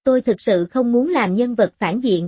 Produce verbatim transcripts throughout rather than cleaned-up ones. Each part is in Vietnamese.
Tôi thực sự không muốn làm nhân vật phản diện.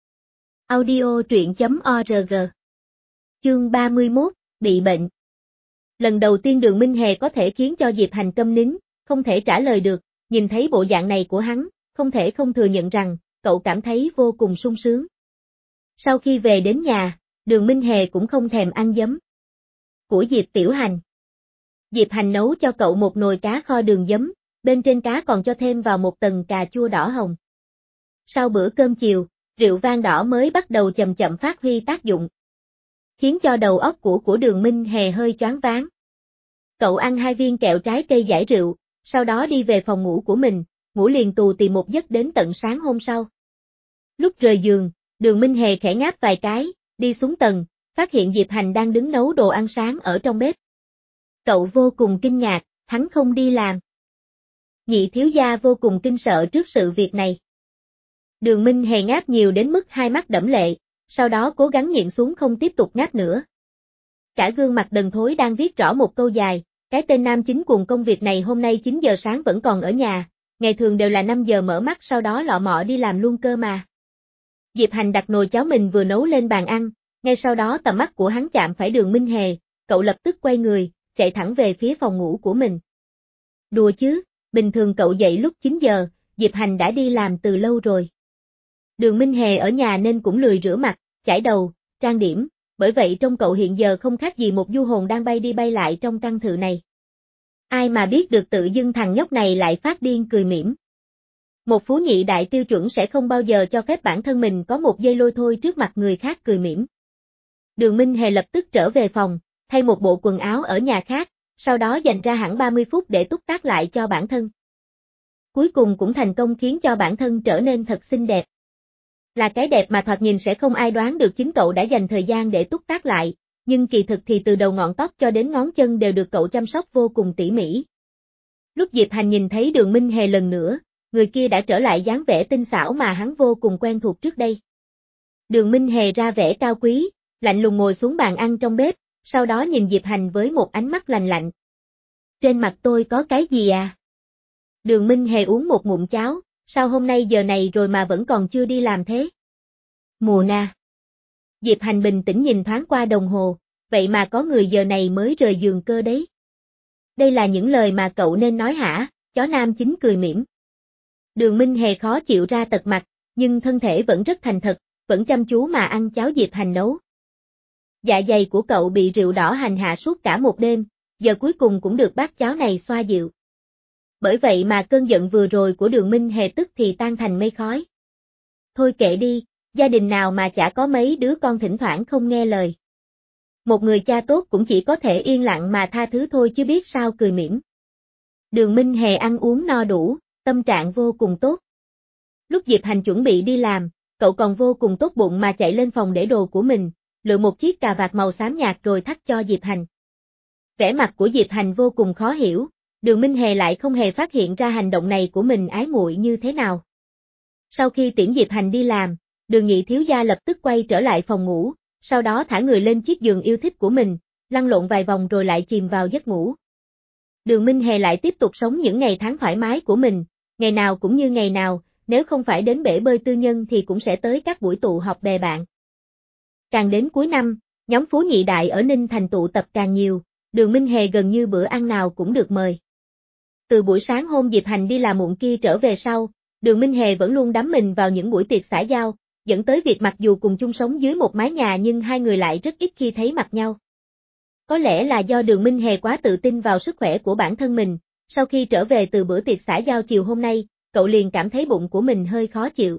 Audio truyện chấm org. Chương ba mươi mốt, bị bệnh. Lần đầu tiên Đường Minh Hề có thể khiến cho Diệp Hành câm nín, không thể trả lời được, nhìn thấy bộ dạng này của hắn, không thể không thừa nhận rằng, cậu cảm thấy vô cùng sung sướng. Sau khi về đến nhà, Đường Minh Hề cũng không thèm ăn giấm của Diệp Tiểu Hành. Diệp Hành nấu cho cậu một nồi cá kho đường giấm, bên trên cá còn cho thêm vào một tầng cà chua đỏ hồng. Sau bữa cơm chiều, rượu vang đỏ mới bắt đầu chậm chậm phát huy tác dụng, khiến cho đầu óc của của Đường Minh Hề hơi choáng váng. Cậu ăn hai viên kẹo trái cây giải rượu, sau đó đi về phòng ngủ của mình, ngủ liền tù tì một giấc đến tận sáng hôm sau. Lúc rời giường, Đường Minh Hề khẽ ngáp vài cái, đi xuống tầng, phát hiện Diệp Hành đang đứng nấu đồ ăn sáng ở trong bếp. Cậu vô cùng kinh ngạc, hắn không đi làm. Nhị thiếu gia vô cùng kinh sợ trước sự việc này. Đường Minh Hề ngáp nhiều đến mức hai mắt đẫm lệ, sau đó cố gắng nhịn xuống không tiếp tục ngáp nữa. Cả gương mặt đần thối đang viết rõ một câu dài, cái tên nam chính cuồng công việc này hôm nay chín giờ sáng vẫn còn ở nhà, ngày thường đều là năm giờ mở mắt sau đó lọ mọ đi làm luôn cơ mà. Diệp Hành đặt nồi cháo mình vừa nấu lên bàn ăn, ngay sau đó tầm mắt của hắn chạm phải Đường Minh Hề, cậu lập tức quay người, chạy thẳng về phía phòng ngủ của mình. Đùa chứ, bình thường cậu dậy lúc chín giờ, Diệp Hành đã đi làm từ lâu rồi. Đường Minh Hề ở nhà nên cũng lười rửa mặt, chải đầu, trang điểm, bởi vậy trông cậu hiện giờ không khác gì một du hồn đang bay đi bay lại trong căn thự này. Ai mà biết được tự dưng thằng nhóc này lại phát điên cười mỉm. Một phú nhị đại tiêu chuẩn sẽ không bao giờ cho phép bản thân mình có một giây lôi thôi trước mặt người khác cười mỉm. Đường Minh Hề lập tức trở về phòng, thay một bộ quần áo ở nhà khác, sau đó dành ra hẳn ba mươi phút để túc tác lại cho bản thân. Cuối cùng cũng thành công khiến cho bản thân trở nên thật xinh đẹp. Là cái đẹp mà thoạt nhìn sẽ không ai đoán được chính cậu đã dành thời gian để túc tác lại, nhưng kỳ thực thì từ đầu ngọn tóc cho đến ngón chân đều được cậu chăm sóc vô cùng tỉ mỉ. Lúc Diệp Hành nhìn thấy Đường Minh Hề lần nữa, người kia đã trở lại dáng vẻ tinh xảo mà hắn vô cùng quen thuộc trước đây. Đường Minh Hề ra vẻ cao quý, lạnh lùng ngồi xuống bàn ăn trong bếp, sau đó nhìn Diệp Hành với một ánh mắt lạnh lạnh. Trên mặt tôi có cái gì à? Đường Minh Hề uống một ngụm cháo, sao hôm nay giờ này rồi mà vẫn còn chưa đi làm thế? Mùa na. Diệp Hành bình tĩnh nhìn thoáng qua đồng hồ, vậy mà có người giờ này mới rời giường cơ đấy. Đây là những lời mà cậu nên nói hả? Chó nam chính cười mỉm. Đường Minh Hề khó chịu ra tật mặt, nhưng thân thể vẫn rất thành thật, vẫn chăm chú mà ăn cháo Diệp Hành nấu. Dạ dày của cậu bị rượu đỏ hành hạ suốt cả một đêm, giờ cuối cùng cũng được bát cháo này xoa dịu. Bởi vậy mà cơn giận vừa rồi của Đường Minh Hề tức thì tan thành mây khói. Thôi kệ đi, gia đình nào mà chả có mấy đứa con thỉnh thoảng không nghe lời. Một người cha tốt cũng chỉ có thể yên lặng mà tha thứ thôi chứ biết sao cười mỉm. Đường Minh Hề ăn uống no đủ, tâm trạng vô cùng tốt. Lúc Diệp Hành chuẩn bị đi làm, cậu còn vô cùng tốt bụng mà chạy lên phòng để đồ của mình, lựa một chiếc cà vạt màu xám nhạt rồi thắt cho Diệp Hành. Vẻ mặt của Diệp Hành vô cùng khó hiểu, Đường Minh Hề lại không hề phát hiện ra hành động này của mình ái muội như thế nào. Sau khi tiễn Diệp Hành đi làm, Đường nhị thiếu gia lập tức quay trở lại phòng ngủ, sau đó thả người lên chiếc giường yêu thích của mình, lăn lộn vài vòng rồi lại chìm vào giấc ngủ. Đường Minh Hề lại tiếp tục sống những ngày tháng thoải mái của mình, ngày nào cũng như ngày nào, nếu không phải đến bể bơi tư nhân thì cũng sẽ tới các buổi tụ họp bè bạn. Càng đến cuối năm, nhóm phú nhị đại ở Ninh Thành tụ tập càng nhiều, Đường Minh Hề gần như bữa ăn nào cũng được mời. Từ buổi sáng hôm Diệp Hành đi làm muộn kia trở về sau, Đường Minh Hề vẫn luôn đắm mình vào những buổi tiệc xã giao, dẫn tới việc mặc dù cùng chung sống dưới một mái nhà nhưng hai người lại rất ít khi thấy mặt nhau. Có lẽ là do Đường Minh Hề quá tự tin vào sức khỏe của bản thân mình, sau khi trở về từ bữa tiệc xã giao chiều hôm nay, cậu liền cảm thấy bụng của mình hơi khó chịu.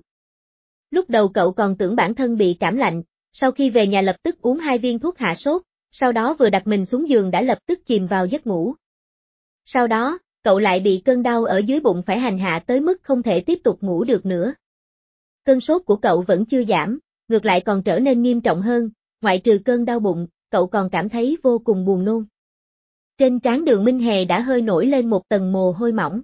Lúc đầu cậu còn tưởng bản thân bị cảm lạnh, sau khi về nhà lập tức uống hai viên thuốc hạ sốt, sau đó vừa đặt mình xuống giường đã lập tức chìm vào giấc ngủ. Sau đó, cậu lại bị cơn đau ở dưới bụng phải hành hạ tới mức không thể tiếp tục ngủ được nữa. Cơn sốt của cậu vẫn chưa giảm, ngược lại còn trở nên nghiêm trọng hơn, ngoại trừ cơn đau bụng, cậu còn cảm thấy vô cùng buồn nôn. Trên trán Đường Minh Hề đã hơi nổi lên một tầng mồ hôi mỏng.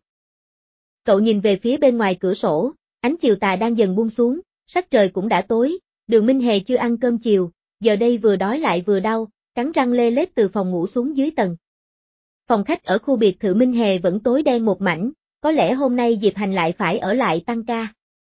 Cậu nhìn về phía bên ngoài cửa sổ, ánh chiều tà đang dần buông xuống, sắc trời cũng đã tối, Đường Minh Hề chưa ăn cơm chiều, giờ đây vừa đói lại vừa đau, cắn răng lê lết từ phòng ngủ xuống dưới tầng. Phòng khách ở khu biệt thự Minh Hề vẫn tối đen một mảnh, có lẽ hôm nay Diệp Hành lại phải ở lại tăng ca.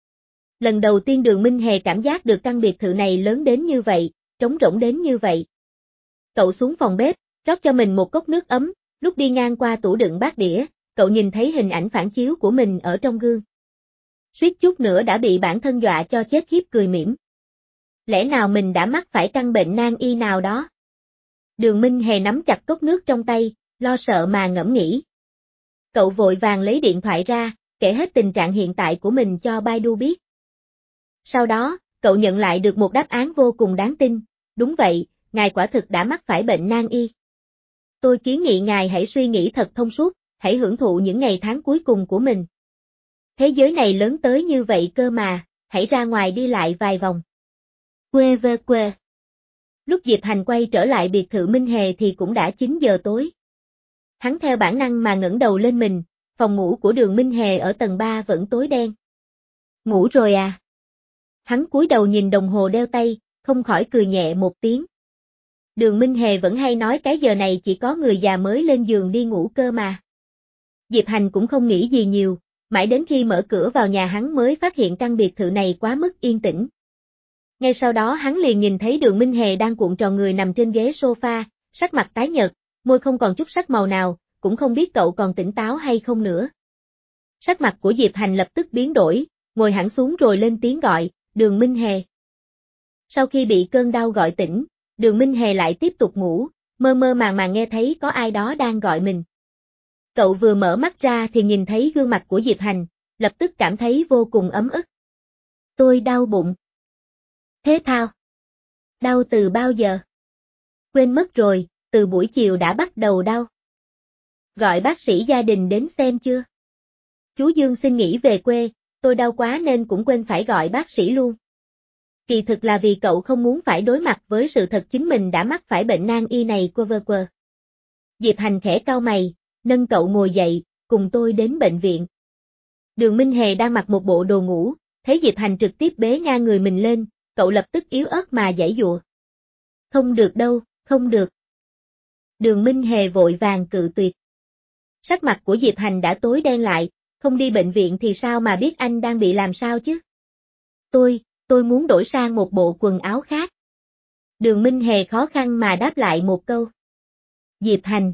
Lần đầu tiên Đường Minh Hề cảm giác được căn biệt thự này lớn đến như vậy, trống rỗng đến như vậy. Cậu xuống phòng bếp, rót cho mình một cốc nước ấm, lúc đi ngang qua tủ đựng bát đĩa, cậu nhìn thấy hình ảnh phản chiếu của mình ở trong gương. Suýt chút nữa đã bị bản thân dọa cho chết khiếp cười mỉm. Lẽ nào mình đã mắc phải căn bệnh nan y nào đó? Đường Minh Hề nắm chặt cốc nước trong tay, lo sợ mà ngẫm nghĩ. Cậu vội vàng lấy điện thoại ra, kể hết tình trạng hiện tại của mình cho Baidu biết. Sau đó, cậu nhận lại được một đáp án vô cùng đáng tin, đúng vậy, ngài quả thực đã mắc phải bệnh nan y. Tôi kiến nghị ngài hãy suy nghĩ thật thông suốt, hãy hưởng thụ những ngày tháng cuối cùng của mình. Thế giới này lớn tới như vậy cơ mà, hãy ra ngoài đi lại vài vòng. Quê về quê. Lúc Diệp Hành quay trở lại biệt thự Minh Hề thì cũng đã chín giờ tối. Hắn theo bản năng mà ngẩng đầu lên mình, phòng ngủ của Đường Minh Hề ở tầng ba vẫn tối đen. Ngủ rồi à? Hắn cúi đầu nhìn đồng hồ đeo tay, không khỏi cười nhẹ một tiếng. Đường Minh Hề vẫn hay nói cái giờ này chỉ có người già mới lên giường đi ngủ cơ mà. Diệp Hành cũng không nghĩ gì nhiều, mãi đến khi mở cửa vào nhà hắn mới phát hiện căn biệt thự này quá mức yên tĩnh. Ngay sau đó hắn liền nhìn thấy Đường Minh Hề đang cuộn tròn người nằm trên ghế sofa, sắc mặt tái nhợt, môi không còn chút sắc màu nào, cũng không biết cậu còn tỉnh táo hay không nữa. Sắc mặt của Diệp Hành lập tức biến đổi, ngồi hẳn xuống rồi lên tiếng gọi, Đường Minh Hề. Sau khi bị cơn đau gọi tỉnh, Đường Minh Hề lại tiếp tục ngủ, mơ mơ màng màng nghe thấy có ai đó đang gọi mình. Cậu vừa mở mắt ra thì nhìn thấy gương mặt của Diệp Hành, lập tức cảm thấy vô cùng ấm ức. Tôi đau bụng. Thế thao? Đau từ bao giờ? Quên mất rồi, từ buổi chiều đã bắt đầu đau. Gọi bác sĩ gia đình đến xem chưa? Chú Dương xin nghỉ về quê, tôi đau quá nên cũng quên phải gọi bác sĩ luôn. Kỳ thực là vì cậu không muốn phải đối mặt với sự thật chính mình đã mắc phải bệnh nan y này cô vơ quơ. Diệp Hành khẽ cau mày, nâng cậu ngồi dậy, cùng tôi đến bệnh viện. Đường Minh Hề đang mặc một bộ đồ ngủ, thấy Diệp Hành trực tiếp bế ngang người mình lên, cậu lập tức yếu ớt mà giãy giụa. Không được đâu, không được. Đường Minh Hề vội vàng cự tuyệt. Sắc mặt của Diệp Hành đã tối đen lại, không đi bệnh viện thì sao mà biết anh đang bị làm sao chứ? Tôi, tôi muốn đổi sang một bộ quần áo khác. Đường Minh Hề khó khăn mà đáp lại một câu. Diệp Hành.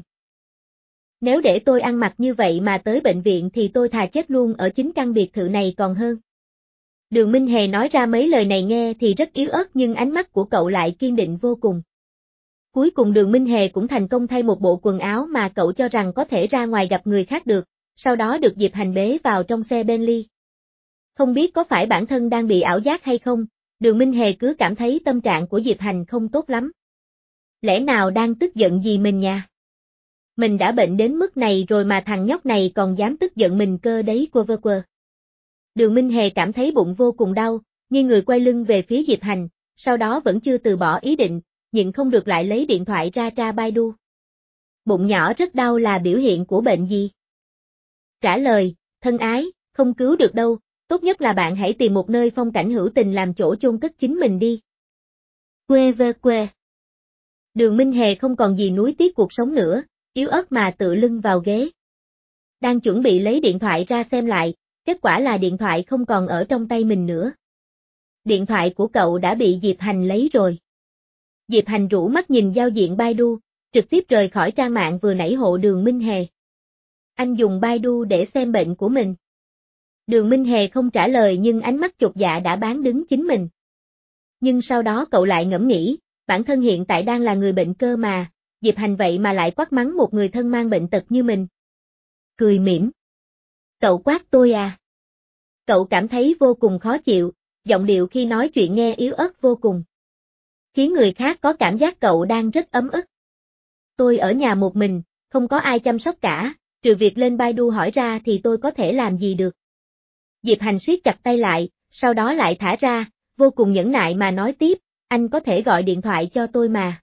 Nếu để tôi ăn mặc như vậy mà tới bệnh viện thì tôi thà chết luôn ở chính căn biệt thự này còn hơn. Đường Minh Hề nói ra mấy lời này nghe thì rất yếu ớt nhưng ánh mắt của cậu lại kiên định vô cùng. Cuối cùng Đường Minh Hề cũng thành công thay một bộ quần áo mà cậu cho rằng có thể ra ngoài gặp người khác được, sau đó được Diệp Hành bế vào trong xe Bentley. Không biết có phải bản thân đang bị ảo giác hay không, Đường Minh Hề cứ cảm thấy tâm trạng của Diệp Hành không tốt lắm. Lẽ nào đang tức giận gì mình nha? Mình đã bệnh đến mức này rồi mà thằng nhóc này còn dám tức giận mình cơ đấy cô vơ quơ. Đường Minh Hề cảm thấy bụng vô cùng đau, nghiêng người quay lưng về phía Diệp Hành, sau đó vẫn chưa từ bỏ ý định, nhịn không được lại lấy điện thoại ra tra Baidu. Bụng nhỏ rất đau là biểu hiện của bệnh gì? Trả lời, thân ái, không cứu được đâu, tốt nhất là bạn hãy tìm một nơi phong cảnh hữu tình làm chỗ chôn cất chính mình đi. Quê về quê. Đường Minh Hề không còn gì nuối tiếc cuộc sống nữa, yếu ớt mà tựa lưng vào ghế. Đang chuẩn bị lấy điện thoại ra xem lại, kết quả là điện thoại không còn ở trong tay mình nữa. Điện thoại của cậu đã bị Diệp Hành lấy rồi. Diệp Hành rũ mắt nhìn giao diện Baidu, trực tiếp rời khỏi trang mạng vừa nãy hộ Đường Minh Hề. Anh dùng Baidu để xem bệnh của mình. Đường Minh Hề không trả lời nhưng ánh mắt chột dạ đã bán đứng chính mình. Nhưng sau đó cậu lại ngẫm nghĩ, bản thân hiện tại đang là người bệnh cơ mà, Diệp Hành vậy mà lại quát mắng một người thân mang bệnh tật như mình. Cười mỉm. Cậu quát tôi à? Cậu cảm thấy vô cùng khó chịu, giọng điệu khi nói chuyện nghe yếu ớt vô cùng. Khiến người khác có cảm giác cậu đang rất ấm ức. Tôi ở nhà một mình, không có ai chăm sóc cả, trừ việc lên Baidu hỏi ra thì tôi có thể làm gì được. Diệp Hành siết chặt tay lại, sau đó lại thả ra, vô cùng nhẫn nại mà nói tiếp, anh có thể gọi điện thoại cho tôi mà.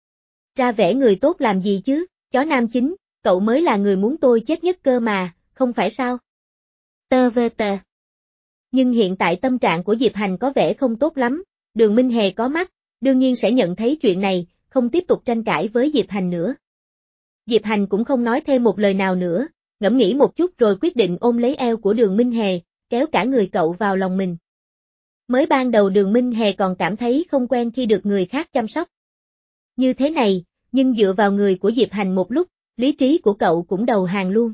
Ra vẻ người tốt làm gì chứ, chó nam chính, cậu mới là người muốn tôi chết nhất cơ mà, không phải sao? Tơ vơ tờ. Nhưng hiện tại tâm trạng của Diệp Hành có vẻ không tốt lắm, Đường Minh Hề có mắt, đương nhiên sẽ nhận thấy chuyện này, không tiếp tục tranh cãi với Diệp Hành nữa. Diệp Hành cũng không nói thêm một lời nào nữa, ngẫm nghĩ một chút rồi quyết định ôm lấy eo của Đường Minh Hề, kéo cả người cậu vào lòng mình. Mới ban đầu Đường Minh Hề còn cảm thấy không quen khi được người khác chăm sóc. Như thế này, nhưng dựa vào người của Diệp Hành một lúc, lý trí của cậu cũng đầu hàng luôn.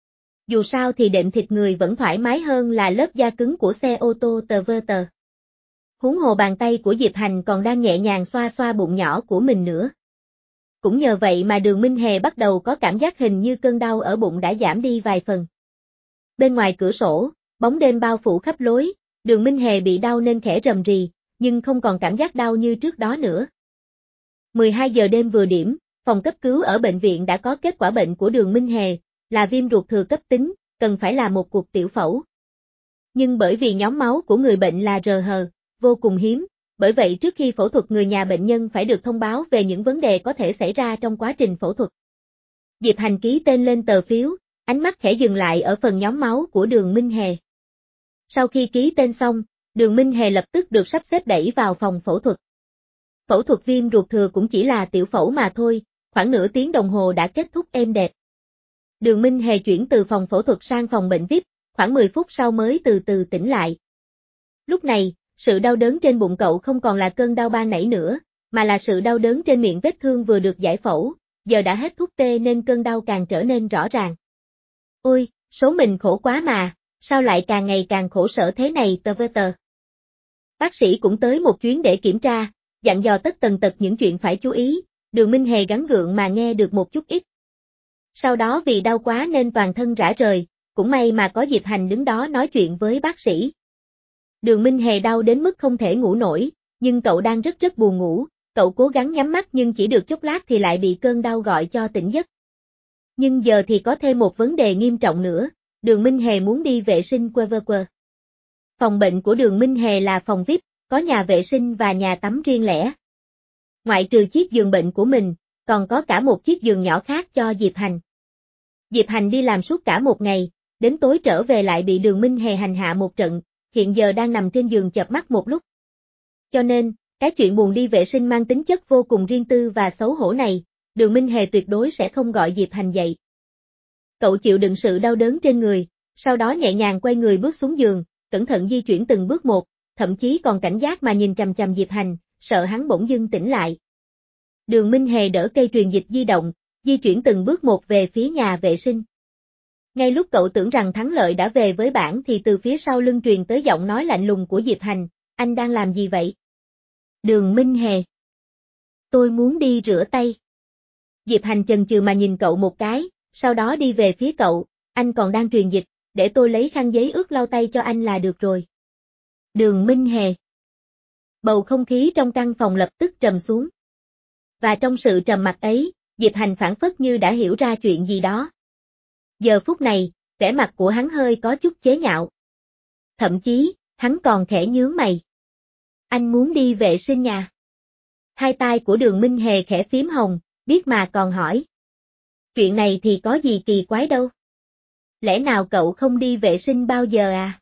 Dù sao thì đệm thịt người vẫn thoải mái hơn là lớp da cứng của xe ô tô tờ vơ tờ. Huống hồ bàn tay của Diệp Hành còn đang nhẹ nhàng xoa xoa bụng nhỏ của mình nữa. Cũng nhờ vậy mà Đường Minh Hề bắt đầu có cảm giác hình như cơn đau ở bụng đã giảm đi vài phần. Bên ngoài cửa sổ, bóng đêm bao phủ khắp lối, Đường Minh Hề bị đau nên khẽ rầm rì, nhưng không còn cảm giác đau như trước đó nữa. mười hai giờ đêm vừa điểm, phòng cấp cứu ở bệnh viện đã có kết quả bệnh của Đường Minh Hề, là viêm ruột thừa cấp tính, cần phải là một cuộc tiểu phẫu. Nhưng bởi vì nhóm máu của người bệnh là rờ hát, vô cùng hiếm, bởi vậy trước khi phẫu thuật người nhà bệnh nhân phải được thông báo về những vấn đề có thể xảy ra trong quá trình phẫu thuật. Diệp Hành ký tên lên tờ phiếu, ánh mắt khẽ dừng lại ở phần nhóm máu của Đường Minh Hề. Sau khi ký tên xong, Đường Minh Hề lập tức được sắp xếp đẩy vào phòng phẫu thuật. Phẫu thuật viêm ruột thừa cũng chỉ là tiểu phẫu mà thôi, khoảng nửa tiếng đồng hồ đã kết thúc êm đẹp. Đường Minh Hề chuyển từ phòng phẫu thuật sang phòng bệnh vi ai pi, khoảng mười phút sau mới từ từ tỉnh lại. Lúc này, sự đau đớn trên bụng cậu không còn là cơn đau ban nãy nữa, mà là sự đau đớn trên miệng vết thương vừa được giải phẫu, giờ đã hết thuốc tê nên cơn đau càng trở nên rõ ràng. Ôi, số mình khổ quá mà, sao lại càng ngày càng khổ sở thế này tờ vơ tờ. Bác sĩ cũng tới một chuyến để kiểm tra, dặn dò tất tần tật những chuyện phải chú ý, Đường Minh Hề gắng gượng mà nghe được một chút ít. Sau đó vì đau quá nên toàn thân rã rời, cũng may mà có Diệp Hành đứng đó nói chuyện với bác sĩ. Đường Minh Hề đau đến mức không thể ngủ nổi, nhưng cậu đang rất rất buồn ngủ, cậu cố gắng nhắm mắt nhưng chỉ được chốc lát thì lại bị cơn đau gọi cho tỉnh giấc. Nhưng giờ thì có thêm một vấn đề nghiêm trọng nữa, Đường Minh Hề muốn đi vệ sinh quơ vơ quơ. Phòng bệnh của Đường Minh Hề là phòng vi ai pi, có nhà vệ sinh và nhà tắm riêng lẻ. Ngoại trừ chiếc giường bệnh của mình, còn có cả một chiếc giường nhỏ khác cho Diệp Hành. Diệp Hành đi làm suốt cả một ngày, đến tối trở về lại bị Đường Minh Hề hành hạ một trận, hiện giờ đang nằm trên giường chợp mắt một lúc. Cho nên, cái chuyện buồn đi vệ sinh mang tính chất vô cùng riêng tư và xấu hổ này, Đường Minh Hề tuyệt đối sẽ không gọi Diệp Hành dậy. Cậu chịu đựng sự đau đớn trên người, sau đó nhẹ nhàng quay người bước xuống giường, cẩn thận di chuyển từng bước một, thậm chí còn cảnh giác mà nhìn chằm chằm Diệp Hành, sợ hắn bỗng dưng tỉnh lại. Đường Minh Hề đỡ cây truyền dịch di động, di chuyển từng bước một về phía nhà vệ sinh. Ngay lúc cậu tưởng rằng thắng lợi đã về với bản thì từ phía sau lưng truyền tới giọng nói lạnh lùng của Diệp Hành, anh đang làm gì vậy? Đường Minh Hề. Tôi muốn đi rửa tay. Diệp Hành chần chừ mà nhìn cậu một cái, sau đó đi về phía cậu, anh còn đang truyền dịch, để tôi lấy khăn giấy ướt lau tay cho anh là được rồi. Đường Minh Hề. Bầu không khí trong căn phòng lập tức trầm xuống. Và trong sự trầm mặc ấy, Diệp Hành phảng phất như đã hiểu ra chuyện gì đó. Giờ phút này, vẻ mặt của hắn hơi có chút chế nhạo. Thậm chí, hắn còn khẽ nhướng mày. Anh muốn đi vệ sinh nhà. Hai tai của Đường Minh Hề khẽ phím hồng, biết mà còn hỏi. Chuyện này thì có gì kỳ quái đâu. Lẽ nào cậu không đi vệ sinh bao giờ à?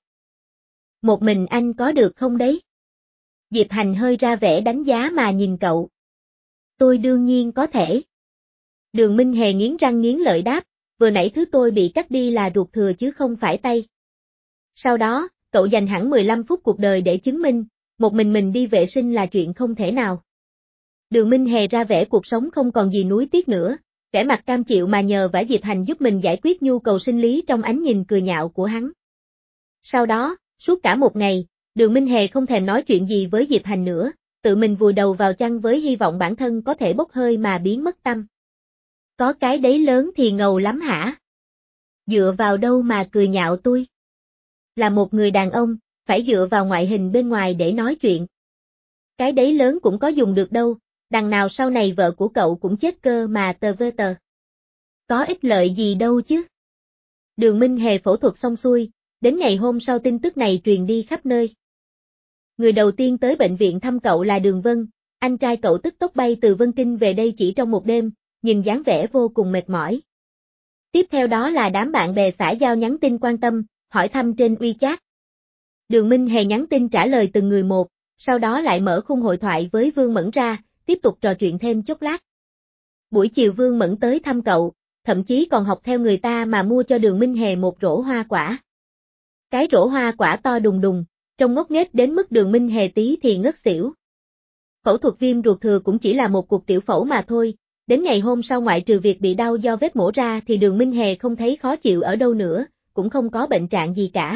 Một mình anh có được không đấy? Diệp Hành hơi ra vẻ đánh giá mà nhìn cậu. Tôi đương nhiên có thể. Đường Minh Hề nghiến răng nghiến lợi đáp, vừa nãy thứ tôi bị cắt đi là ruột thừa chứ không phải tay. Sau đó, cậu dành hẳn mười lăm phút cuộc đời để chứng minh, một mình mình đi vệ sinh là chuyện không thể nào. Đường Minh Hề ra vẻ cuộc sống không còn gì nuối tiếc nữa, vẻ mặt cam chịu mà nhờ vả Diệp Hành giúp mình giải quyết nhu cầu sinh lý trong ánh nhìn cười nhạo của hắn. Sau đó, suốt cả một ngày, Đường Minh Hề không thèm nói chuyện gì với Diệp Hành nữa, tự mình vùi đầu vào chăn với hy vọng bản thân có thể bốc hơi mà biến mất tâm. Có cái đấy lớn thì ngầu lắm hả? Dựa vào đâu mà cười nhạo tôi? Là một người đàn ông, phải dựa vào ngoại hình bên ngoài để nói chuyện. Cái đấy lớn cũng có dùng được đâu, đằng nào sau này vợ của cậu cũng chết cơ mà tờ vơ tờ. Có ích lợi gì đâu chứ? Đường Minh Hề phẫu thuật xong xuôi, đến ngày hôm sau tin tức này truyền đi khắp nơi. Người đầu tiên tới bệnh viện thăm cậu là Đường Vân, anh trai cậu tức tốc bay từ Vân Kinh về đây chỉ trong một đêm, nhìn dáng vẻ vô cùng mệt mỏi. Tiếp theo đó là đám bạn bè xã giao nhắn tin quan tâm, hỏi thăm trên WeChat. Đường Minh Hề nhắn tin trả lời từng người một, sau đó lại mở khung hội thoại với Vương Mẫn ra, tiếp tục trò chuyện thêm chốc lát. Buổi chiều Vương Mẫn tới thăm cậu, thậm chí còn học theo người ta mà mua cho Đường Minh Hề một rổ hoa quả. Cái rổ hoa quả to đùng đùng, trông ngốc nghếch đến mức Đường Minh Hề tí thì ngất xỉu. Phẫu thuật viêm ruột thừa cũng chỉ là một cuộc tiểu phẫu mà thôi, đến ngày hôm sau ngoại trừ việc bị đau do vết mổ ra thì Đường Minh Hề không thấy khó chịu ở đâu nữa, cũng không có bệnh trạng gì cả.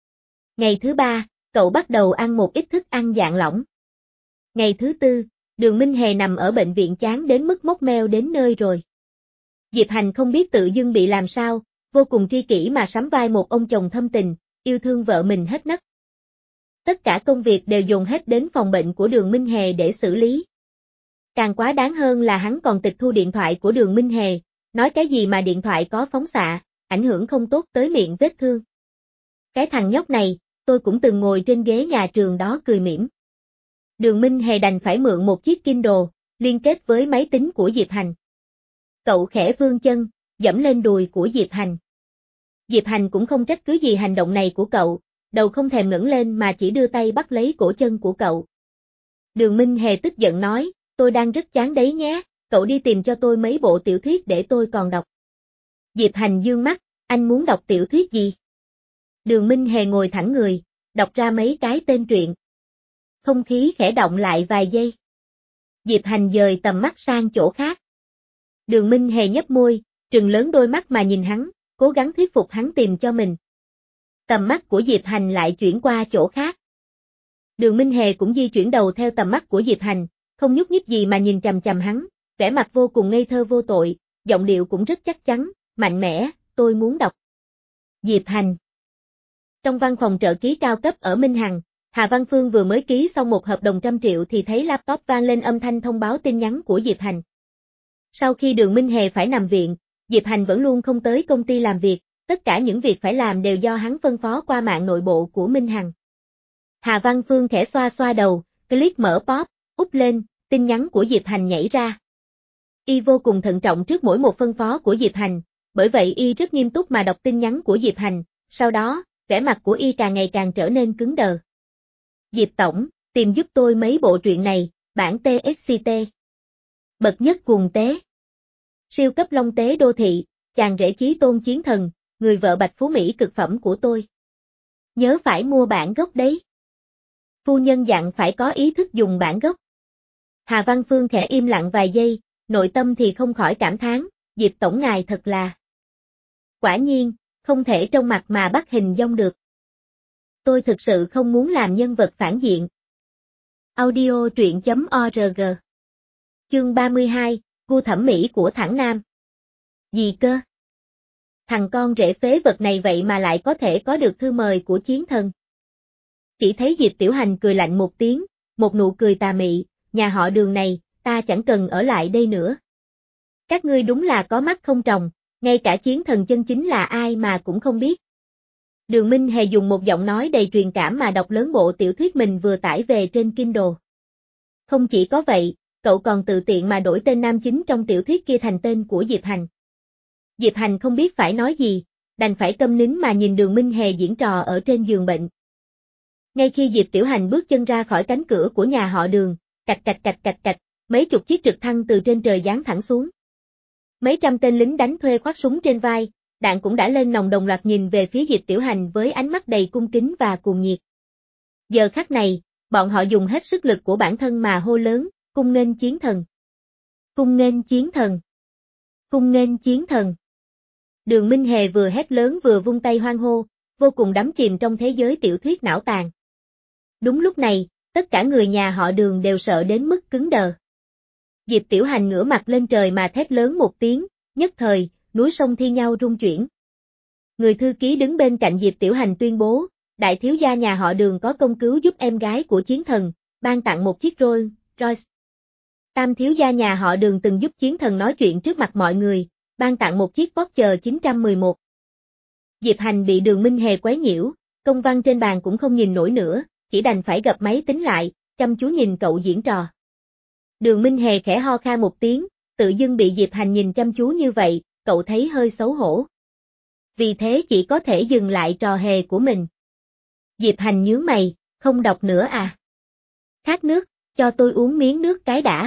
Ngày thứ ba, cậu bắt đầu ăn một ít thức ăn dạng lỏng. Ngày thứ tư, Đường Minh Hề nằm ở bệnh viện chán đến mức mốc meo đến nơi rồi. Diệp Hành không biết tự dưng bị làm sao, vô cùng tri kỷ mà sắm vai một ông chồng thâm tình, yêu thương vợ mình hết nấc. Tất cả công việc đều dồn hết đến phòng bệnh của Đường Minh Hề để xử lý. Càng quá đáng hơn là hắn còn tịch thu điện thoại của Đường Minh Hề, nói cái gì mà điện thoại có phóng xạ, ảnh hưởng không tốt tới miệng vết thương. Cái thằng nhóc này, tôi cũng từng ngồi trên ghế nhà trường đó cười mỉm. Đường Minh Hề đành phải mượn một chiếc Kindle, liên kết với máy tính của Diệp Hành. Cậu khẽ vươn chân, dẫm lên đùi của Diệp Hành. Diệp Hành cũng không trách cứ gì hành động này của cậu, đầu không thèm ngẩng lên mà chỉ đưa tay bắt lấy cổ chân của cậu. Đường Minh Hề tức giận nói, tôi đang rất chán đấy nhé, cậu đi tìm cho tôi mấy bộ tiểu thuyết để tôi còn đọc. Diệp Hành dương mắt, anh muốn đọc tiểu thuyết gì? Đường Minh Hề ngồi thẳng người, đọc ra mấy cái tên truyện. Không khí khẽ động lại vài giây. Diệp Hành dời tầm mắt sang chỗ khác. Đường Minh Hề nhếch môi, trừng lớn đôi mắt mà nhìn hắn, cố gắng thuyết phục hắn tìm cho mình. Tầm mắt của Diệp Hành lại chuyển qua chỗ khác. Đường Minh Hề cũng di chuyển đầu theo tầm mắt của Diệp Hành, không nhúc nhích gì mà nhìn chằm chằm hắn, vẻ mặt vô cùng ngây thơ vô tội, giọng điệu cũng rất chắc chắn, mạnh mẽ, tôi muốn đọc. Diệp Hành. Trong văn phòng trợ ký cao cấp ở Minh Hằng, Hà Văn Phương vừa mới ký xong một hợp đồng trăm triệu thì thấy laptop vang lên âm thanh thông báo tin nhắn của Diệp Hành. Sau khi Đường Minh Hề phải nằm viện, Diệp Hành vẫn luôn không tới công ty làm việc, tất cả những việc phải làm đều do hắn phân phó qua mạng nội bộ của Minh Hằng. Hà Văn Phương khẽ xoa xoa đầu, click mở pop, úp lên, tin nhắn của Diệp Hành nhảy ra. Y vô cùng thận trọng trước mỗi một phân phó của Diệp Hành, bởi vậy Y rất nghiêm túc mà đọc tin nhắn của Diệp Hành, sau đó, vẻ mặt của Y càng ngày càng trở nên cứng đờ. Diệp Tổng, tìm giúp tôi mấy bộ truyện này, bản tê ích tê. Bậc nhất cuồng tế. Siêu cấp long tế đô thị, chàng rể chí tôn chiến thần, người vợ bạch phú Mỹ cực phẩm của tôi. Nhớ phải mua bản gốc đấy. Phu nhân dặn phải có ý thức dùng bản gốc. Hà Văn Phương khẽ im lặng vài giây, nội tâm thì không khỏi cảm thán, Diệp Tổng ngài thật là. Quả nhiên, không thể trong mặt mà bắt hình dong được. Tôi thực sự không muốn làm nhân vật phản diện. Audio truyện.org. Chương ba mươi hai, gu thẩm mỹ của thẳng nam. Gì cơ? Thằng con rể phế vật này vậy mà lại có thể có được thư mời của chiến thần. Chỉ thấy Diệp Tiểu Hành cười lạnh một tiếng, một nụ cười tà mị, nhà họ Đường này, ta chẳng cần ở lại đây nữa. Các ngươi đúng là có mắt không tròng, ngay cả chiến thần chân chính là ai mà cũng không biết. Đường Minh Hề dùng một giọng nói đầy truyền cảm mà đọc lớn bộ tiểu thuyết mình vừa tải về trên Kindle. Không chỉ có vậy, cậu còn tự tiện mà đổi tên nam chính trong tiểu thuyết kia thành tên của Diệp Hành. Diệp Hành không biết phải nói gì, đành phải câm nín mà nhìn Đường Minh Hề diễn trò ở trên giường bệnh. Ngay khi Diệp Tiểu Hành bước chân ra khỏi cánh cửa của nhà họ Đường, cạch cạch cạch cạch cạch, mấy chục chiếc trực thăng từ trên trời giáng thẳng xuống. Mấy trăm tên lính đánh thuê khoác súng trên vai, đạn cũng đã lên nòng đồng loạt nhìn về phía Diệp Tiểu Hành với ánh mắt đầy cung kính và cuồng nhiệt. Giờ khắc này, bọn họ dùng hết sức lực của bản thân mà hô lớn, cung nghênh chiến thần. Cung nghênh chiến thần. Cung nghênh chiến thần. Đường Minh Hề vừa hét lớn vừa vung tay hoan hô, vô cùng đắm chìm trong thế giới tiểu thuyết não tàn. Đúng lúc này, tất cả người nhà họ Đường đều sợ đến mức cứng đờ. Diệp Tiểu Hành ngửa mặt lên trời mà thét lớn một tiếng, nhất thời, núi sông thi nhau rung chuyển. Người thư ký đứng bên cạnh Diệp Tiểu Hành tuyên bố, đại thiếu gia nhà họ Đường có công cứu giúp em gái của chiến thần, ban tặng một chiếc Rolls Royce. Tam thiếu gia nhà họ Đường từng giúp chiến thần nói chuyện trước mặt mọi người, ban tặng một chiếc Porsche chín một một. Diệp Hành bị Đường Minh Hề quấy nhiễu, công văn trên bàn cũng không nhìn nổi nữa, chỉ đành phải gập máy tính lại, chăm chú nhìn cậu diễn trò. Đường Minh Hề khẽ ho khan một tiếng, tự dưng bị Diệp Hành nhìn chăm chú như vậy, cậu thấy hơi xấu hổ. Vì thế chỉ có thể dừng lại trò hề của mình. Diệp Hành nhướng mày, không đọc nữa à? Khát nước, cho tôi uống miếng nước cái đã.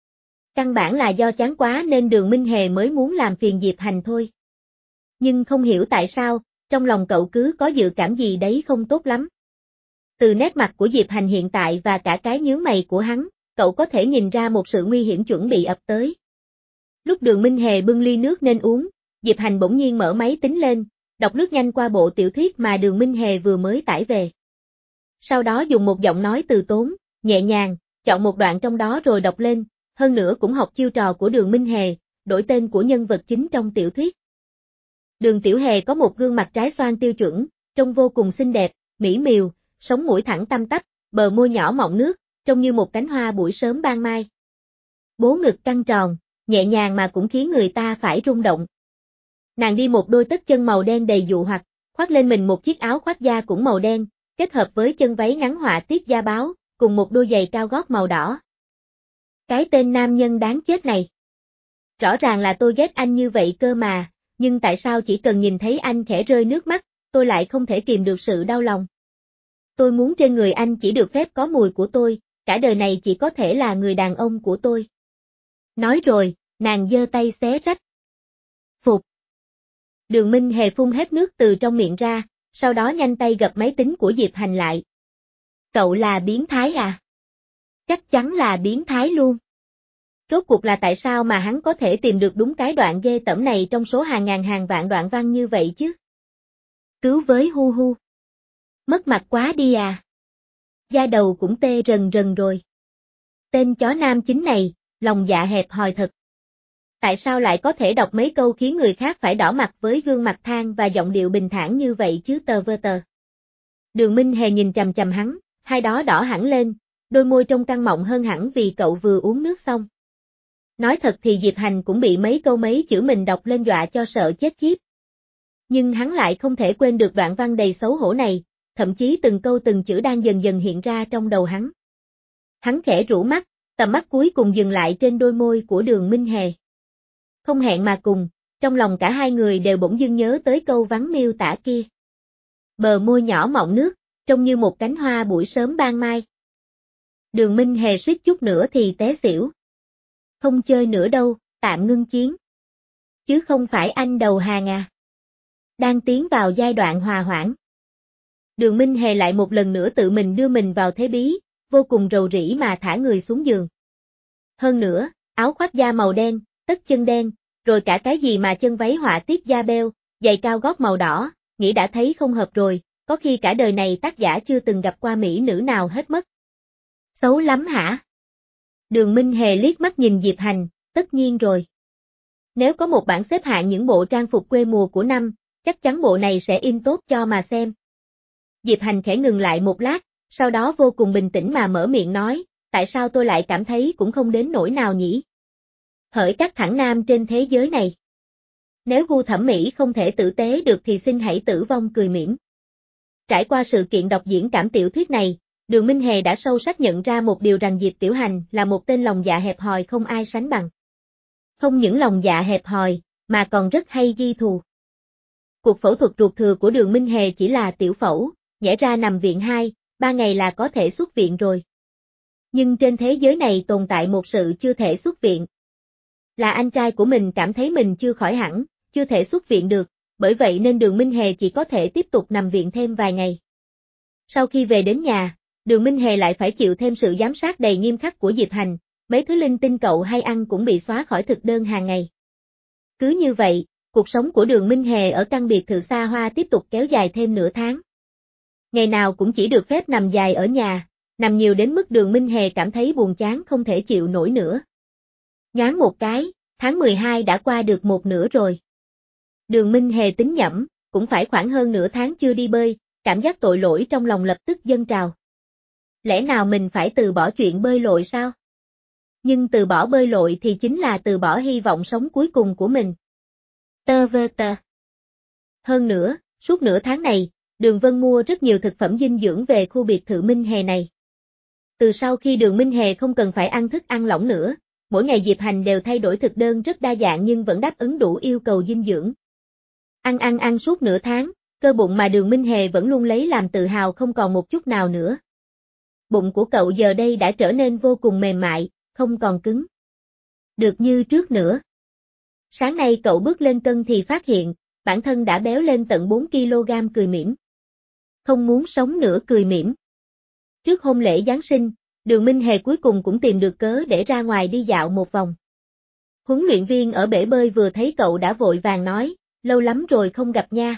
Căn bản là do chán quá nên Đường Minh Hề mới muốn làm phiền Diệp Hành thôi. Nhưng không hiểu tại sao, trong lòng cậu cứ có dự cảm gì đấy không tốt lắm. Từ nét mặt của Diệp Hành hiện tại và cả cái nhướng mày của hắn, cậu có thể nhìn ra một sự nguy hiểm chuẩn bị ập tới. Lúc Đường Minh Hề bưng ly nước nên uống, Diệp Hành bỗng nhiên mở máy tính lên, đọc lướt nhanh qua bộ tiểu thuyết mà Đường Minh Hề vừa mới tải về. Sau đó dùng một giọng nói từ tốn, nhẹ nhàng, chọn một đoạn trong đó rồi đọc lên, hơn nữa cũng học chiêu trò của Đường Minh Hề, đổi tên của nhân vật chính trong tiểu thuyết. Đường Tiểu Hề có một gương mặt trái xoan tiêu chuẩn, trông vô cùng xinh đẹp, mỹ miều, sống mũi thẳng tăm tắp, bờ môi nhỏ mọng nước, trông như một cánh hoa buổi sớm ban mai. Bố ngực căng tròn, nhẹ nhàng mà cũng khiến người ta phải rung động. Nàng đi một đôi tất chân màu đen đầy dụ hoặc, khoác lên mình một chiếc áo khoác da cũng màu đen, kết hợp với chân váy ngắn họa tiết da báo, cùng một đôi giày cao gót màu đỏ. Cái tên nam nhân đáng chết này. Rõ ràng là tôi ghét anh như vậy cơ mà, nhưng tại sao chỉ cần nhìn thấy anh khẽ rơi nước mắt, tôi lại không thể kìm được sự đau lòng. Tôi muốn trên người anh chỉ được phép có mùi của tôi, cả đời này chỉ có thể là người đàn ông của tôi. Nói rồi, nàng giơ tay xé rách. Phục. Đường Minh Hề phun hết nước từ trong miệng ra, sau đó nhanh tay gập máy tính của Diệp Hành lại. Cậu là biến thái à? Chắc chắn là biến thái luôn. Rốt cuộc là tại sao mà hắn có thể tìm được đúng cái đoạn ghê tởm này trong số hàng ngàn hàng vạn đoạn văn như vậy chứ? Cứu với hu hu. Mất mặt quá đi à. Da đầu cũng tê rần rần rồi. Tên chó nam chính này, lòng dạ hẹp hòi thật. Tại sao lại có thể đọc mấy câu khiến người khác phải đỏ mặt với gương mặt than và giọng điệu bình thản như vậy chứ tờ vơ tờ. Đường Minh Hề nhìn chằm chằm hắn, hai đó đỏ hẳn lên, đôi môi trông căng mọng hơn hẳn vì cậu vừa uống nước xong. Nói thật thì Diệp Hành cũng bị mấy câu mấy chữ mình đọc lên dọa cho sợ chết khiếp. Nhưng hắn lại không thể quên được đoạn văn đầy xấu hổ này, thậm chí từng câu từng chữ đang dần dần hiện ra trong đầu hắn. Hắn khẽ rũ mắt, tầm mắt cuối cùng dừng lại trên đôi môi của Đường Minh Hề. Không hẹn mà cùng, trong lòng cả hai người đều bỗng dưng nhớ tới câu vắn miêu tả kia. Bờ môi nhỏ mọng nước, trông như một cánh hoa buổi sớm ban mai. Đường Minh Hề suýt chút nữa thì té xỉu. Không chơi nữa đâu, tạm ngưng chiến. Chứ không phải anh đầu hàng à. Đang tiến vào giai đoạn hòa hoãn. Đường Minh Hề lại một lần nữa tự mình đưa mình vào thế bí, vô cùng rầu rĩ mà thả người xuống giường. Hơn nữa, áo khoác da màu đen, tất chân đen, rồi cả cái gì mà chân váy họa tiết da beo, giày cao gót màu đỏ, nghĩ đã thấy không hợp rồi, có khi cả đời này tác giả chưa từng gặp qua mỹ nữ nào hết mất. Xấu lắm hả? Đường Minh Hề liếc mắt nhìn Diệp Hành, tất nhiên rồi. Nếu có một bảng xếp hạng những bộ trang phục quê mùa của năm, chắc chắn bộ này sẽ in tốt cho mà xem. Diệp Hành khẽ ngừng lại một lát, sau đó vô cùng bình tĩnh mà mở miệng nói, tại sao tôi lại cảm thấy cũng không đến nỗi nào nhỉ? Hỡi các thẳng nam trên thế giới này. Nếu gu thẩm mỹ không thể tử tế được thì xin hãy tử vong cười mỉm. Trải qua sự kiện đọc diễn cảm tiểu thuyết này, Đường Minh Hề đã sâu sắc nhận ra một điều rằng Diệp Tiểu Hành là một tên lòng dạ hẹp hòi không ai sánh bằng. Không những lòng dạ hẹp hòi, mà còn rất hay ghi thù. Cuộc phẫu thuật ruột thừa của Đường Minh Hề chỉ là tiểu phẫu, nhẽ ra nằm viện hai, ba ngày là có thể xuất viện rồi. Nhưng trên thế giới này tồn tại một sự chưa thể xuất viện. Là anh trai của mình cảm thấy mình chưa khỏi hẳn, chưa thể xuất viện được, bởi vậy nên Đường Minh Hề chỉ có thể tiếp tục nằm viện thêm vài ngày. Sau khi về đến nhà, Đường Minh Hề lại phải chịu thêm sự giám sát đầy nghiêm khắc của Diệp Hành, mấy thứ linh tinh cậu hay ăn cũng bị xóa khỏi thực đơn hàng ngày. Cứ như vậy, cuộc sống của Đường Minh Hề ở căn biệt thự xa hoa tiếp tục kéo dài thêm nửa tháng. Ngày nào cũng chỉ được phép nằm dài ở nhà, nằm nhiều đến mức Đường Minh Hề cảm thấy buồn chán không thể chịu nổi nữa. Nhoáng một cái, tháng mười hai đã qua được một nửa rồi. Đường Minh Hề tính nhẩm, cũng phải khoảng hơn nửa tháng chưa đi bơi, cảm giác tội lỗi trong lòng lập tức dâng trào. Lẽ nào mình phải từ bỏ chuyện bơi lội sao? Nhưng từ bỏ bơi lội thì chính là từ bỏ hy vọng sống cuối cùng của mình. Tơ vơ tơ. Hơn nữa, suốt nửa tháng này, Đường Vân mua rất nhiều thực phẩm dinh dưỡng về khu biệt thự Minh Hề này. Từ sau khi Đường Minh Hề không cần phải ăn thức ăn lỏng nữa, mỗi ngày Diệp Hành đều thay đổi thực đơn rất đa dạng nhưng vẫn đáp ứng đủ yêu cầu dinh dưỡng. Ăn ăn ăn suốt nửa tháng, cơ bụng mà Đường Minh Hề vẫn luôn lấy làm tự hào không còn một chút nào nữa. Bụng của cậu giờ đây đã trở nên vô cùng mềm mại, không còn cứng. Được như trước nữa. Sáng nay cậu bước lên cân thì phát hiện, bản thân đã béo lên tận bốn ki lô gam cười mỉm. Không muốn sống nữa cười mỉm. Trước hôn lễ Giáng sinh, Đường Minh Hề cuối cùng cũng tìm được cớ để ra ngoài đi dạo một vòng. Huấn luyện viên ở bể bơi vừa thấy cậu đã vội vàng nói, lâu lắm rồi không gặp nha.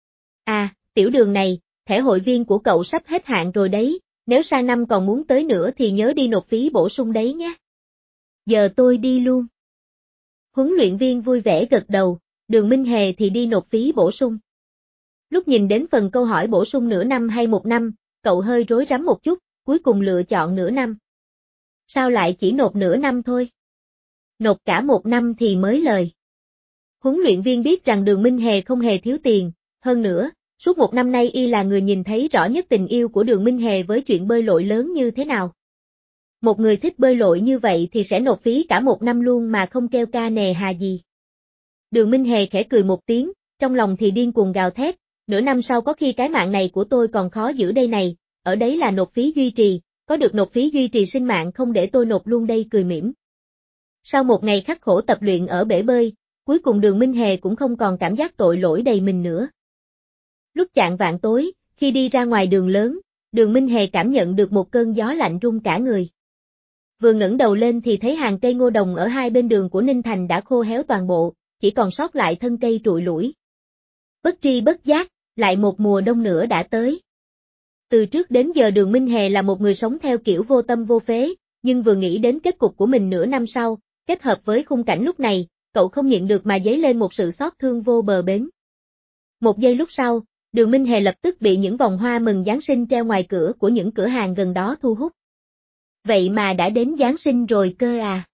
À, tiểu Đường này, thẻ hội viên của cậu sắp hết hạn rồi đấy, nếu sang năm còn muốn tới nữa thì nhớ đi nộp phí bổ sung đấy nhé. Giờ tôi đi luôn. Huấn luyện viên vui vẻ gật đầu, Đường Minh Hề thì đi nộp phí bổ sung. Lúc nhìn đến phần câu hỏi bổ sung nửa năm hay một năm, cậu hơi rối rắm một chút, cuối cùng lựa chọn nửa năm. Sao lại chỉ nộp nửa năm thôi? Nộp cả một năm thì mới lời. Huấn luyện viên biết rằng Đường Minh Hề không hề thiếu tiền, hơn nữa, suốt một năm nay y là người nhìn thấy rõ nhất tình yêu của Đường Minh Hề với chuyện bơi lội lớn như thế nào. Một người thích bơi lội như vậy thì sẽ nộp phí cả một năm luôn mà không kêu ca nề hà gì. Đường Minh Hề khẽ cười một tiếng, trong lòng thì điên cuồng gào thét, nửa năm sau có khi cái mạng này của tôi còn khó giữ đây này, ở đấy là nộp phí duy trì, có được nộp phí duy trì sinh mạng không để tôi nộp luôn đây cười mỉm. Sau một ngày khắc khổ tập luyện ở bể bơi, cuối cùng Đường Minh Hề cũng không còn cảm giác tội lỗi đầy mình nữa. Lúc chạng vạng tối, khi đi ra ngoài đường lớn, Đường Minh Hề cảm nhận được một cơn gió lạnh rung cả người. Vừa ngẩng đầu lên thì thấy hàng cây ngô đồng ở hai bên đường của Ninh Thành đã khô héo toàn bộ, chỉ còn sót lại thân cây trụi lủi. Bất tri bất giác, lại một mùa đông nữa đã tới. Từ trước đến giờ Đường Minh Hề là một người sống theo kiểu vô tâm vô phế, nhưng vừa nghĩ đến kết cục của mình nửa năm sau, kết hợp với khung cảnh lúc này, cậu không nhịn được mà dấy lên một sự xót thương vô bờ bến. Một giây lúc sau, Đường Minh Hề lập tức bị những vòng hoa mừng Giáng sinh treo ngoài cửa của những cửa hàng gần đó thu hút. Vậy mà đã đến Giáng sinh rồi cơ à.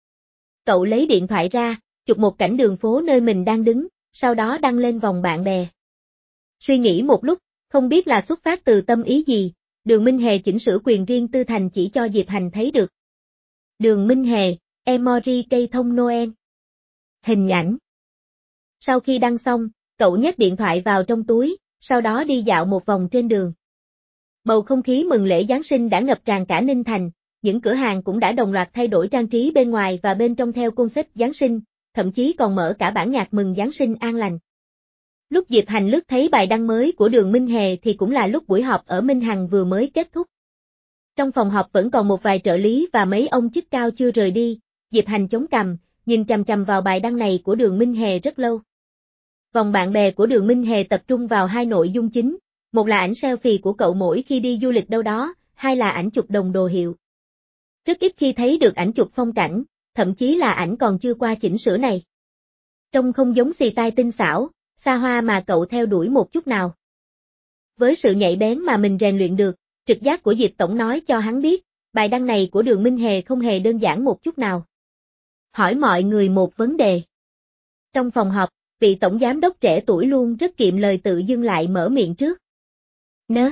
Cậu lấy điện thoại ra, chụp một cảnh đường phố nơi mình đang đứng, sau đó đăng lên vòng bạn bè. Suy nghĩ một lúc, không biết là xuất phát từ tâm ý gì, Đường Minh Hề chỉnh sửa quyền riêng tư thành chỉ cho Diệp Hành thấy được. Đường Minh Hề, emoji cây thông Noel. Hình ảnh. Sau khi đăng xong, cậu nhét điện thoại vào trong túi, sau đó đi dạo một vòng trên đường. Bầu không khí mừng lễ Giáng sinh đã ngập tràn cả Ninh Thành, những cửa hàng cũng đã đồng loạt thay đổi trang trí bên ngoài và bên trong theo concept Giáng sinh, thậm chí còn mở cả bản nhạc mừng Giáng sinh an lành. Lúc Diệp Hành lướt thấy bài đăng mới của Đường Minh Hề thì cũng là lúc buổi họp ở Minh Hằng vừa mới kết thúc. Trong phòng họp vẫn còn một vài trợ lý và mấy ông chức cao chưa rời đi, Diệp Hành chống cằm, nhìn chằm chằm vào bài đăng này của Đường Minh Hề rất lâu. Vòng bạn bè của Đường Minh Hề tập trung vào hai nội dung chính, một là ảnh selfie của cậu mỗi khi đi du lịch đâu đó, hai là ảnh chụp đồng đồ hiệu. Rất ít khi thấy được ảnh chụp phong cảnh, thậm chí là ảnh còn chưa qua chỉnh sửa này. Trông không giống xì tai tinh xảo, xa hoa mà cậu theo đuổi một chút nào. Với sự nhạy bén mà mình rèn luyện được, trực giác của Diệp Tổng nói cho hắn biết, bài đăng này của Đường Minh Hề không hề đơn giản một chút nào. Hỏi mọi người một vấn đề. Trong phòng họp, vị tổng giám đốc trẻ tuổi luôn rất kiệm lời tự dưng lại mở miệng trước. Nớ.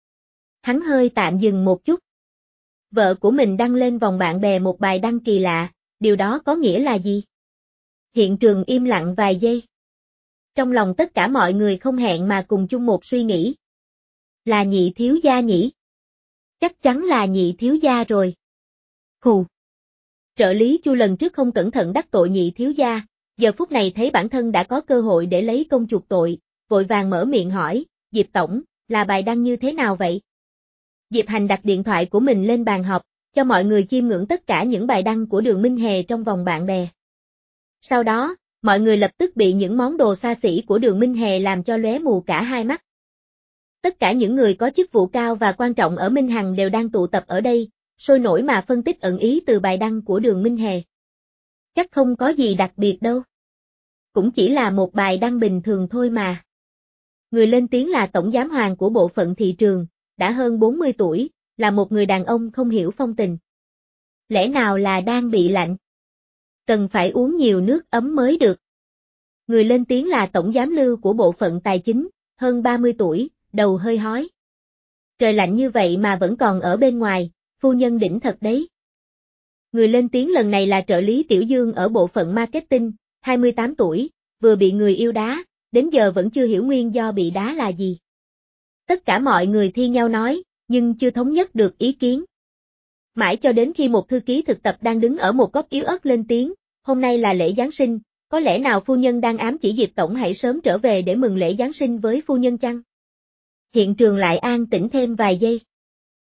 Hắn hơi tạm dừng một chút. Vợ của mình đăng lên vòng bạn bè một bài đăng kỳ lạ, điều đó có nghĩa là gì? Hiện trường im lặng vài giây. Trong lòng tất cả mọi người không hẹn mà cùng chung một suy nghĩ. Là Nhị thiếu gia nhỉ? Chắc chắn là Nhị thiếu gia rồi. Hù. Trợ lý Chu lần trước không cẩn thận đắc tội Nhị thiếu gia, giờ phút này thấy bản thân đã có cơ hội để lấy công chuộc tội, vội vàng mở miệng hỏi, Diệp Tổng, là bài đăng như thế nào vậy? Diệp Hành đặt điện thoại của mình lên bàn họp, cho mọi người chiêm ngưỡng tất cả những bài đăng của Đường Minh Hề trong vòng bạn bè. Sau đó, mọi người lập tức bị những món đồ xa xỉ của Đường Minh Hề làm cho lóe mù cả hai mắt. Tất cả những người có chức vụ cao và quan trọng ở Minh Hằng đều đang tụ tập ở đây, sôi nổi mà phân tích ẩn ý từ bài đăng của Đường Minh Hề. Chắc không có gì đặc biệt đâu. Cũng chỉ là một bài đăng bình thường thôi mà. Người lên tiếng là tổng giám hoàng của bộ phận thị trường, đã hơn bốn mươi tuổi, là một người đàn ông không hiểu phong tình. Lẽ nào là đang bị lạnh? Cần phải uống nhiều nước ấm mới được. Người lên tiếng là tổng giám lưu của bộ phận tài chính, hơn ba mươi tuổi, đầu hơi hói. Trời lạnh như vậy mà vẫn còn ở bên ngoài, phu nhân đỉnh thật đấy. Người lên tiếng lần này là trợ lý Tiểu Dương ở bộ phận marketing, hai mươi tám tuổi, vừa bị người yêu đá, đến giờ vẫn chưa hiểu nguyên do bị đá là gì. Tất cả mọi người thi nhau nói, nhưng chưa thống nhất được ý kiến. Mãi cho đến khi một thư ký thực tập đang đứng ở một góc yếu ớt lên tiếng, hôm nay là lễ Giáng sinh, có lẽ nào phu nhân đang ám chỉ Diệp Tổng hãy sớm trở về để mừng lễ Giáng sinh với phu nhân chăng? Hiện trường lại an tĩnh thêm vài giây.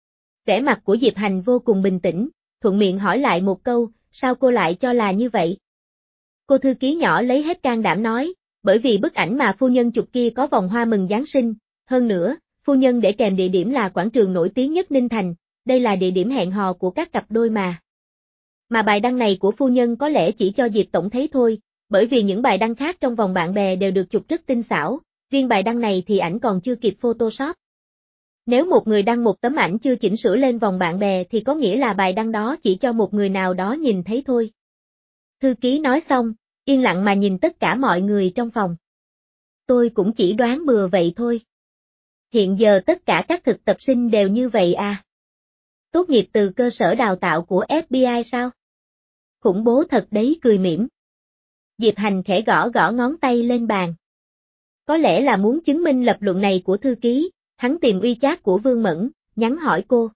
Vẻ mặt của Diệp Hành vô cùng bình tĩnh, thuận miệng hỏi lại một câu, sao cô lại cho là như vậy? Cô thư ký nhỏ lấy hết can đảm nói, bởi vì bức ảnh mà phu nhân chụp kia có vòng hoa mừng Giáng sinh, hơn nữa, phu nhân để kèm địa điểm là quảng trường nổi tiếng nhất Ninh Thành, đây là địa điểm hẹn hò của các cặp đôi mà. Mà bài đăng này của phu nhân có lẽ chỉ cho Diệp Tổng thấy thôi, bởi vì những bài đăng khác trong vòng bạn bè đều được chụp rất tinh xảo, riêng bài đăng này thì ảnh còn chưa kịp Photoshop. Nếu một người đăng một tấm ảnh chưa chỉnh sửa lên vòng bạn bè thì có nghĩa là bài đăng đó chỉ cho một người nào đó nhìn thấy thôi. Thư ký nói xong, yên lặng mà nhìn tất cả mọi người trong phòng. Tôi cũng chỉ đoán bừa vậy thôi. Hiện giờ tất cả các thực tập sinh đều như vậy à? Tốt nghiệp từ cơ sở đào tạo của ép bê i sao? Khủng bố thật đấy, cười mỉm. Diệp Hành khẽ gõ gõ ngón tay lên bàn. Có lẽ là muốn chứng minh lập luận này của thư ký, hắn tìm WeChat của Vương Mẫn, nhắn hỏi cô.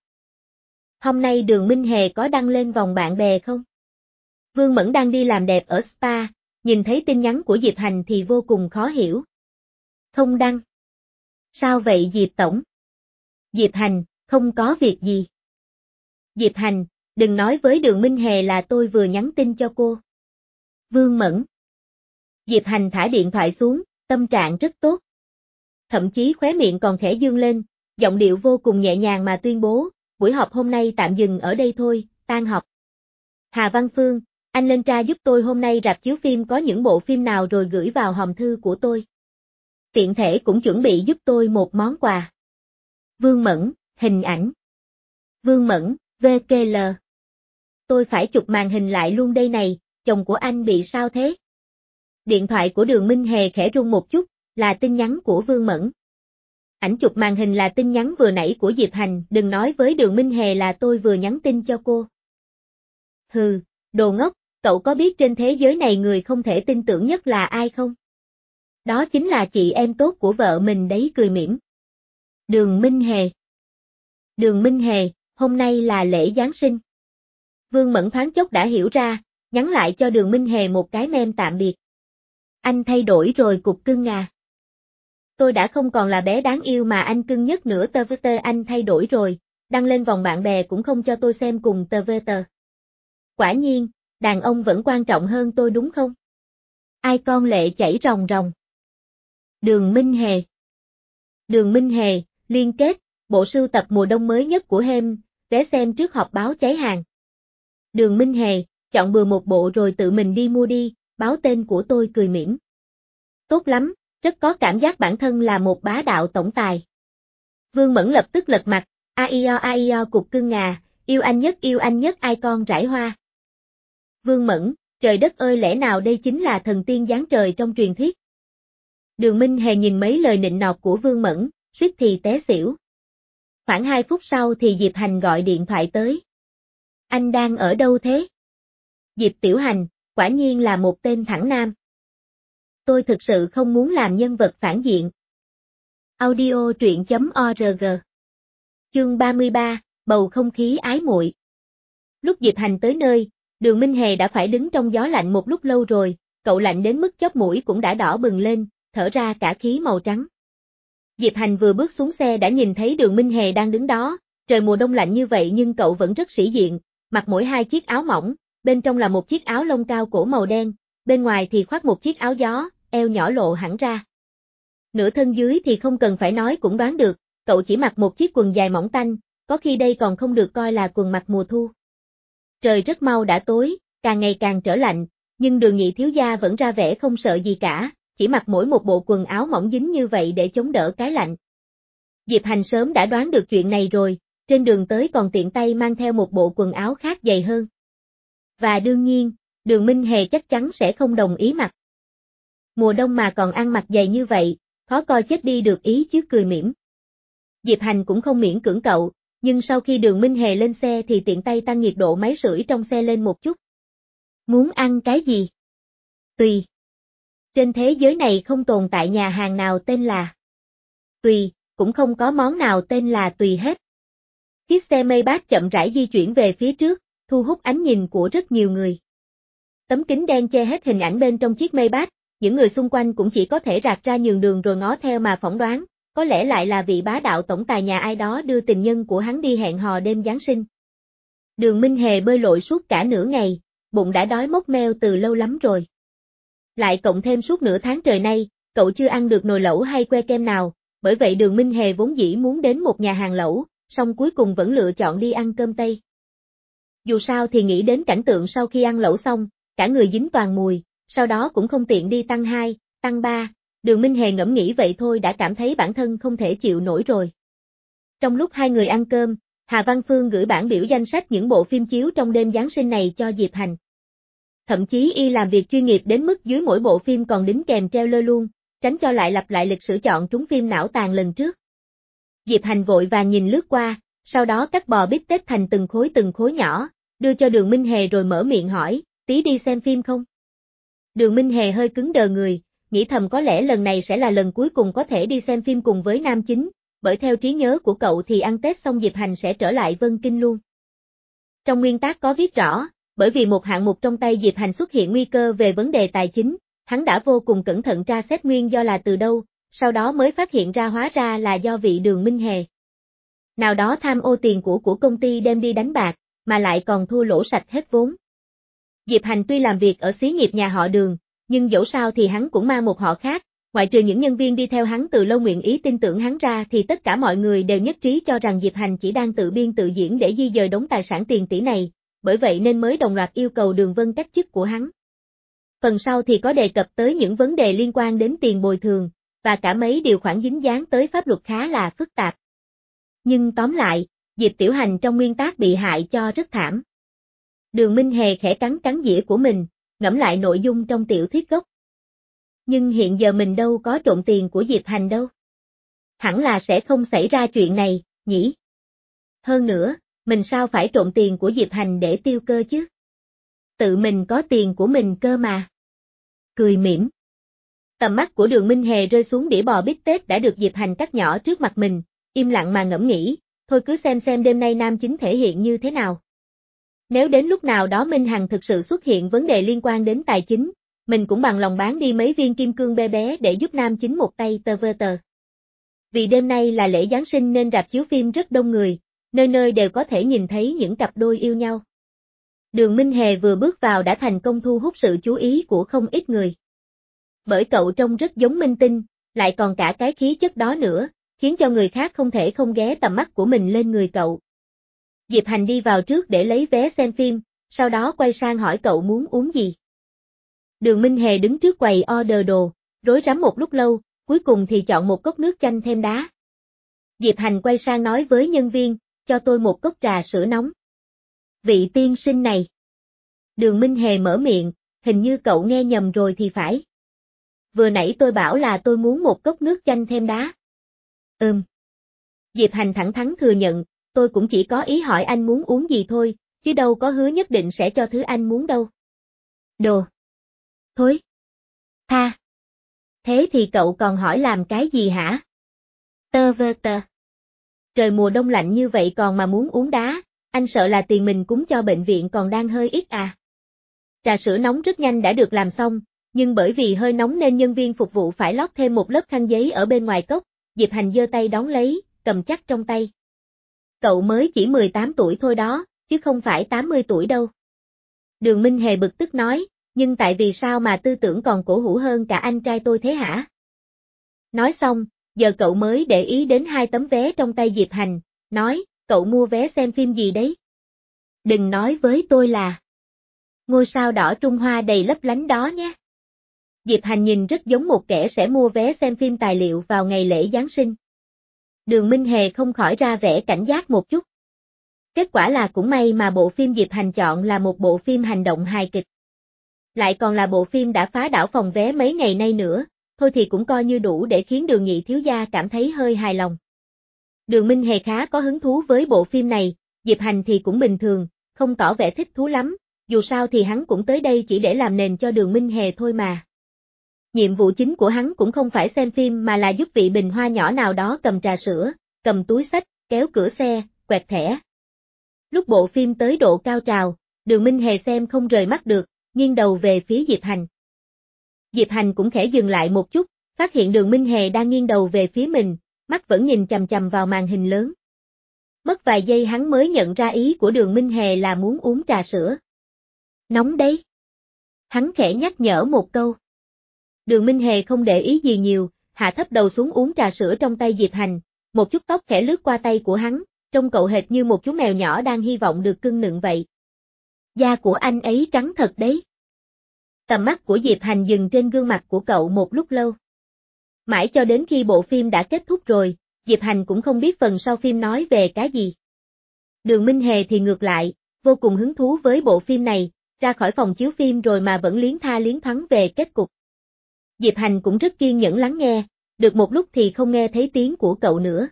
Hôm nay Đường Minh Hề có đăng lên vòng bạn bè không? Vương Mẫn đang đi làm đẹp ở spa, nhìn thấy tin nhắn của Diệp Hành thì vô cùng khó hiểu. Không đăng. Sao vậy Diệp Tổng? Diệp Hành, không có việc gì. Diệp Hành, đừng nói với Đường Minh Hề là tôi vừa nhắn tin cho cô. Vương Mẫn. Diệp Hành thả điện thoại xuống, tâm trạng rất tốt. Thậm chí khóe miệng còn khẽ dương lên, giọng điệu vô cùng nhẹ nhàng mà tuyên bố, buổi họp hôm nay tạm dừng ở đây thôi, tan họp. Hà Văn Phương, anh lên tra giúp tôi hôm nay rạp chiếu phim có những bộ phim nào rồi gửi vào hòm thư của tôi. Tiện thể cũng chuẩn bị giúp tôi một món quà. Vương Mẫn, hình ảnh. Vương Mẫn, vê kê lờ. Tôi phải chụp màn hình lại luôn đây này, chồng của anh bị sao thế? Điện thoại của Đường Minh Hề khẽ rung một chút, là tin nhắn của Vương Mẫn. Ảnh chụp màn hình là tin nhắn vừa nãy của Diệp Hành, đừng nói với Đường Minh Hề là tôi vừa nhắn tin cho cô. Hừ, đồ ngốc, cậu có biết trên thế giới này người không thể tin tưởng nhất là ai không? Đó chính là chị em tốt của vợ mình đấy, cười mỉm. Đường Minh Hề. Đường Minh Hề, hôm nay là lễ Giáng sinh. Vương Mẫn thoáng chốc đã hiểu ra, nhắn lại cho Đường Minh Hề một cái meme tạm biệt. Anh thay đổi rồi cục cưng à. Tôi đã không còn là bé đáng yêu mà anh cưng nhất nữa, tờ vê tờ, anh thay đổi rồi, đăng lên vòng bạn bè cũng không cho tôi xem cùng tờ vê tờ. Quả nhiên, đàn ông vẫn quan trọng hơn tôi đúng không? Ai con lệ chảy ròng ròng. Đường Minh Hề. Đường Minh Hề, liên kết, bộ sưu tập mùa đông mới nhất của Hem, vé xem trước họp báo cháy hàng. Đường Minh Hề, chọn bừa một bộ rồi tự mình đi mua đi, báo tên của tôi, cười mỉm. Tốt lắm, rất có cảm giác bản thân là một bá đạo tổng tài. Vương Mẫn lập tức lật mặt, aio aio cục cưng à, yêu anh nhất yêu anh nhất ai con rải hoa. Vương Mẫn, trời đất ơi, lẽ nào đây chính là thần tiên giáng trời trong truyền thuyết? Đường Minh Hề nhìn mấy lời nịnh nọt của Vương Mẫn, suýt thì té xỉu. Khoảng hai phút sau thì Diệp Hành gọi điện thoại tới. Anh đang ở đâu thế? Diệp Tiểu Hành, quả nhiên là một tên thẳng nam. Tôi thực sự không muốn làm nhân vật phản diện. Audio truyện chấm org. Chương ba mươi ba, bầu không khí ái muội. Lúc Diệp Hành tới nơi, Đường Minh Hề đã phải đứng trong gió lạnh một lúc lâu rồi, cậu lạnh đến mức chóp mũi cũng đã đỏ bừng lên, thở ra cả khí màu trắng. Diệp Hành vừa bước xuống xe đã nhìn thấy Đường Minh Hề đang đứng đó, trời mùa đông lạnh như vậy nhưng cậu vẫn rất sĩ diện, mặc mỗi hai chiếc áo mỏng, bên trong là một chiếc áo lông cao cổ màu đen, bên ngoài thì khoác một chiếc áo gió, eo nhỏ lộ hẳn ra. Nửa thân dưới thì không cần phải nói cũng đoán được, cậu chỉ mặc một chiếc quần dài mỏng tanh, có khi đây còn không được coi là quần mặc mùa thu. Trời rất mau đã tối, càng ngày càng trở lạnh, nhưng Đường nhị thiếu gia vẫn ra vẻ không sợ gì cả, chỉ mặc mỗi một bộ quần áo mỏng dính như vậy để chống đỡ cái lạnh. Diệp Hành sớm đã đoán được chuyện này rồi, trên đường tới còn tiện tay mang theo một bộ quần áo khác dày hơn. Và đương nhiên, Đường Minh Hề chắc chắn sẽ không đồng ý mặc. Mùa đông mà còn ăn mặc dày như vậy, khó coi chết đi được ý chứ, cười mỉm. Diệp Hành cũng không miễn cưỡng cậu, nhưng sau khi Đường Minh Hề lên xe thì tiện tay tăng nhiệt độ máy sưởi trong xe lên một chút. Muốn ăn cái gì? Tùy. Trên thế giới này không tồn tại nhà hàng nào tên là Tùy, cũng không có món nào tên là Tùy hết. Chiếc xe Maybach chậm rãi di chuyển về phía trước, thu hút ánh nhìn của rất nhiều người. Tấm kính đen che hết hình ảnh bên trong chiếc Maybach, những người xung quanh cũng chỉ có thể rạc ra nhường đường rồi ngó theo mà phỏng đoán, có lẽ lại là vị bá đạo tổng tài nhà ai đó đưa tình nhân của hắn đi hẹn hò đêm Giáng sinh. Đường Minh Hề bơi lội suốt cả nửa ngày, bụng đã đói mốc meo từ lâu lắm rồi. Lại cộng thêm suốt nửa tháng trời nay, cậu chưa ăn được nồi lẩu hay que kem nào, bởi vậy Đường Minh Hề vốn dĩ muốn đến một nhà hàng lẩu, song cuối cùng vẫn lựa chọn đi ăn cơm Tây. Dù sao thì nghĩ đến cảnh tượng sau khi ăn lẩu xong, cả người dính toàn mùi, sau đó cũng không tiện đi tăng hai, tăng ba, Đường Minh Hề ngẫm nghĩ vậy thôi đã cảm thấy bản thân không thể chịu nổi rồi. Trong lúc hai người ăn cơm, Hà Văn Phương gửi bản biểu danh sách những bộ phim chiếu trong đêm Giáng sinh này cho Diệp Hành. Thậm chí y làm việc chuyên nghiệp đến mức dưới mỗi bộ phim còn đính kèm trailer luôn, tránh cho lại lặp lại lịch sử chọn trúng phim não tàn lần trước. Diệp Hành vội vàng nhìn lướt qua, sau đó cắt bò bít tết thành từng khối từng khối nhỏ, đưa cho Đường Minh Hề rồi mở miệng hỏi, tí đi xem phim không? Đường Minh Hề hơi cứng đờ người, nghĩ thầm có lẽ lần này sẽ là lần cuối cùng có thể đi xem phim cùng với nam chính, bởi theo trí nhớ của cậu thì ăn Tết xong Diệp Hành sẽ trở lại Vân Kinh luôn. Trong nguyên tắc có viết rõ, bởi vì một hạng mục trong tay Diệp Hành xuất hiện nguy cơ về vấn đề tài chính, hắn đã vô cùng cẩn thận tra xét nguyên do là từ đâu, sau đó mới phát hiện ra hóa ra là do vị Đường Minh Hề nào đó tham ô tiền của của công ty đem đi đánh bạc, mà lại còn thua lỗ sạch hết vốn. Diệp Hành tuy làm việc ở xí nghiệp nhà họ Đường, nhưng dẫu sao thì hắn cũng mang một họ khác, ngoại trừ những nhân viên đi theo hắn từ lâu nguyện ý tin tưởng hắn ra thì tất cả mọi người đều nhất trí cho rằng Diệp Hành chỉ đang tự biên tự diễn để di dời đống tài sản tiền tỷ này, bởi vậy nên mới đồng loạt yêu cầu Đường Vân cách chức của hắn. Phần sau thì có đề cập tới những vấn đề liên quan đến tiền bồi thường, và cả mấy điều khoản dính dáng tới pháp luật khá là phức tạp. Nhưng tóm lại, Diệp Tiểu Hành trong nguyên tắc bị hại cho rất thảm. Đường Minh Hề khẽ cắn cắn dĩa của mình, ngẫm lại nội dung trong tiểu thuyết gốc. Nhưng hiện giờ mình đâu có trộm tiền của Diệp Hành đâu. Hẳn là sẽ không xảy ra chuyện này, nhỉ? Hơn nữa, mình sao phải trộm tiền của Diệp Hành để tiêu cơ chứ? Tự mình có tiền của mình cơ mà. Cười mỉm. Tầm mắt của Đường Minh Hề rơi xuống đĩa bò bít tết đã được Diệp Hành cắt nhỏ trước mặt mình, im lặng mà ngẫm nghĩ, thôi cứ xem xem đêm nay nam chính thể hiện như thế nào. Nếu đến lúc nào đó Minh Hằng thực sự xuất hiện vấn đề liên quan đến tài chính, mình cũng bằng lòng bán đi mấy viên kim cương bé bé để giúp nam chính một tay tờ vơ tờ. Vì đêm nay là lễ Giáng sinh nên rạp chiếu phim rất đông người, nơi nơi đều có thể nhìn thấy những cặp đôi yêu nhau. Đường Minh Hề vừa bước vào đã thành công thu hút sự chú ý của không ít người. Bởi cậu trông rất giống minh tinh, lại còn cả cái khí chất đó nữa, khiến cho người khác không thể không ghé tầm mắt của mình lên người cậu. Diệp Hành đi vào trước để lấy vé xem phim, sau đó quay sang hỏi cậu muốn uống gì. Đường Minh Hề đứng trước quầy order đồ, rối rắm một lúc lâu, cuối cùng thì chọn một cốc nước chanh thêm đá. Diệp Hành quay sang nói với nhân viên, cho tôi một cốc trà sữa nóng. Vị tiên sinh này. Đường Minh Hề mở miệng, hình như cậu nghe nhầm rồi thì phải. Vừa nãy tôi bảo là tôi muốn một cốc nước chanh thêm đá. Ừm. Diệp Hành thẳng thắn thừa nhận, tôi cũng chỉ có ý hỏi anh muốn uống gì thôi, chứ đâu có hứa nhất định sẽ cho thứ anh muốn đâu. Đồ. Thối. Tha. Thế thì cậu còn hỏi làm cái gì hả? Tơ vơ tơ. Trời mùa đông lạnh như vậy còn mà muốn uống đá, anh sợ là tiền mình cúng cho bệnh viện còn đang hơi ít à. Trà sữa nóng rất nhanh đã được làm xong, nhưng bởi vì hơi nóng nên nhân viên phục vụ phải lót thêm một lớp khăn giấy ở bên ngoài cốc, Diệp Hành giơ tay đón lấy, cầm chắc trong tay. Cậu mới chỉ mười tám tuổi thôi đó, chứ không phải tám mươi tuổi đâu. Đường Minh Hề bực tức nói, nhưng tại vì sao mà tư tưởng còn cổ hủ hơn cả anh trai tôi thế hả? Nói xong, giờ cậu mới để ý đến hai tấm vé trong tay Diệp Hành, nói, cậu mua vé xem phim gì đấy? Đừng nói với tôi là ngôi sao đỏ Trung Hoa đầy lấp lánh đó nhé. Diệp Hành nhìn rất giống một kẻ sẽ mua vé xem phim tài liệu vào ngày lễ Giáng sinh. Đường Minh Hề không khỏi ra vẻ cảnh giác một chút. Kết quả là cũng may mà bộ phim Diệp Hành chọn là một bộ phim hành động hài kịch. Lại còn là bộ phim đã phá đảo phòng vé mấy ngày nay nữa, thôi thì cũng coi như đủ để khiến Đường nhị thiếu gia cảm thấy hơi hài lòng. Đường Minh Hề khá có hứng thú với bộ phim này, Diệp Hành thì cũng bình thường, không tỏ vẻ thích thú lắm, dù sao thì hắn cũng tới đây chỉ để làm nền cho Đường Minh Hề thôi mà. Nhiệm vụ chính của hắn cũng không phải xem phim mà là giúp vị bình hoa nhỏ nào đó cầm trà sữa, cầm túi xách, kéo cửa xe, quẹt thẻ. Lúc bộ phim tới độ cao trào, Đường Minh Hề xem không rời mắt được, nghiêng đầu về phía Diệp Hành. Diệp Hành cũng khẽ dừng lại một chút, phát hiện Đường Minh Hề đang nghiêng đầu về phía mình, mắt vẫn nhìn chằm chằm vào màn hình lớn. Mất vài giây hắn mới nhận ra ý của Đường Minh Hề là muốn uống trà sữa. Nóng đấy. Hắn khẽ nhắc nhở một câu. Đường Minh Hề không để ý gì nhiều, hạ thấp đầu xuống uống trà sữa trong tay Diệp Hành, một chút tóc khẽ lướt qua tay của hắn, trông cậu hệt như một chú mèo nhỏ đang hy vọng được cưng nựng vậy. Da của anh ấy trắng thật đấy. Tầm mắt của Diệp Hành dừng trên gương mặt của cậu một lúc lâu. Mãi cho đến khi bộ phim đã kết thúc rồi, Diệp Hành cũng không biết phần sau phim nói về cái gì. Đường Minh Hề thì ngược lại, vô cùng hứng thú với bộ phim này, ra khỏi phòng chiếu phim rồi mà vẫn liến tha liến thoáng về kết cục. Diệp Hành cũng rất kiên nhẫn lắng nghe, được một lúc thì không nghe thấy tiếng của cậu nữa.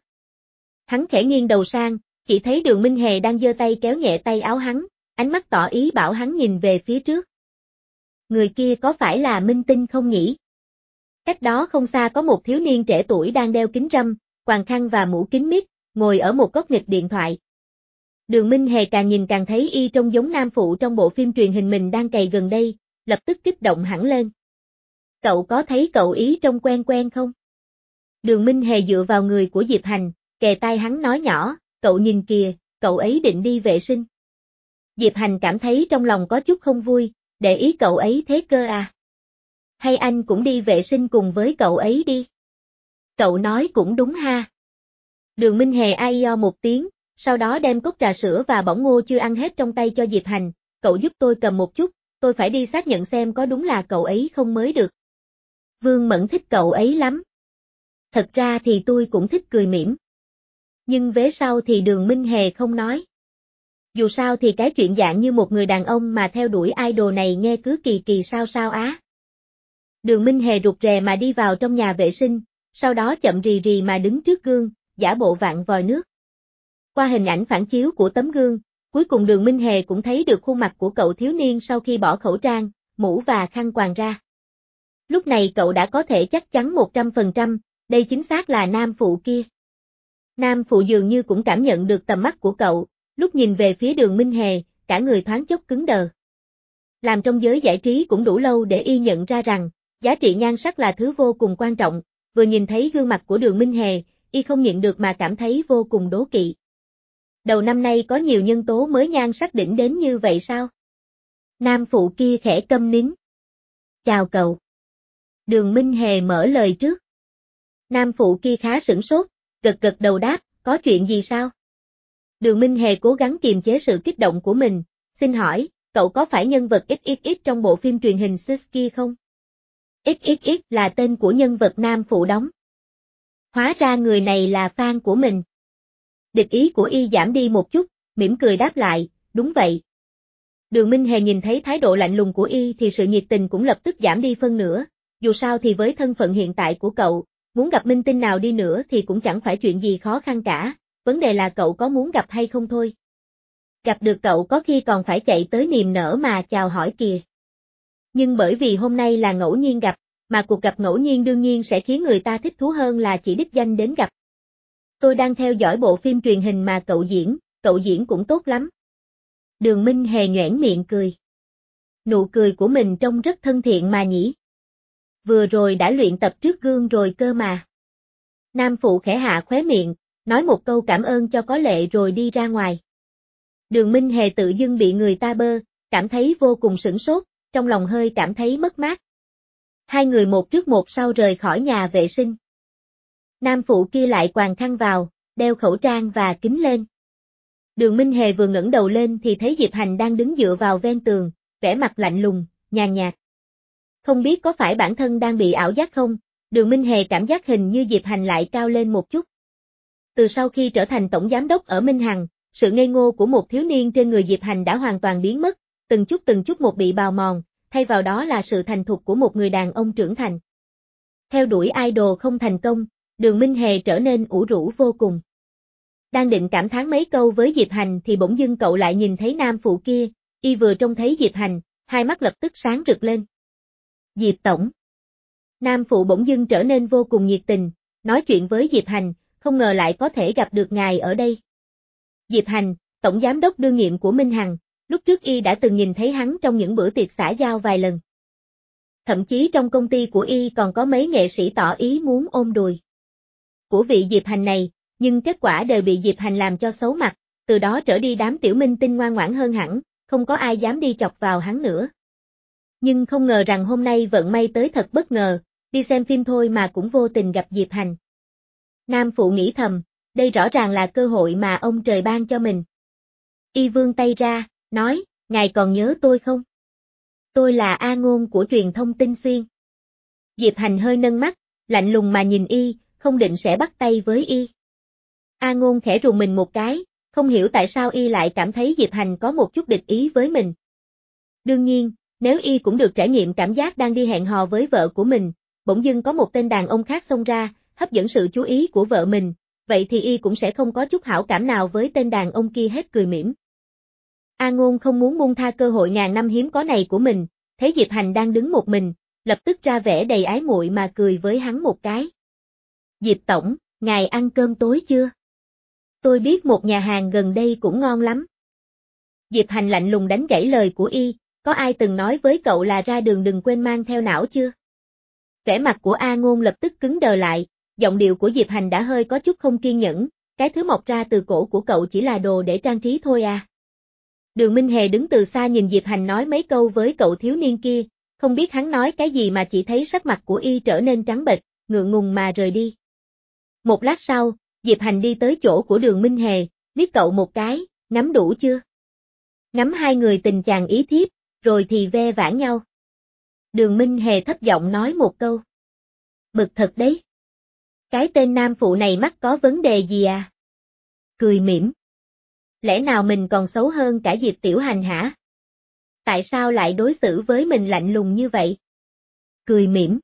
Hắn khẽ nghiêng đầu sang, chỉ thấy Đường Minh Hề đang giơ tay kéo nhẹ tay áo hắn, ánh mắt tỏ ý bảo hắn nhìn về phía trước. Người kia có phải là Minh Tinh không nhỉ? Cách đó không xa có một thiếu niên trẻ tuổi đang đeo kính râm, quàng khăn và mũ kính mít, ngồi ở một góc nghịch điện thoại. Đường Minh Hề càng nhìn càng thấy y trông giống nam phụ trong bộ phim truyền hình mình đang cày gần đây, lập tức kích động hẳn lên. Cậu có thấy cậu ý trông quen quen không? Đường Minh Hề dựa vào người của Diệp Hành, kề tai hắn nói nhỏ, cậu nhìn kìa, cậu ấy định đi vệ sinh. Diệp Hành cảm thấy trong lòng có chút không vui, để ý cậu ấy thế cơ à? Hay anh cũng đi vệ sinh cùng với cậu ấy đi? Cậu nói cũng đúng ha. Đường Minh Hề ai o một tiếng, sau đó đem cốc trà sữa và bỏng ngô chưa ăn hết trong tay cho Diệp Hành, cậu giúp tôi cầm một chút, tôi phải đi xác nhận xem có đúng là cậu ấy không mới được. Vương Mẫn thích cậu ấy lắm. Thật ra thì tôi cũng thích cười mỉm. Nhưng vế sau thì Đường Minh Hề không nói. Dù sao thì cái chuyện dạng như một người đàn ông mà theo đuổi idol này nghe cứ kỳ kỳ sao sao á. Đường Minh Hề rụt rè mà đi vào trong nhà vệ sinh, sau đó chậm rì rì mà đứng trước gương, giả bộ vặn vòi nước. Qua hình ảnh phản chiếu của tấm gương, cuối cùng Đường Minh Hề cũng thấy được khuôn mặt của cậu thiếu niên sau khi bỏ khẩu trang, mũ và khăn quàng ra. Lúc này cậu đã có thể chắc chắn một trăm phần trăm, đây chính xác là nam phụ kia. Nam phụ dường như cũng cảm nhận được tầm mắt của cậu, lúc nhìn về phía Đường Minh Hề, cả người thoáng chốc cứng đờ. Làm trong giới giải trí cũng đủ lâu để y nhận ra rằng, giá trị nhan sắc là thứ vô cùng quan trọng, vừa nhìn thấy gương mặt của Đường Minh Hề, y không nhịn được mà cảm thấy vô cùng đố kỵ. Đầu năm nay có nhiều nhân tố mới nhan sắc đỉnh đến như vậy sao? Nam phụ kia khẽ câm nín. Chào cậu. Đường Minh Hề mở lời trước. Nam phụ kia khá sửng sốt, gật gật đầu đáp, có chuyện gì sao? Đường Minh Hề cố gắng kiềm chế sự kích động của mình, xin hỏi, cậu có phải nhân vật ích ích ích trong bộ phim truyền hình Sisky không? ích ích ích là tên của nhân vật nam phụ đóng. Hóa ra người này là fan của mình. Địch ý của y giảm đi một chút, mỉm cười đáp lại, đúng vậy. Đường Minh Hề nhìn thấy thái độ lạnh lùng của y thì sự nhiệt tình cũng lập tức giảm đi phân nửa, dù sao thì với thân phận hiện tại của cậu, muốn gặp minh tinh nào đi nữa thì cũng chẳng phải chuyện gì khó khăn cả, vấn đề là cậu có muốn gặp hay không thôi. Gặp được cậu có khi còn phải chạy tới niềm nở mà chào hỏi kìa. Nhưng bởi vì hôm nay là ngẫu nhiên gặp, mà cuộc gặp ngẫu nhiên đương nhiên sẽ khiến người ta thích thú hơn là chỉ đích danh đến gặp. Tôi đang theo dõi bộ phim truyền hình mà cậu diễn, cậu diễn cũng tốt lắm. Đường Minh Hề nhoẻn miệng cười. Nụ cười của mình trông rất thân thiện mà nhỉ. Vừa rồi đã luyện tập trước gương rồi cơ mà. Nam phụ khẽ hạ khóe miệng, nói một câu cảm ơn cho có lệ rồi đi ra ngoài. Đường Minh Hề tự dưng bị người ta bơ, cảm thấy vô cùng sửng sốt, trong lòng hơi cảm thấy mất mát. Hai người một trước một sau rời khỏi nhà vệ sinh. Nam phụ kia lại quàng khăn vào, đeo khẩu trang và kính lên. Đường Minh Hề vừa ngẩng đầu lên thì thấy Diệp Hành đang đứng dựa vào ven tường, vẻ mặt lạnh lùng, nhàn nhạt. Không biết có phải bản thân đang bị ảo giác không, Đường Minh Hề cảm giác hình như Diệp Hành lại cao lên một chút. Từ sau khi trở thành tổng giám đốc ở Minh Hằng, sự ngây ngô của một thiếu niên trên người Diệp Hành đã hoàn toàn biến mất, từng chút từng chút một bị bào mòn, thay vào đó là sự thành thục của một người đàn ông trưởng thành. Theo đuổi idol không thành công, Đường Minh Hề trở nên ủ rũ vô cùng. Đang định cảm thán mấy câu với Diệp Hành thì bỗng dưng cậu lại nhìn thấy nam phụ kia, y vừa trông thấy Diệp Hành, hai mắt lập tức sáng rực lên. Diệp Tổng. Nam phụ bỗng dưng trở nên vô cùng nhiệt tình, nói chuyện với Diệp Hành, không ngờ lại có thể gặp được ngài ở đây. Diệp Hành, tổng giám đốc đương nhiệm của Minh Hằng, lúc trước y đã từng nhìn thấy hắn trong những bữa tiệc xã giao vài lần. Thậm chí trong công ty của y còn có mấy nghệ sĩ tỏ ý muốn ôm đùi. của vị Diệp Hành này, nhưng kết quả đều bị Diệp Hành làm cho xấu mặt, từ đó trở đi đám tiểu minh tinh ngoan ngoãn hơn hẳn, không có ai dám đi chọc vào hắn nữa. Nhưng không ngờ rằng hôm nay vận may tới thật bất ngờ, đi xem phim thôi mà cũng vô tình gặp Diệp Hành. Nam phụ nghĩ thầm, đây rõ ràng là cơ hội mà ông trời ban cho mình. Y vươn tay ra, nói, ngài còn nhớ tôi không? Tôi là A Ngôn của truyền thông Tinh Xuyên. Diệp Hành hơi nâng mắt, lạnh lùng mà nhìn Y, không định sẽ bắt tay với Y. A Ngôn khẽ rùng mình một cái, không hiểu tại sao Y lại cảm thấy Diệp Hành có một chút địch ý với mình. Đương nhiên, nếu Y cũng được trải nghiệm cảm giác đang đi hẹn hò với vợ của mình, bỗng dưng có một tên đàn ông khác xông ra, hấp dẫn sự chú ý của vợ mình, vậy thì Y cũng sẽ không có chút hảo cảm nào với tên đàn ông kia hết, cười mỉm. A Ngôn không muốn buông tha cơ hội ngàn năm hiếm có này của mình, thấy Diệp Hành đang đứng một mình, lập tức ra vẻ đầy ái muội mà cười với hắn một cái. Diệp tổng, ngài ăn cơm tối chưa? Tôi biết một nhà hàng gần đây cũng ngon lắm. Diệp Hành lạnh lùng đánh gãy lời của Y, có ai từng nói với cậu là ra đường đừng quên mang theo não chưa? Vẻ mặt của A Ngôn lập tức cứng đờ lại, giọng điệu của Diệp Hành đã hơi có chút không kiên nhẫn, cái thứ mọc ra từ cổ của cậu chỉ là đồ để trang trí thôi à. Đường Minh Hề đứng từ xa nhìn Diệp Hành nói mấy câu với cậu thiếu niên kia, không biết hắn nói cái gì mà chỉ thấy sắc mặt của Y trở nên trắng bệch, ngượng ngùng mà rời đi. Một lát sau, Diệp Hành đi tới chỗ của Đường Minh Hề, liếc cậu một cái, ngắm đủ chưa? Ngắm hai người tình chàng ý thiếp, rồi thì ve vãn nhau. Đường Minh Hề thấp giọng nói một câu. Bực thật đấy. Cái tên nam phụ này mắc có vấn đề gì à? Cười mỉm. Lẽ nào mình còn xấu hơn cả Diệp Tiểu Hành hả? Tại sao lại đối xử với mình lạnh lùng như vậy? Cười mỉm.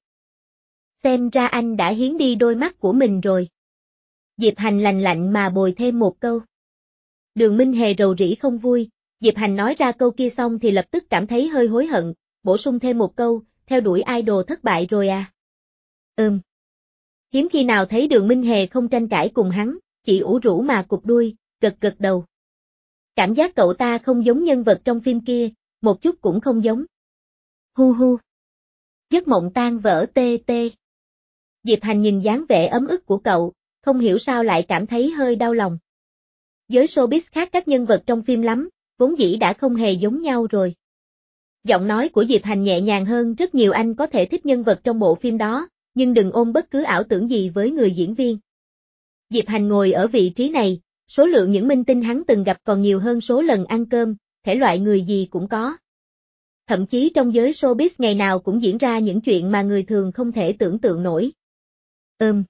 Xem ra anh đã hiến đi đôi mắt của mình rồi. Diệp Hành lành lạnh mà bồi thêm một câu. Đường Minh Hề rầu rĩ không vui, Diệp Hành nói ra câu kia xong thì lập tức cảm thấy hơi hối hận, bổ sung thêm một câu, theo đuổi idol thất bại rồi à? Ừm. Hiếm khi nào thấy Đường Minh Hề không tranh cãi cùng hắn, chỉ ủ rũ mà cụp đuôi, gật gật đầu. Cảm giác cậu ta không giống nhân vật trong phim kia, một chút cũng không giống. Hu hu. Giấc mộng tan vỡ tê tê. Diệp Hành nhìn dáng vẻ ấm ức của cậu, không hiểu sao lại cảm thấy hơi đau lòng. Giới showbiz khác các nhân vật trong phim lắm, vốn dĩ đã không hề giống nhau rồi. Giọng nói của Diệp Hành nhẹ nhàng hơn rất nhiều, anh có thể thích nhân vật trong bộ phim đó, nhưng đừng ôm bất cứ ảo tưởng gì với người diễn viên. Diệp Hành ngồi ở vị trí này, số lượng những minh tinh hắn từng gặp còn nhiều hơn số lần ăn cơm, thể loại người gì cũng có. Thậm chí trong giới showbiz ngày nào cũng diễn ra những chuyện mà người thường không thể tưởng tượng nổi. Ừm.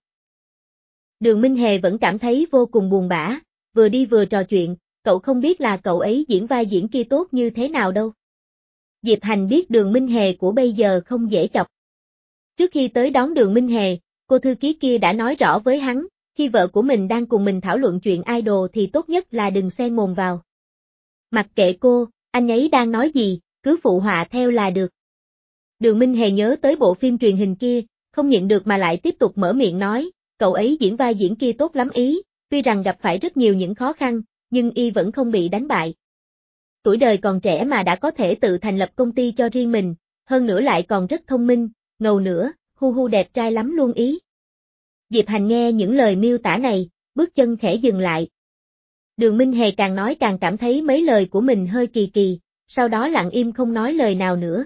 Đường Minh Hề vẫn cảm thấy vô cùng buồn bã, vừa đi vừa trò chuyện, cậu không biết là cậu ấy diễn vai diễn kia tốt như thế nào đâu. Diệp Hành biết Đường Minh Hề của bây giờ không dễ chọc. Trước khi tới đón Đường Minh Hề, cô thư ký kia đã nói rõ với hắn, khi vợ của mình đang cùng mình thảo luận chuyện idol thì tốt nhất là đừng xen mồm vào. Mặc kệ cô, anh ấy đang nói gì, cứ phụ họa theo là được. Đường Minh Hề nhớ tới bộ phim truyền hình kia, không nhịn được mà lại tiếp tục mở miệng nói, cậu ấy diễn vai diễn kia tốt lắm ý, tuy rằng gặp phải rất nhiều những khó khăn, nhưng y vẫn không bị đánh bại. Tuổi đời còn trẻ mà đã có thể tự thành lập công ty cho riêng mình, hơn nữa lại còn rất thông minh, ngầu nữa, hu hu đẹp trai lắm luôn ý. Diệp Hành nghe những lời miêu tả này, bước chân khẽ dừng lại. Đường Minh Hề càng nói càng cảm thấy mấy lời của mình hơi kỳ kỳ, sau đó lặng im không nói lời nào nữa.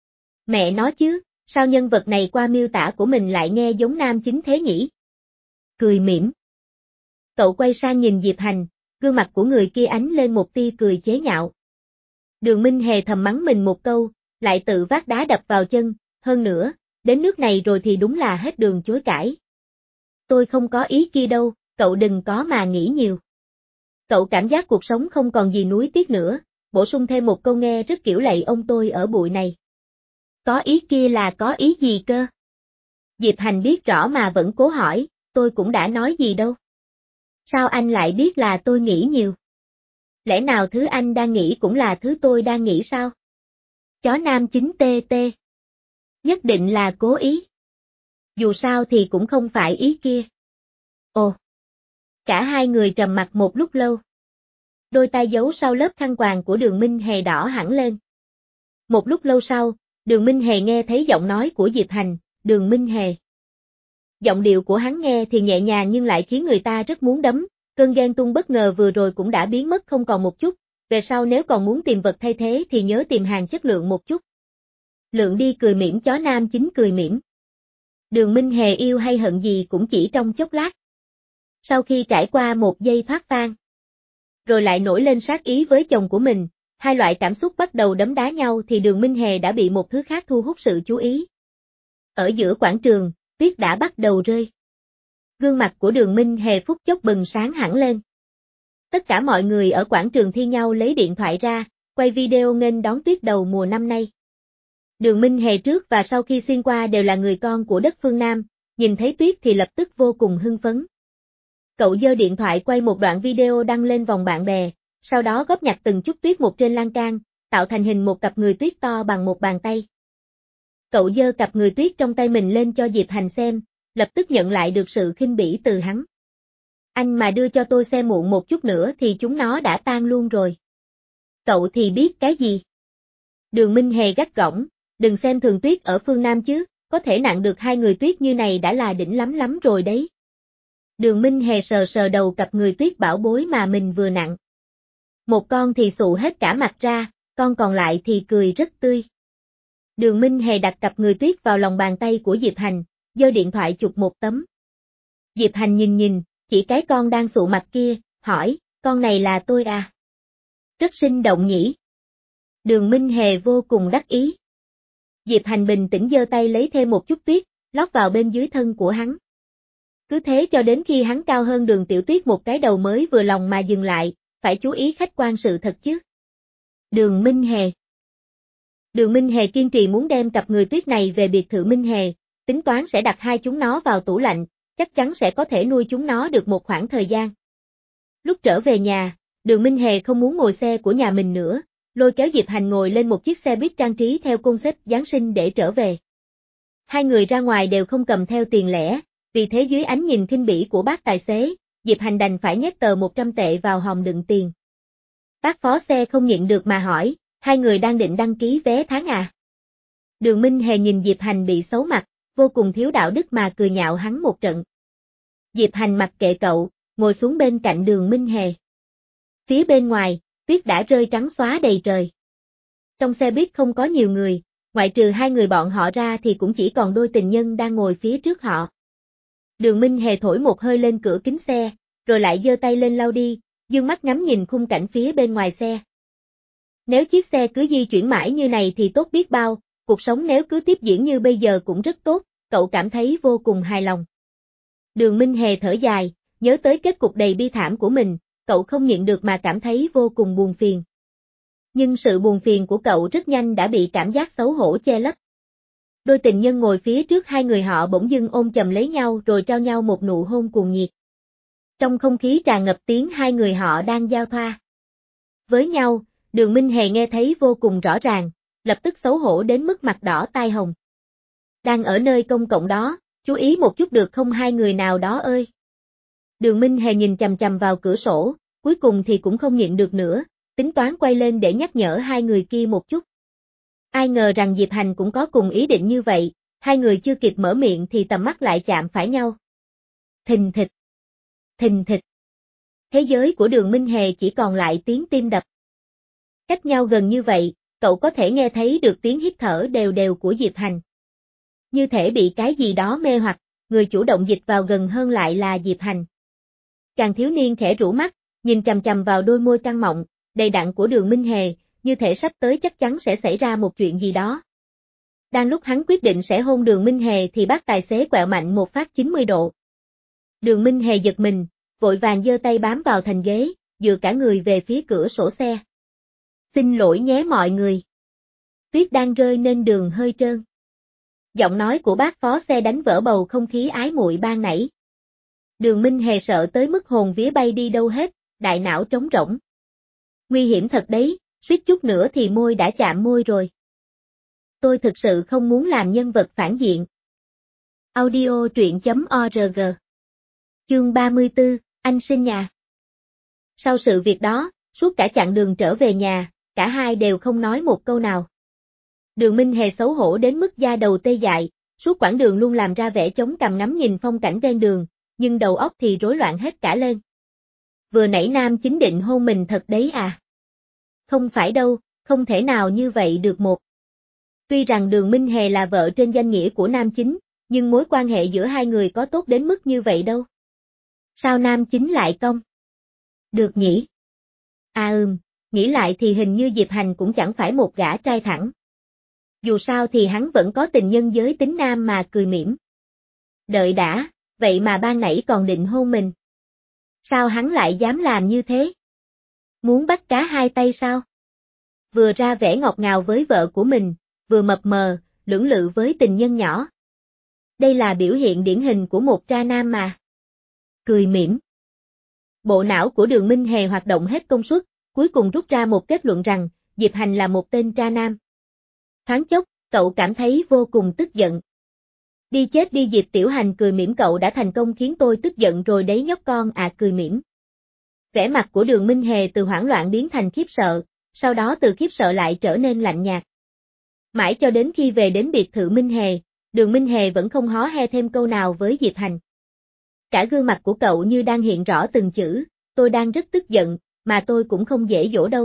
Mẹ nói chứ, sao nhân vật này qua miêu tả của mình lại nghe giống nam chính thế nhỉ? Cười mỉm. Cậu quay sang nhìn Diệp Hành, gương mặt của người kia ánh lên một tia cười chế nhạo. Đường Minh Hề thầm mắng mình một câu, lại tự vác đá đập vào chân, hơn nữa, đến nước này rồi thì đúng là hết đường chối cãi. Tôi không có ý kia đâu, cậu đừng có mà nghĩ nhiều. Cậu cảm giác cuộc sống không còn gì nuối tiếc nữa, bổ sung thêm một câu nghe rất kiểu lạy ông tôi ở bụi này. Có ý kia là có ý gì cơ? Diệp Hành biết rõ mà vẫn cố hỏi, tôi cũng đã nói gì đâu. Sao anh lại biết là tôi nghĩ nhiều? Lẽ nào thứ anh đang nghĩ cũng là thứ tôi đang nghĩ sao? Chó nam chính tê tê. Nhất định là cố ý. Dù sao thì cũng không phải ý kia. Ồ. Cả hai người trầm mặc một lúc lâu. Đôi tay giấu sau lớp khăn quàng của Đường Minh Hề đỏ hẳn lên. Một lúc lâu sau, Đường Minh Hề nghe thấy giọng nói của Diệp Hành, Đường Minh Hề. Giọng điệu của hắn nghe thì nhẹ nhàng nhưng lại khiến người ta rất muốn đấm, cơn ghen tuông bất ngờ vừa rồi cũng đã biến mất không còn một chút, về sau nếu còn muốn tìm vật thay thế thì nhớ tìm hàng chất lượng một chút. Lượng đi cười mỉm chó nam chính cười mỉm. Đường Minh Hề yêu hay hận gì cũng chỉ trong chốc lát. Sau khi trải qua một giây thoát van, rồi lại nổi lên sát ý với chồng của mình, hai loại cảm xúc bắt đầu đấm đá nhau thì Đường Minh Hề đã bị một thứ khác thu hút sự chú ý. Ở giữa quảng trường, tuyết đã bắt đầu rơi. Gương mặt của Đường Minh Hề phút chốc bừng sáng hẳn lên. Tất cả mọi người ở quảng trường thi nhau lấy điện thoại ra, quay video nghênh đón tuyết đầu mùa năm nay. Đường Minh Hề trước và sau khi xuyên qua đều là người con của đất phương Nam, nhìn thấy tuyết thì lập tức vô cùng hưng phấn. Cậu giơ điện thoại quay một đoạn video đăng lên vòng bạn bè, sau đó góp nhặt từng chút tuyết một trên lan can, tạo thành hình một cặp người tuyết to bằng một bàn tay. Cậu giơ cặp người tuyết trong tay mình lên cho Diệp Hành xem, lập tức nhận lại được sự khinh bỉ từ hắn. Anh mà đưa cho tôi xem muộn một chút nữa thì chúng nó đã tan luôn rồi. Cậu thì biết cái gì? Đường Minh Hề gắt gỏng, đừng xem thường tuyết ở phương Nam chứ, có thể nặng được hai người tuyết như này đã là đỉnh lắm lắm rồi đấy. Đường Minh Hề sờ sờ đầu cặp người tuyết bảo bối mà mình vừa nặng. Một con thì xụ hết cả mặt ra, con còn lại thì cười rất tươi. Đường Minh Hề đặt cặp người tuyết vào lòng bàn tay của Diệp Hành, giơ điện thoại chụp một tấm. Diệp Hành nhìn nhìn, chỉ cái con đang xụ mặt kia, hỏi, con này là tôi à? Rất sinh động nhỉ? Đường Minh Hề vô cùng đắc ý. Diệp Hành bình tĩnh giơ tay lấy thêm một chút tuyết, lót vào bên dưới thân của hắn. Cứ thế cho đến khi hắn cao hơn Đường Tiểu Tuyết một cái đầu mới vừa lòng mà dừng lại, phải chú ý khách quan sự thật chứ. Đường Minh Hề. Đường Minh Hề kiên trì muốn đem cặp người tuyết này về biệt thự Minh Hề, tính toán sẽ đặt hai chúng nó vào tủ lạnh, chắc chắn sẽ có thể nuôi chúng nó được một khoảng thời gian. Lúc trở về nhà, Đường Minh Hề không muốn ngồi xe của nhà mình nữa, lôi kéo Diệp Hành ngồi lên một chiếc xe buýt trang trí theo concept Giáng sinh để trở về. Hai người ra ngoài đều không cầm theo tiền lẻ, vì thế dưới ánh nhìn khinh bỉ của bác tài xế, Diệp Hành đành phải nhét tờ một trăm tệ vào hòm đựng tiền. Bác phó xe không nhịn được mà hỏi, hai người đang định đăng ký vé tháng à? Đường Minh Hề nhìn Diệp Hành bị xấu mặt, vô cùng thiếu đạo đức mà cười nhạo hắn một trận. Diệp Hành mặc kệ cậu, ngồi xuống bên cạnh Đường Minh Hề. Phía bên ngoài, tuyết đã rơi trắng xóa đầy trời. Trong xe buýt không có nhiều người, ngoại trừ hai người bọn họ ra thì cũng chỉ còn đôi tình nhân đang ngồi phía trước họ. Đường Minh Hề thổi một hơi lên cửa kính xe, rồi lại giơ tay lên lau đi, dương mắt ngắm nhìn khung cảnh phía bên ngoài xe. Nếu chiếc xe cứ di chuyển mãi như này thì tốt biết bao, cuộc sống nếu cứ tiếp diễn như bây giờ cũng rất tốt, cậu cảm thấy vô cùng hài lòng. Đường Minh Hề thở dài, nhớ tới kết cục đầy bi thảm của mình, cậu không nhịn được mà cảm thấy vô cùng buồn phiền. Nhưng sự buồn phiền của cậu rất nhanh đã bị cảm giác xấu hổ che lấp. Đôi tình nhân ngồi phía trước hai người họ bỗng dưng ôm chầm lấy nhau rồi trao nhau một nụ hôn cuồng nhiệt. Trong không khí tràn ngập tiếng hai người họ đang giao thoa với nhau, Đường Minh Hề nghe thấy vô cùng rõ ràng, lập tức xấu hổ đến mức mặt đỏ tai hồng. Đang ở nơi công cộng đó, chú ý một chút được không hai người nào đó ơi. Đường Minh Hề nhìn chằm chằm vào cửa sổ, cuối cùng thì cũng không nhịn được nữa, tính toán quay lên để nhắc nhở hai người kia một chút. Ai ngờ rằng Diệp Hành cũng có cùng ý định như vậy, hai người chưa kịp mở miệng thì tầm mắt lại chạm phải nhau. Thình thịch. Thình thịch. Thế giới của Đường Minh Hề chỉ còn lại tiếng tim đập. Cách nhau gần như vậy, cậu có thể nghe thấy được tiếng hít thở đều đều của Diệp Hành. Như thể bị cái gì đó mê hoặc, người chủ động dịch vào gần hơn lại là Diệp Hành. Chàng thiếu niên khẽ rũ mắt, nhìn chằm chằm vào đôi môi căng mọng, đầy đặn của Đường Minh Hề, như thể sắp tới chắc chắn sẽ xảy ra một chuyện gì đó. Đang lúc hắn quyết định sẽ hôn Đường Minh Hề thì bác tài xế quẹo mạnh một phát chín mươi độ. Đường Minh Hề giật mình, vội vàng giơ tay bám vào thành ghế, dựa cả người về phía cửa sổ xe. Xin lỗi nhé mọi người. Tuyết đang rơi nên đường hơi trơn. Giọng nói của bác phó xe đánh vỡ bầu không khí ái muội ban nãy. Đường Minh Hề sợ tới mức hồn vía bay đi đâu hết, đại não trống rỗng. Nguy hiểm thật đấy, suýt chút nữa thì môi đã chạm môi rồi. Tôi thực sự không muốn làm nhân vật phản diện. Audio truyện chấm org. Chương ba mươi tư, anh sinh nhà. Sau sự việc đó, suốt cả chặng đường trở về nhà, cả hai đều không nói một câu nào. Đường Minh Hề xấu hổ đến mức da đầu tê dại, Suốt quãng đường luôn làm ra vẻ chống cằm ngắm nhìn phong cảnh ven đường, nhưng đầu óc thì rối loạn hết cả lên. Vừa nãy nam chính định hôn mình thật đấy à? Không phải đâu, không thể nào như vậy được một. Tuy rằng Đường Minh Hề là vợ trên danh nghĩa của nam chính, nhưng mối quan hệ giữa hai người có tốt đến mức như vậy đâu. Sao nam chính lại cong? Được nhỉ? À ừm, nghĩ lại thì hình như Diệp Hành cũng chẳng phải một gã trai thẳng. Dù sao thì hắn vẫn có tình nhân giới tính nam mà cười mỉm. Đợi đã, vậy mà ban nãy còn định hôn mình. Sao hắn lại dám làm như thế? Muốn bắt cá hai tay sao? Vừa ra vẻ ngọt ngào với vợ của mình, vừa mập mờ, lưỡng lự với tình nhân nhỏ. Đây là biểu hiện điển hình của một tra nam mà. Cười mỉm. Bộ não của Đường Minh Hề hoạt động hết công suất, cuối cùng rút ra một kết luận rằng, Diệp Hành là một tên tra nam. Thoáng chốc, cậu cảm thấy vô cùng tức giận. Đi chết đi Diệp Tiểu Hành cười mỉm, cậu đã thành công khiến tôi tức giận rồi đấy nhóc con à, cười mỉm. Vẻ mặt của Đường Minh Hề từ hoảng loạn biến thành khiếp sợ, sau đó từ khiếp sợ lại trở nên lạnh nhạt. Mãi cho đến khi về đến biệt thự Minh Hề, Đường Minh Hề vẫn không hó he thêm câu nào với Diệp Hành. Cả gương mặt của cậu như đang hiện rõ từng chữ, tôi đang rất tức giận, mà tôi cũng không dễ dỗ đâu.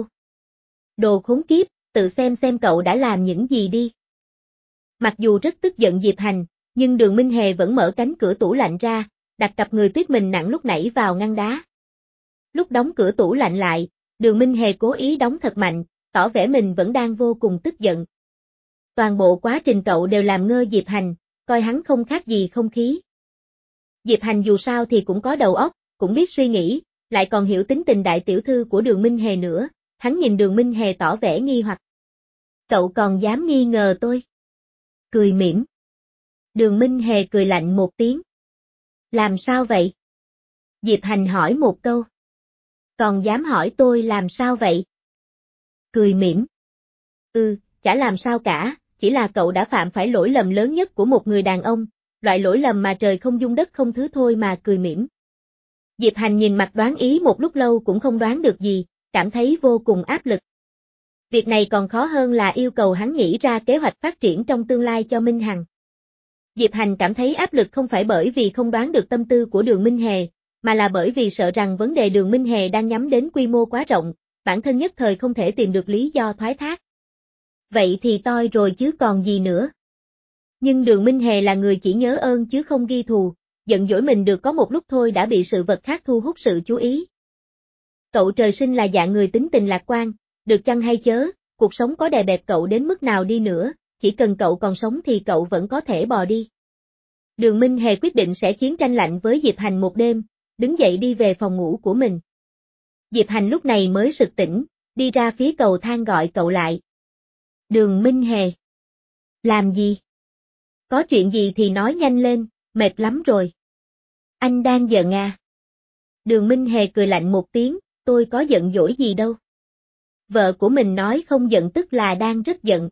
Đồ khốn kiếp, tự xem xem cậu đã làm những gì đi. Mặc dù rất tức giận Diệp Hành, nhưng Đường Minh Hề vẫn mở cánh cửa tủ lạnh ra, đặt cặp người tuyết mình nặng lúc nãy vào ngăn đá. Lúc đóng cửa tủ lạnh lại, Đường Minh Hề cố ý đóng thật mạnh, tỏ vẻ mình vẫn đang vô cùng tức giận. Toàn bộ quá trình cậu đều làm ngơ Diệp Hành, coi hắn không khác gì không khí. Diệp Hành dù sao thì cũng có đầu óc, cũng biết suy nghĩ, lại còn hiểu tính tình đại tiểu thư của Đường Minh Hề nữa, hắn nhìn Đường Minh Hề tỏ vẻ nghi hoặc. Cậu còn dám nghi ngờ tôi? Cười mỉm. Đường Minh Hề cười lạnh một tiếng. Làm sao vậy? Diệp Hành hỏi một câu. Còn dám hỏi tôi làm sao vậy? Cười mỉm. Ừ, chả làm sao cả, chỉ là cậu đã phạm phải lỗi lầm lớn nhất của một người đàn ông, loại lỗi lầm mà trời không dung đất không thứ thôi mà, cười mỉm. Diệp Hành nhìn mặt đoán ý một lúc lâu cũng không đoán được gì, cảm thấy vô cùng áp lực. Việc này còn khó hơn là yêu cầu hắn nghĩ ra kế hoạch phát triển trong tương lai cho Minh Hằng. Diệp Hành cảm thấy áp lực không phải bởi vì không đoán được tâm tư của Đường Minh Hề, mà là bởi vì sợ rằng vấn đề Đường Minh Hề đang nhắm đến quy mô quá rộng, bản thân nhất thời không thể tìm được lý do thoái thác. Vậy thì toi rồi chứ còn gì nữa. Nhưng Đường Minh Hề là người chỉ nhớ ơn chứ không ghi thù, giận dỗi mình được có một lúc thôi đã bị sự vật khác thu hút sự chú ý. Cậu trời sinh là dạng người tính tình lạc quan, được chăng hay chớ, cuộc sống có đè bẹp cậu đến mức nào đi nữa, chỉ cần cậu còn sống thì cậu vẫn có thể bò đi. Đường Minh Hề quyết định sẽ chiến tranh lạnh với Diệp Hành một đêm, đứng dậy đi về phòng ngủ của mình. Diệp Hành lúc này mới sực tỉnh, đi ra phía cầu thang gọi cậu lại. Đường Minh Hề. Làm gì? Có chuyện gì thì nói nhanh lên, mệt lắm rồi. Anh đang giận à? Đường Minh Hề cười lạnh một tiếng, tôi có giận dỗi gì đâu. Vợ của mình nói không giận tức là đang rất giận.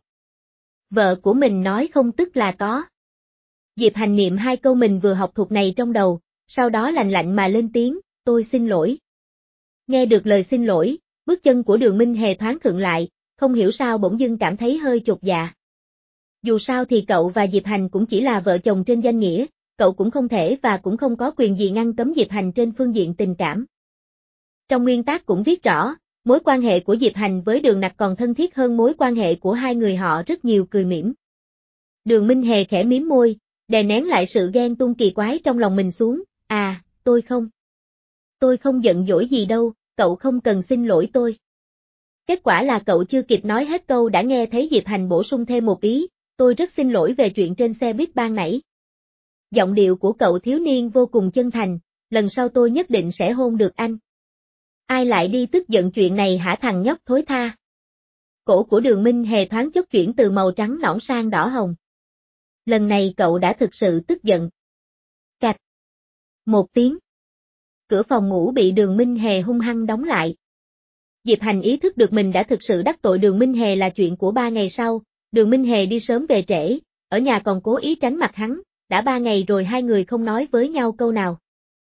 Vợ của mình nói không tức là có. Diệp Hành niệm hai câu mình vừa học thuộc này trong đầu, sau đó lạnh lạnh mà lên tiếng, tôi xin lỗi. Nghe được lời xin lỗi, bước chân của Đường Minh Hề thoáng khựng lại, không hiểu sao bỗng dưng cảm thấy hơi chột dạ. Dù sao thì cậu và Diệp Hành cũng chỉ là vợ chồng trên danh nghĩa, cậu cũng không thể và cũng không có quyền gì ngăn cấm Diệp Hành trên phương diện tình cảm. Trong nguyên tắc cũng viết rõ, mối quan hệ của Diệp Hành với Đường Nặc còn thân thiết hơn mối quan hệ của hai người họ rất nhiều, cười mỉm. Đường Minh Hề khẽ mím môi, đè nén lại sự ghen tuông kỳ quái trong lòng mình xuống, à, tôi không. Tôi không giận dỗi gì đâu, cậu không cần xin lỗi tôi. Kết quả là cậu chưa kịp nói hết câu đã nghe thấy Diệp Hành bổ sung thêm một ý, tôi rất xin lỗi về chuyện trên xe buýt ban nãy. Giọng điệu của cậu thiếu niên vô cùng chân thành, lần sau tôi nhất định sẽ hôn được anh. Ai lại đi tức giận chuyện này hả thằng nhóc thối tha? Cổ của Đường Minh Hề thoáng chốc chuyển từ màu trắng nõn sang đỏ hồng. Lần này cậu đã thực sự tức giận. Cạch. Một tiếng. Cửa phòng ngủ bị Đường Minh Hề hung hăng đóng lại. Diệp Hành ý thức được mình đã thực sự đắc tội Đường Minh Hề là chuyện của ba ngày sau, Đường Minh Hề đi sớm về trễ, ở nhà còn cố ý tránh mặt hắn, đã ba ngày rồi hai người không nói với nhau câu nào.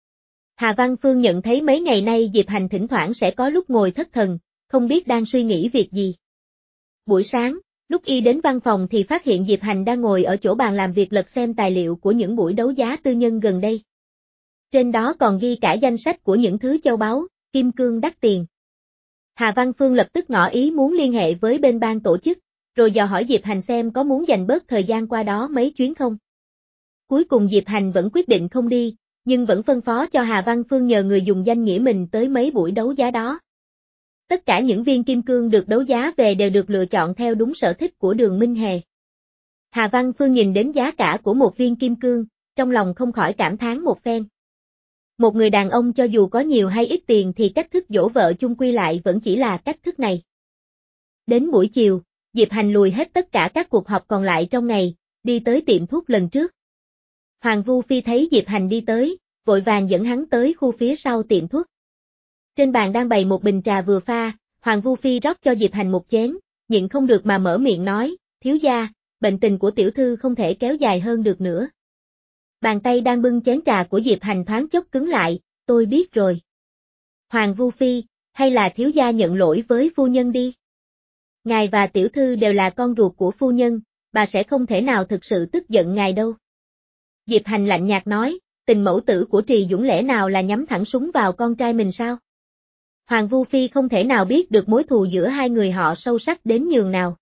Hà Văn Phương nhận thấy mấy ngày nay Diệp Hành thỉnh thoảng sẽ có lúc ngồi thất thần, không biết đang suy nghĩ việc gì. Buổi sáng, Lúc y đến văn phòng thì phát hiện Diệp Hành đang ngồi ở chỗ bàn làm việc lật xem tài liệu của những buổi đấu giá tư nhân gần đây. Trên đó còn ghi cả danh sách của những thứ châu báu, kim cương đắt tiền. Hà Văn Phương lập tức ngỏ ý muốn liên hệ với bên ban tổ chức, rồi dò hỏi Diệp Hành xem có muốn dành bớt thời gian qua đó mấy chuyến không. Cuối cùng Diệp Hành vẫn quyết định không đi, nhưng vẫn phân phó cho Hà Văn Phương nhờ người dùng danh nghĩa mình tới mấy buổi đấu giá đó. Tất cả những viên kim cương được đấu giá về đều được lựa chọn theo đúng sở thích của Đường Minh Hề. Hà Văn Phương nhìn đến giá cả của một viên kim cương, trong lòng không khỏi cảm thán một phen. Một người đàn ông cho dù có nhiều hay ít tiền thì cách thức dỗ vợ chung quy lại vẫn chỉ là cách thức này. Đến buổi chiều, Diệp Hành lùi hết tất cả các cuộc họp còn lại trong ngày, đi tới tiệm thuốc lần trước. Hoàng Vu Phi thấy Diệp Hành đi tới, vội vàng dẫn hắn tới khu phía sau tiệm thuốc. Trên bàn đang bày một bình trà vừa pha, Hoàng Vu Phi rót cho Diệp Hành một chén, nhịn không được mà mở miệng nói, thiếu gia, bệnh tình của tiểu thư không thể kéo dài hơn được nữa. Bàn tay đang bưng chén trà của Diệp Hành thoáng chốc cứng lại, tôi biết rồi. Hoàng Vu Phi, hay là thiếu gia nhận lỗi với phu nhân đi. Ngài và tiểu thư đều là con ruột của phu nhân, bà sẽ không thể nào thực sự tức giận ngài đâu. Diệp Hành lạnh nhạt nói, tình mẫu tử của Trì Dũng lẽ nào là nhắm thẳng súng vào con trai mình sao? Hoàng Vu Phi không thể nào biết được mối thù giữa hai người họ sâu sắc đến nhường nào.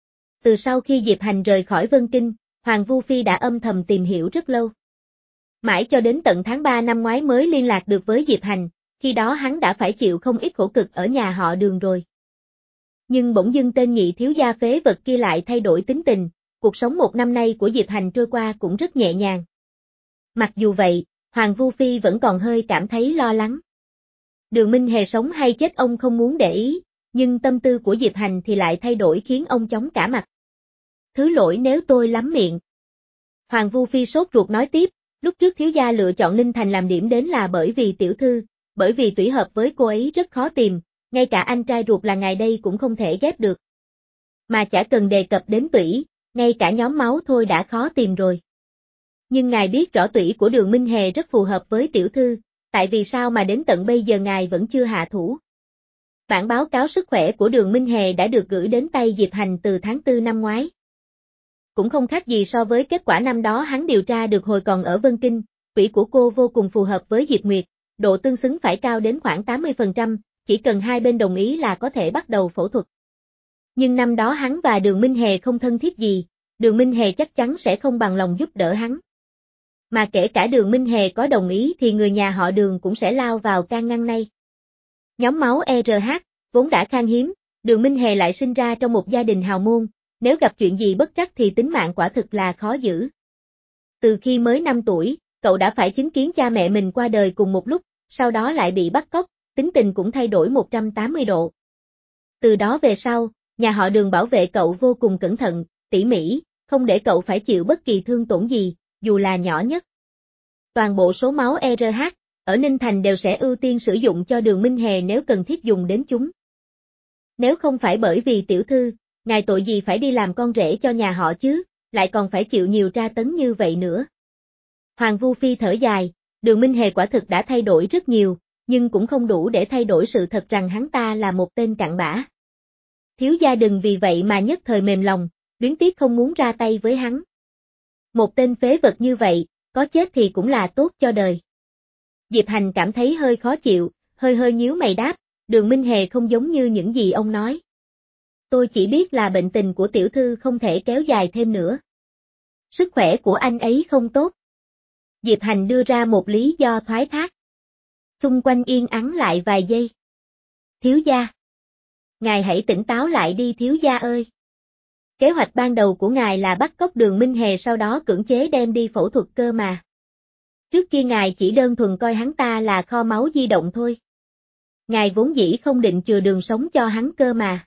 Từ sau khi Diệp Hành rời khỏi Vân Kinh, Hoàng Vu Phi đã âm thầm tìm hiểu rất lâu. Mãi cho đến tận tháng ba năm ngoái mới liên lạc được với Diệp Hành, khi đó hắn đã phải chịu không ít khổ cực ở nhà họ Đường rồi. Nhưng bỗng dưng tên nhị thiếu gia phế vật kia lại thay đổi tính tình, cuộc sống một năm nay của Diệp Hành trôi qua cũng rất nhẹ nhàng. Mặc dù vậy, Hoàng Vu Phi vẫn còn hơi cảm thấy lo lắng. Đường Minh Hề sống hay chết ông không muốn để ý, nhưng tâm tư của Diệp Hành thì lại thay đổi khiến ông chóng cả mặt. Thứ lỗi nếu tôi lắm miệng. Hoàng Vu Phi sốt ruột nói tiếp, lúc trước thiếu gia lựa chọn Ninh Thành làm điểm đến là bởi vì tiểu thư, bởi vì tủy hợp với cô ấy rất khó tìm, ngay cả anh trai ruột là ngài đây cũng không thể ghép được. Mà chả cần đề cập đến tủy, ngay cả nhóm máu thôi đã khó tìm rồi. Nhưng ngài biết rõ tủy của Đường Minh Hề rất phù hợp với tiểu thư, tại vì sao mà đến tận bây giờ ngài vẫn chưa hạ thủ. Bản báo cáo sức khỏe của Đường Minh Hề đã được gửi đến tay Diệp Hành từ tháng tư năm ngoái. Cũng không khác gì so với kết quả năm đó hắn điều tra được hồi còn ở Vân Kinh, tủy của cô vô cùng phù hợp với Diệp Nguyệt, độ tương xứng phải cao đến khoảng tám mươi phần trăm, chỉ cần hai bên đồng ý là có thể bắt đầu phẫu thuật. Nhưng năm đó hắn và Đường Minh Hề không thân thiết gì, Đường Minh Hề chắc chắn sẽ không bằng lòng giúp đỡ hắn. Mà kể cả Đường Minh Hề có đồng ý thì người nhà họ Đường cũng sẽ lao vào can ngăn này. Nhóm máu e rờ hát, vốn đã khan hiếm, Đường Minh Hề lại sinh ra trong một gia đình hào môn, nếu gặp chuyện gì bất trắc thì tính mạng quả thực là khó giữ. Từ khi mới năm tuổi, cậu đã phải chứng kiến cha mẹ mình qua đời cùng một lúc, sau đó lại bị bắt cóc, tính tình cũng thay đổi một trăm tám mươi độ. Từ đó về sau, nhà họ Đường bảo vệ cậu vô cùng cẩn thận, tỉ mỉ, không để cậu phải chịu bất kỳ thương tổn gì, dù là nhỏ nhất. Toàn bộ số máu e rờ hát ở Ninh Thành đều sẽ ưu tiên sử dụng cho Đường Minh Hề nếu cần thiết dùng đến chúng. Nếu không phải bởi vì tiểu thư, ngài tội gì phải đi làm con rể cho nhà họ chứ, lại còn phải chịu nhiều tra tấn như vậy nữa. Hoàng Vu Phi thở dài, Đường Minh Hề quả thực đã thay đổi rất nhiều, nhưng cũng không đủ để thay đổi sự thật rằng hắn ta là một tên cặn bã. Thiếu gia đừng vì vậy mà nhất thời mềm lòng, luyến tiếc không muốn ra tay với hắn. Một tên phế vật như vậy, có chết thì cũng là tốt cho đời. Diệp Hành cảm thấy hơi khó chịu, hơi hơi nhíu mày đáp, Đường Minh Hề không giống như những gì ông nói. Tôi chỉ biết là bệnh tình của tiểu thư không thể kéo dài thêm nữa. Sức khỏe của anh ấy không tốt. Diệp Hành đưa ra một lý do thoái thác. Xung quanh yên ắng lại vài giây. Thiếu gia. Ngài hãy tỉnh táo lại đi thiếu gia ơi. Kế hoạch ban đầu của ngài là bắt cóc Đường Minh Hề sau đó cưỡng chế đem đi phẫu thuật cơ mà. Trước kia ngài chỉ đơn thuần coi hắn ta là kho máu di động thôi. Ngài vốn dĩ không định chừa đường sống cho hắn cơ mà.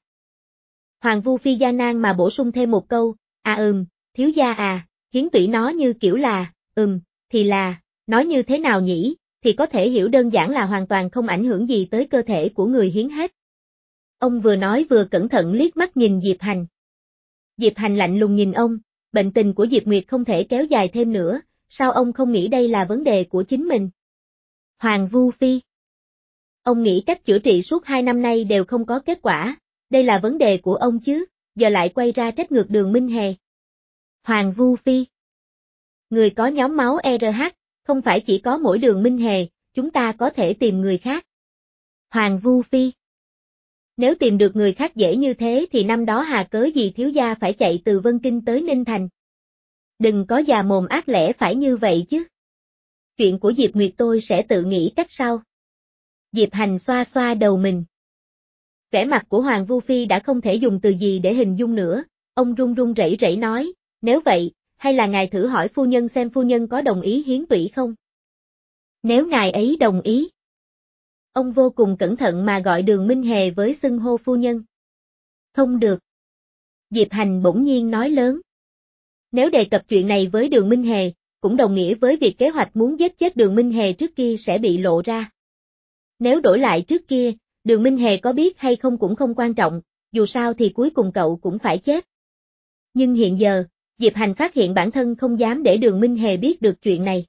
Hoàng Vu Phi gian nan mà bổ sung thêm một câu, à ừm, thiếu gia à, hiến tủy nó như kiểu là, ừm, thì là, nói như thế nào nhỉ, thì có thể hiểu đơn giản là hoàn toàn không ảnh hưởng gì tới cơ thể của người hiến hết. Ông vừa nói vừa cẩn thận liếc mắt nhìn Diệp Hành. Diệp Hành lạnh lùng nhìn ông, bệnh tình của Diệp Nguyệt không thể kéo dài thêm nữa, sao ông không nghĩ đây là vấn đề của chính mình? Hoàng Vu Phi. Ông nghĩ cách chữa trị suốt hai năm nay đều không có kết quả, đây là vấn đề của ông chứ, giờ lại quay ra trách ngược Đường Minh Hề. Hoàng Vu Phi. Người có nhóm máu e rờ hát, không phải chỉ có mỗi Đường Minh Hề, chúng ta có thể tìm người khác. Hoàng Vu Phi. Nếu tìm được người khác dễ như thế thì năm đó hà cớ gì thiếu gia phải chạy từ Vân Kinh tới Ninh Thành. Đừng có già mồm ác lẽ phải như vậy chứ. Chuyện của Diệp Nguyệt tôi sẽ tự nghĩ cách sau. Diệp Hành xoa xoa đầu mình. Vẻ mặt của Hoàng Vu Phi đã không thể dùng từ gì để hình dung nữa, ông run run rẩy rẩy nói, nếu vậy, hay là ngài thử hỏi phu nhân xem phu nhân có đồng ý hiến tủy không? Nếu ngài ấy đồng ý. Ông vô cùng cẩn thận mà gọi Đường Minh Hề với xưng hô phu nhân. Không được. Diệp Hành bỗng nhiên nói lớn. Nếu đề cập chuyện này với Đường Minh Hề, cũng đồng nghĩa với việc kế hoạch muốn giết chết Đường Minh Hề trước kia sẽ bị lộ ra. Nếu đổi lại trước kia, Đường Minh Hề có biết hay không cũng không quan trọng, dù sao thì cuối cùng cậu cũng phải chết. Nhưng hiện giờ, Diệp Hành phát hiện bản thân không dám để Đường Minh Hề biết được chuyện này.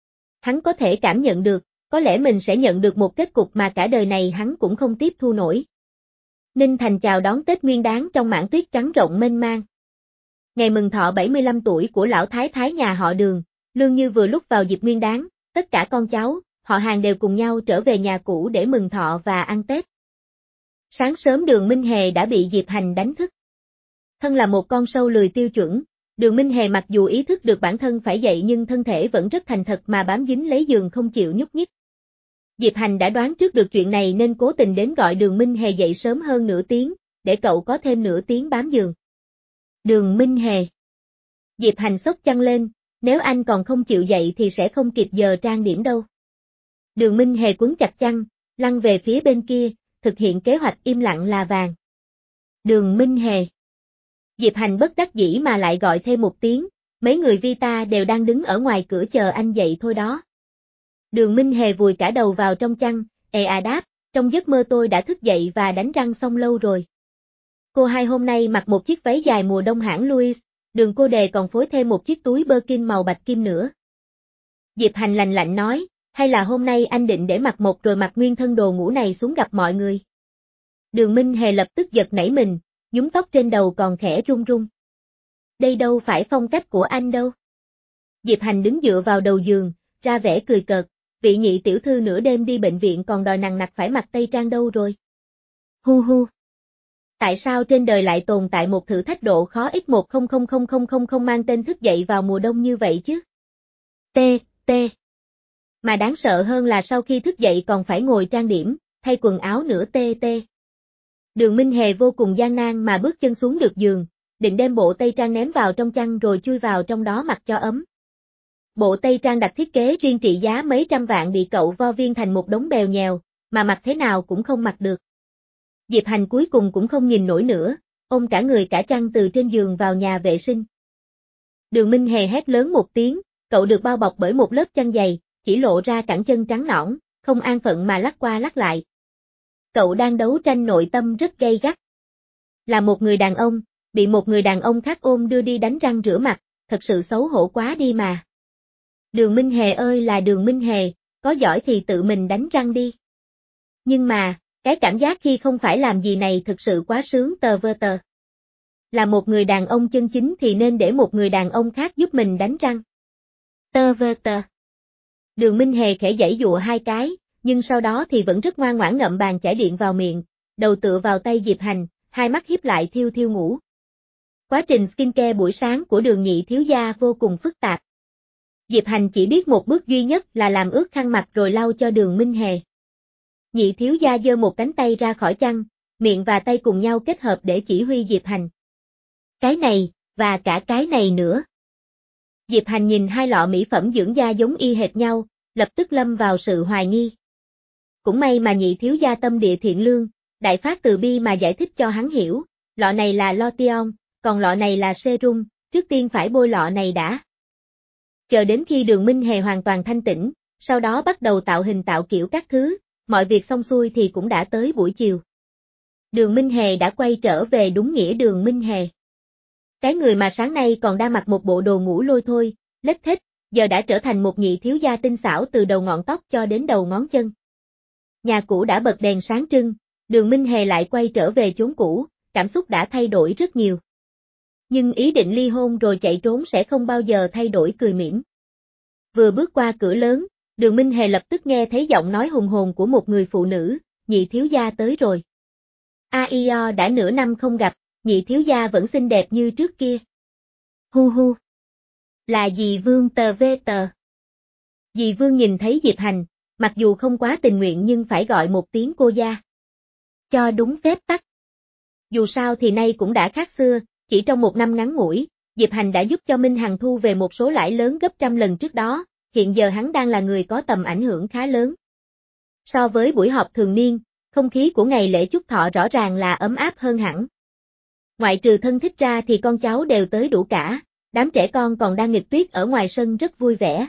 Hắn có thể cảm nhận được, có lẽ mình sẽ nhận được một kết cục mà cả đời này hắn cũng không tiếp thu nổi. Ninh Thành chào đón Tết Nguyên Đán trong mảng tuyết trắng rộng mênh mang. Ngày mừng thọ bảy mươi lăm tuổi của lão thái thái nhà họ Đường, lương như vừa lúc vào dịp Nguyên Đán, tất cả con cháu, họ hàng đều cùng nhau trở về nhà cũ để mừng thọ và ăn Tết. Sáng sớm Đường Minh Hề đã bị Diệp Hành đánh thức. Thân là một con sâu lười tiêu chuẩn, Đường Minh Hề mặc dù ý thức được bản thân phải dậy nhưng thân thể vẫn rất thành thật mà bám dính lấy giường không chịu nhúc nhích. Diệp Hành đã đoán trước được chuyện này nên cố tình đến gọi Đường Minh Hề dậy sớm hơn nửa tiếng, để cậu có thêm nửa tiếng bám giường. Đường Minh Hề. Diệp Hành xốc chăn lên, nếu anh còn không chịu dậy thì sẽ không kịp giờ trang điểm đâu. Đường Minh Hề quấn chặt chăn, lăn về phía bên kia, thực hiện kế hoạch im lặng là vàng. Đường Minh Hề. Diệp Hành bất đắc dĩ mà lại gọi thêm một tiếng, mấy người Vita đều đang đứng ở ngoài cửa chờ anh dậy thôi đó. Đường Minh Hề vùi cả đầu vào trong chăn, ề à đáp, trong giấc mơ tôi đã thức dậy và đánh răng xong lâu rồi. Cô hai hôm nay mặc một chiếc váy dài mùa đông hãng Louis, Đường cô đề còn phối thêm một chiếc túi Birkin màu bạch kim nữa. Diệp Hành lạnh lạnh nói, hay là hôm nay anh định để mặc một rồi mặc nguyên thân đồ ngủ này xuống gặp mọi người. Đường Minh Hề lập tức giật nảy mình, nhúm tóc trên đầu còn khẽ run run. Đây đâu phải phong cách của anh đâu. Diệp Hành đứng dựa vào đầu giường, ra vẻ cười cợt, vị nhị tiểu thư nửa đêm đi bệnh viện còn đòi nằng nặc phải mặc tây trang đâu rồi. Hu hu. Tại sao trên đời lại tồn tại một thử thách độ khó x một không không không không không không mang tên thức dậy vào mùa đông như vậy chứ? T, T. Mà đáng sợ hơn là sau khi thức dậy còn phải ngồi trang điểm, thay quần áo nữa T T. Đường Minh Hề vô cùng gian nan mà bước chân xuống được giường, định đem bộ tây trang ném vào trong chăn rồi chui vào trong đó mặc cho ấm. Bộ tây trang đặt thiết kế riêng trị giá mấy trăm vạn bị cậu vo viên thành một đống bèo nhèo, mà mặc thế nào cũng không mặc được. Diệp Hành cuối cùng cũng không nhìn nổi nữa, ôm cả người cả chăn từ trên giường vào nhà vệ sinh. Đường Minh Hề hét lớn một tiếng, cậu được bao bọc bởi một lớp chăn dày, chỉ lộ ra cẳng chân trắng nõn, không an phận mà lắc qua lắc lại. Cậu đang đấu tranh nội tâm rất gay gắt. Là một người đàn ông, bị một người đàn ông khác ôm đưa đi đánh răng rửa mặt, thật sự xấu hổ quá đi mà. Đường Minh Hề ơi là Đường Minh Hề, có giỏi thì tự mình đánh răng đi. Nhưng mà, cái cảm giác khi không phải làm gì này thực sự quá sướng tờ vơ tờ. Là một người đàn ông chân chính thì nên để một người đàn ông khác giúp mình đánh răng. Tờ vơ tờ. Đường Minh Hề khẽ giãy giụa hai cái, nhưng sau đó thì vẫn rất ngoan ngoãn ngậm bàn chải điện vào miệng, đầu tựa vào tay Diệp Hành, hai mắt híp lại thiêu thiêu ngủ. Quá trình skincare buổi sáng của Đường nhị thiếu gia vô cùng phức tạp. Diệp Hành chỉ biết một bước duy nhất là làm ướt khăn mặt rồi lau cho Đường Minh Hề. Nhị thiếu gia giơ một cánh tay ra khỏi chăn, miệng và tay cùng nhau kết hợp để chỉ huy Diệp Hành. Cái này, và cả cái này nữa. Diệp Hành nhìn hai lọ mỹ phẩm dưỡng da giống y hệt nhau, lập tức lâm vào sự hoài nghi. Cũng may mà nhị thiếu gia tâm địa thiện lương, đại phát từ bi mà giải thích cho hắn hiểu, lọ này là lotion, còn lọ này là serum, trước tiên phải bôi lọ này đã. Chờ đến khi Đường Minh Hề hoàn toàn thanh tĩnh, sau đó bắt đầu tạo hình tạo kiểu các thứ, mọi việc xong xuôi thì cũng đã tới buổi chiều. Đường Minh Hề đã quay trở về đúng nghĩa Đường Minh Hề. Cái người mà sáng nay còn đang mặc một bộ đồ ngủ lôi thôi, lết thết, giờ đã trở thành một nhị thiếu gia tinh xảo từ đầu ngọn tóc cho đến đầu ngón chân. Nhà cũ đã bật đèn sáng trưng, Đường Minh Hề lại quay trở về chốn cũ, cảm xúc đã thay đổi rất nhiều. Nhưng ý định ly hôn rồi chạy trốn sẽ không bao giờ thay đổi cười mỉm. Vừa bước qua cửa lớn, Đường Minh Hề lập tức nghe thấy giọng nói hùng hồn của một người phụ nữ, nhị thiếu gia tới rồi. Aio đã nửa năm không gặp, nhị thiếu gia vẫn xinh đẹp như trước kia. Hu hu. Là dì Vương tờ vê tờ. Dì Vương nhìn thấy Diệp Hành, mặc dù không quá tình nguyện nhưng phải gọi một tiếng cô gia. Cho đúng phép tắc. Dù sao thì nay cũng đã khác xưa, chỉ trong một năm ngắn ngủi, Diệp Hành đã giúp cho Minh Hằng thu về một số lãi lớn gấp trăm lần trước đó, hiện giờ hắn đang là người có tầm ảnh hưởng khá lớn. So với buổi họp thường niên, không khí của ngày lễ chúc thọ rõ ràng là ấm áp hơn hẳn. Ngoại trừ thân thích ra thì con cháu đều tới đủ cả, đám trẻ con còn đang nghịch tuyết ở ngoài sân rất vui vẻ.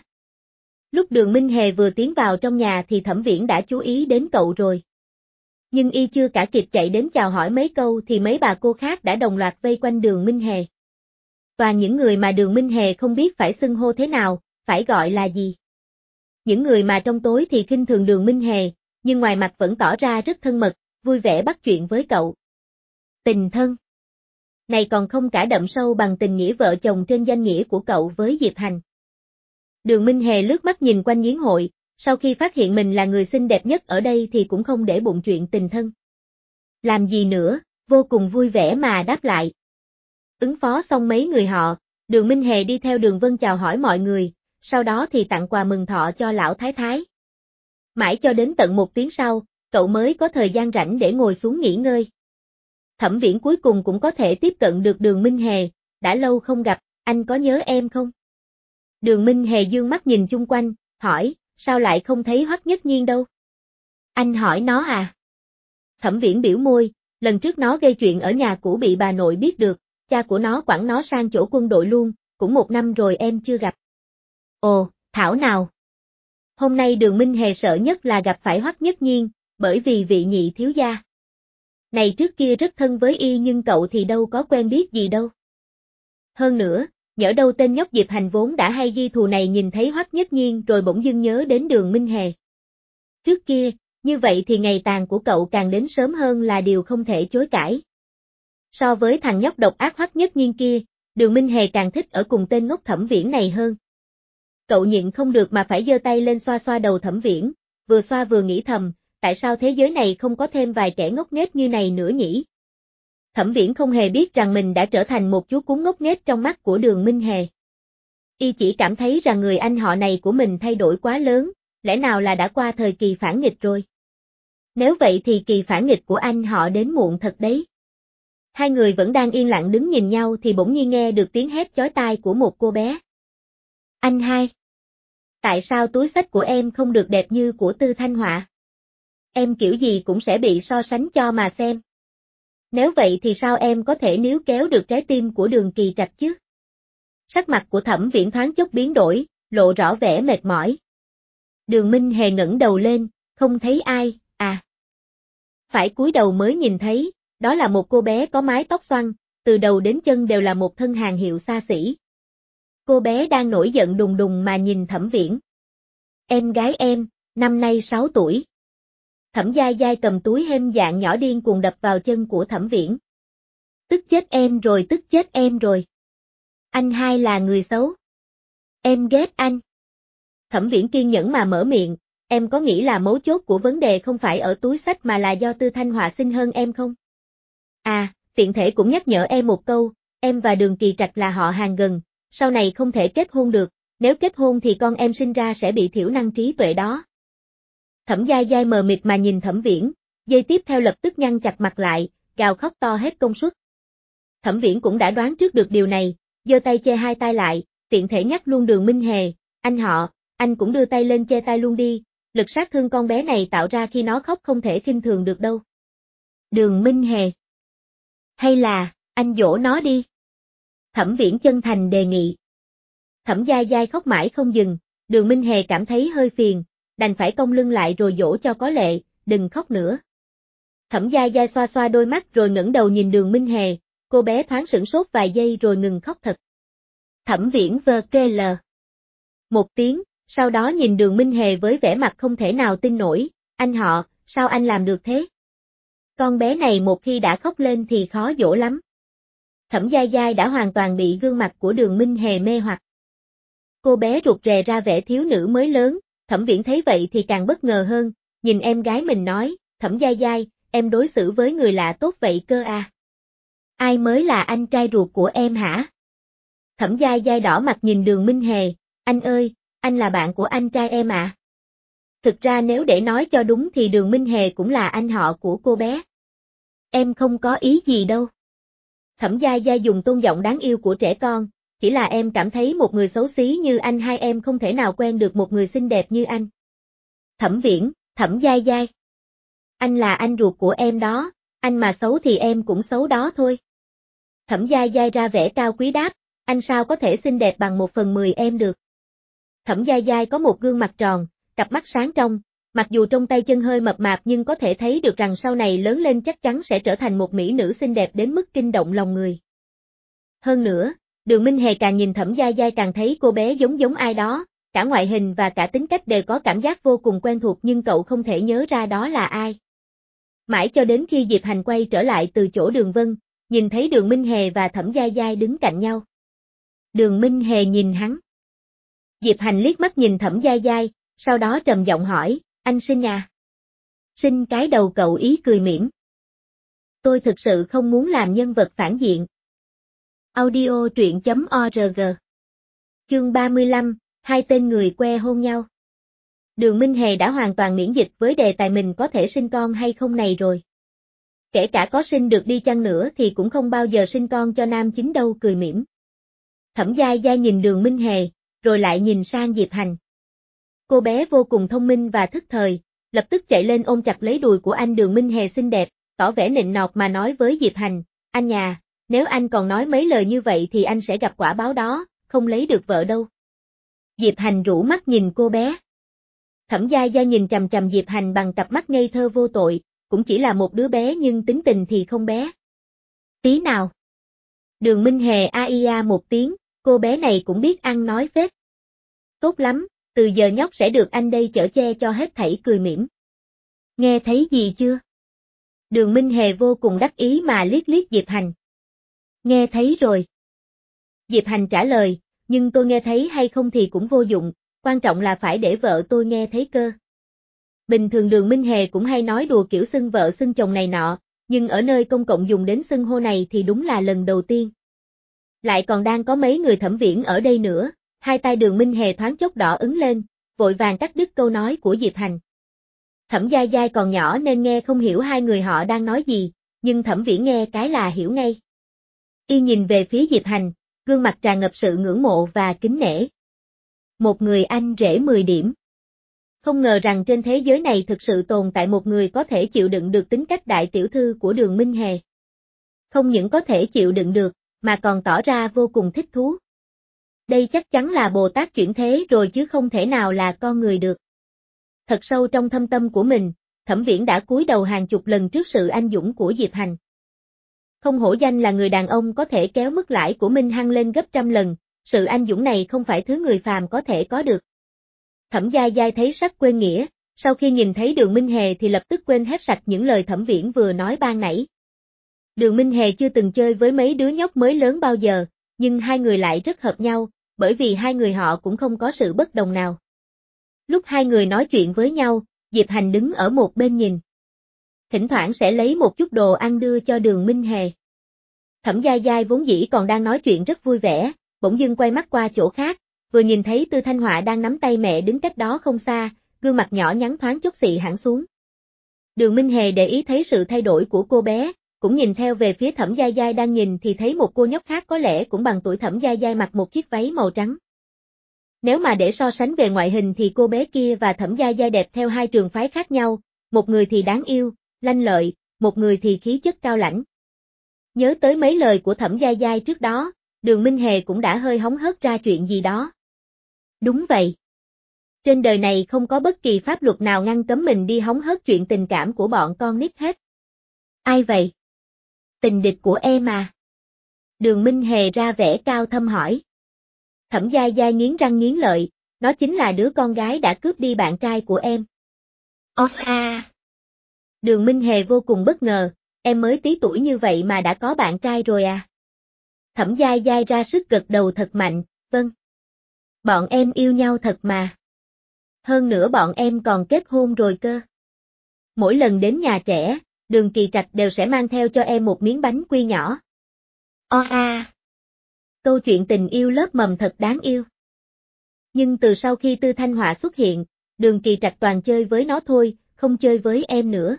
Lúc Đường Minh Hề vừa tiến vào trong nhà thì Thẩm Viễn đã chú ý đến cậu rồi. Nhưng y chưa cả kịp chạy đến chào hỏi mấy câu thì mấy bà cô khác đã đồng loạt vây quanh Đường Minh Hề. Toàn những người mà Đường Minh Hề không biết phải xưng hô thế nào, phải gọi là gì. Những người mà trong tối thì khinh thường Đường Minh Hề, nhưng ngoài mặt vẫn tỏ ra rất thân mật, vui vẻ bắt chuyện với cậu. Tình thân. Này còn không cả đậm sâu bằng tình nghĩa vợ chồng trên danh nghĩa của cậu với Diệp Hành. Đường Minh Hề lướt mắt nhìn quanh yến hội, sau khi phát hiện mình là người xinh đẹp nhất ở đây thì cũng không để bụng chuyện tình thân. Làm gì nữa, vô cùng vui vẻ mà đáp lại. Ứng phó xong mấy người họ, Đường Minh Hề đi theo Đường Vân chào hỏi mọi người, sau đó thì tặng quà mừng thọ cho lão thái thái. Mãi cho đến tận một tiếng sau, cậu mới có thời gian rảnh để ngồi xuống nghỉ ngơi. Thẩm Viễn cuối cùng cũng có thể tiếp cận được Đường Minh Hề, đã lâu không gặp, anh có nhớ em không? Đường Minh Hề dương mắt nhìn chung quanh, hỏi, sao lại không thấy Hoắc Nhất Nhiên đâu? Anh hỏi nó à? Thẩm Viễn biểu môi, lần trước nó gây chuyện ở nhà cũ bị bà nội biết được, cha của nó quẳng nó sang chỗ quân đội luôn, cũng một năm rồi em chưa gặp. Ồ, thảo nào. Hôm nay Đường Minh Hề sợ nhất là gặp phải Hoắc Nhất Nhiên, bởi vì vị nhị thiếu gia. Này trước kia rất thân với y nhưng cậu thì đâu có quen biết gì đâu. Hơn nữa, nhỡ đâu tên nhóc Diệp Hành vốn đã hay ghi thù này nhìn thấy Hoắc Nhất Nhiên rồi bỗng dưng nhớ đến Đường Minh Hề. Trước kia, như vậy thì ngày tàn của cậu càng đến sớm hơn là điều không thể chối cãi. So với thằng nhóc độc ác Hoắc Nhất Nhiên kia, Đường Minh Hề càng thích ở cùng tên ngốc Thẩm Viễn này hơn. Cậu nhịn không được mà phải giơ tay lên xoa xoa đầu Thẩm Viễn, vừa xoa vừa nghĩ thầm, tại sao thế giới này không có thêm vài kẻ ngốc nghếch như này nữa nhỉ? Thẩm Viễn không hề biết rằng mình đã trở thành một chú cún ngốc nghếch trong mắt của Đường Minh Hề. Y chỉ cảm thấy rằng người anh họ này của mình thay đổi quá lớn, lẽ nào là đã qua thời kỳ phản nghịch rồi? Nếu vậy thì kỳ phản nghịch của anh họ đến muộn thật đấy. Hai người vẫn đang yên lặng đứng nhìn nhau thì bỗng nhiên nghe được tiếng hét chói tai của một cô bé. Anh hai! Tại sao túi xách của em không được đẹp như của Tư Thanh Họa? Em kiểu gì cũng sẽ bị so sánh cho mà xem. Nếu vậy thì sao em có thể níu kéo được trái tim của Đường Kỳ Trạch chứ? Sắc mặt của Thẩm Viễn thoáng chốc biến đổi, lộ rõ vẻ mệt mỏi. Đường Minh Hề ngẩng đầu lên, không thấy ai, à. Phải cúi đầu mới nhìn thấy, đó là một cô bé có mái tóc xoăn, từ đầu đến chân đều là một thân hàng hiệu xa xỉ. Cô bé đang nổi giận đùng đùng mà nhìn Thẩm Viễn. Em gái em, năm nay sáu tuổi. Thẩm Giai Giai cầm túi hêm dạng nhỏ điên cuồng đập vào chân của Thẩm Viễn. Tức chết em rồi, tức chết em rồi. Anh hai là người xấu. Em ghét anh. Thẩm Viễn kiên nhẫn mà mở miệng, em có nghĩ là mấu chốt của vấn đề không phải ở túi xách mà là do Tư Thanh Họa xinh hơn em không? À, tiện thể cũng nhắc nhở em một câu, em và Đường Kỳ Trạch là họ hàng gần, sau này không thể kết hôn được, nếu kết hôn thì con em sinh ra sẽ bị thiểu năng trí tuệ đó. Thẩm Giai Giai mờ mịt mà nhìn Thẩm Viễn, giây tiếp theo lập tức nhăn chặt mặt lại, gào khóc to hết công suất. Thẩm Viễn cũng đã đoán trước được điều này, giơ tay che hai tay lại, tiện thể nhắc luôn Đường Minh Hề, anh họ, anh cũng đưa tay lên che tay luôn đi, lực sát thương con bé này tạo ra khi nó khóc không thể khinh thường được đâu. Đường Minh Hề. Hay là, anh dỗ nó đi. Thẩm Viễn chân thành đề nghị. Thẩm Giai Giai khóc mãi không dừng, Đường Minh Hề cảm thấy hơi phiền, đành phải cong lưng lại rồi dỗ cho có lệ, đừng khóc nữa. Thẩm Giai Giai xoa xoa đôi mắt rồi ngẩng đầu nhìn Đường Minh Hề, cô bé thoáng sửng sốt vài giây rồi ngừng khóc thật. Thẩm Viễn vờ kê lờ. Một tiếng, sau đó nhìn Đường Minh Hề với vẻ mặt không thể nào tin nổi, anh họ, sao anh làm được thế? Con bé này một khi đã khóc lên thì khó dỗ lắm. Thẩm Giai Giai đã hoàn toàn bị gương mặt của Đường Minh Hề mê hoặc. Cô bé rụt rè ra vẻ thiếu nữ mới lớn, Thẩm Viễn thấy vậy thì càng bất ngờ hơn, nhìn em gái mình nói, Thẩm Giai Giai, em đối xử với người lạ tốt vậy cơ à? Ai mới là anh trai ruột của em hả? Thẩm Giai Giai đỏ mặt nhìn Đường Minh Hề, anh ơi, anh là bạn của anh trai em à? Thực ra nếu để nói cho đúng thì Đường Minh Hề cũng là anh họ của cô bé. Em không có ý gì đâu. Thẩm Giai Giai dùng tone giọng đáng yêu của trẻ con, chỉ là em cảm thấy một người xấu xí như anh hai em không thể nào quen được một người xinh đẹp như anh. Thẩm Viễn, Thẩm Giai Giai. Anh là anh ruột của em đó, anh mà xấu thì em cũng xấu đó thôi. Thẩm Giai Giai ra vẻ cao quý đáp, anh sao có thể xinh đẹp bằng một phần mười em được. Thẩm Giai Giai có một gương mặt tròn, cặp mắt sáng trong, mặc dù trong tay chân hơi mập mạp nhưng có thể thấy được rằng sau này lớn lên chắc chắn sẽ trở thành một mỹ nữ xinh đẹp đến mức kinh động lòng người. Hơn nữa, Đường Minh Hề càng nhìn Thẩm Giai Giai càng thấy cô bé giống giống ai đó, cả ngoại hình và cả tính cách đều có cảm giác vô cùng quen thuộc nhưng cậu không thể nhớ ra đó là ai. Mãi cho đến khi Diệp Hành quay trở lại từ chỗ Đường Vân, nhìn thấy Đường Minh Hề và Thẩm Giai Giai đứng cạnh nhau. Đường Minh Hề nhìn hắn. Diệp Hành liếc mắt nhìn Thẩm Giai Giai, sau đó trầm giọng hỏi, anh Sinh à? Sinh cái đầu cậu ý cười mỉm. Tôi thực sự không muốn làm nhân vật phản diện. Audio truyện chấm org. Chương ba mươi lăm, hai tên người que hôn nhau. Đường Minh Hề đã hoàn toàn miễn dịch với đề tài mình có thể sinh con hay không này rồi. Kể cả có sinh được đi chăng nữa thì cũng không bao giờ sinh con cho nam chính đâu, cười mỉm. Thẩm Giai Giai nhìn Đường Minh Hề, rồi lại nhìn sang Diệp Hành. Cô bé vô cùng thông minh và thức thời, lập tức chạy lên ôm chặt lấy đùi của anh. Đường Minh Hề xinh đẹp, tỏ vẻ nịnh nọt mà nói với Diệp Hành, anh nhà, nếu anh còn nói mấy lời như vậy thì anh sẽ gặp quả báo đó, không lấy được vợ đâu. Diệp Hành rũ mắt nhìn cô bé. Thẩm Giai Giai nhìn chằm chằm Diệp Hành bằng cặp mắt ngây thơ vô tội, cũng chỉ là một đứa bé nhưng tính tình thì không bé. Tí nào. Đường Minh Hề a i a một tiếng, cô bé này cũng biết ăn nói phết. Tốt lắm, từ giờ nhóc sẽ được anh đây chở che cho hết thảy, cười mỉm. Nghe thấy gì chưa? Đường Minh Hề vô cùng đắc ý mà liếc liếc Diệp Hành. Nghe thấy rồi. Diệp Hành trả lời, nhưng tôi nghe thấy hay không thì cũng vô dụng, quan trọng là phải để vợ tôi nghe thấy cơ. Bình thường Đường Minh Hề cũng hay nói đùa kiểu xưng vợ xưng chồng này nọ, nhưng ở nơi công cộng dùng đến xưng hô này thì đúng là lần đầu tiên. Lại còn đang có mấy người Thẩm Viễn ở đây nữa, hai tay Đường Minh Hề thoáng chốc đỏ ứng lên, vội vàng cắt đứt câu nói của Diệp Hành. Thẩm Giai Giai còn nhỏ nên nghe không hiểu hai người họ đang nói gì, nhưng Thẩm Viễn nghe cái là hiểu ngay. Y nhìn về phía Diệp Hành, gương mặt tràn ngập sự ngưỡng mộ và kính nể. Một người anh rể mười điểm. Không ngờ rằng trên thế giới này thực sự tồn tại một người có thể chịu đựng được tính cách đại tiểu thư của Đường Minh Hề. Không những có thể chịu đựng được, mà còn tỏ ra vô cùng thích thú. Đây chắc chắn là Bồ Tát chuyển thế rồi chứ không thể nào là con người được. Thật sâu trong thâm tâm của mình, Thẩm Viễn đã cúi đầu hàng chục lần trước sự anh dũng của Diệp Hành. Không hổ danh là người đàn ông có thể kéo mức lãi của Minh Hăng lên gấp trăm lần, sự anh dũng này không phải thứ người phàm có thể có được. Thẩm Giai Giai thấy sắc quên nghĩa, sau khi nhìn thấy Đường Minh Hề thì lập tức quên hết sạch những lời Thẩm Viễn vừa nói ban nãy. Đường Minh Hề chưa từng chơi với mấy đứa nhóc mới lớn bao giờ, nhưng hai người lại rất hợp nhau, bởi vì hai người họ cũng không có sự bất đồng nào. Lúc hai người nói chuyện với nhau, Diệp Hành đứng ở một bên nhìn. Thỉnh thoảng sẽ lấy một chút đồ ăn đưa cho Đường Minh Hề. Thẩm Giai Giai vốn dĩ còn đang nói chuyện rất vui vẻ, bỗng dưng quay mắt qua chỗ khác, vừa nhìn thấy Tư Thanh Họa đang nắm tay mẹ đứng cách đó không xa, gương mặt nhỏ nhắn thoáng chốc xị hẳn xuống. Đường Minh Hề để ý thấy sự thay đổi của cô bé, cũng nhìn theo về phía Thẩm Giai Giai đang nhìn thì thấy một cô nhóc khác có lẽ cũng bằng tuổi Thẩm Giai Giai mặc một chiếc váy màu trắng. Nếu mà để so sánh về ngoại hình thì cô bé kia và Thẩm Giai Giai đẹp theo hai trường phái khác nhau, một người thì đáng yêu, lanh lợi, một người thì khí chất cao lãnh. Nhớ tới mấy lời của Thẩm Giai Giai trước đó, Đường Minh Hề cũng đã hơi hóng hớt ra chuyện gì đó. Đúng vậy. Trên đời này không có bất kỳ pháp luật nào ngăn cấm mình đi hóng hớt chuyện tình cảm của bọn con nít hết. Ai vậy? Tình địch của em à? Đường Minh Hề ra vẻ cao thâm hỏi. Thẩm Giai Giai nghiến răng nghiến lợi, nó chính là đứa con gái đã cướp đi bạn trai của em. Ôi a! Đường Minh Hề vô cùng bất ngờ, em mới tí tuổi như vậy mà đã có bạn trai rồi à? Thẩm Giai Giai ra sức gật đầu thật mạnh, vâng. Bọn em yêu nhau thật mà. Hơn nữa bọn em còn kết hôn rồi cơ. Mỗi lần đến nhà trẻ, Đường Kỳ Trạch đều sẽ mang theo cho em một miếng bánh quy nhỏ. O a. Câu chuyện tình yêu lớp mầm thật đáng yêu. Nhưng từ sau khi Tư Thanh Họa xuất hiện, Đường Kỳ Trạch toàn chơi với nó thôi, không chơi với em nữa.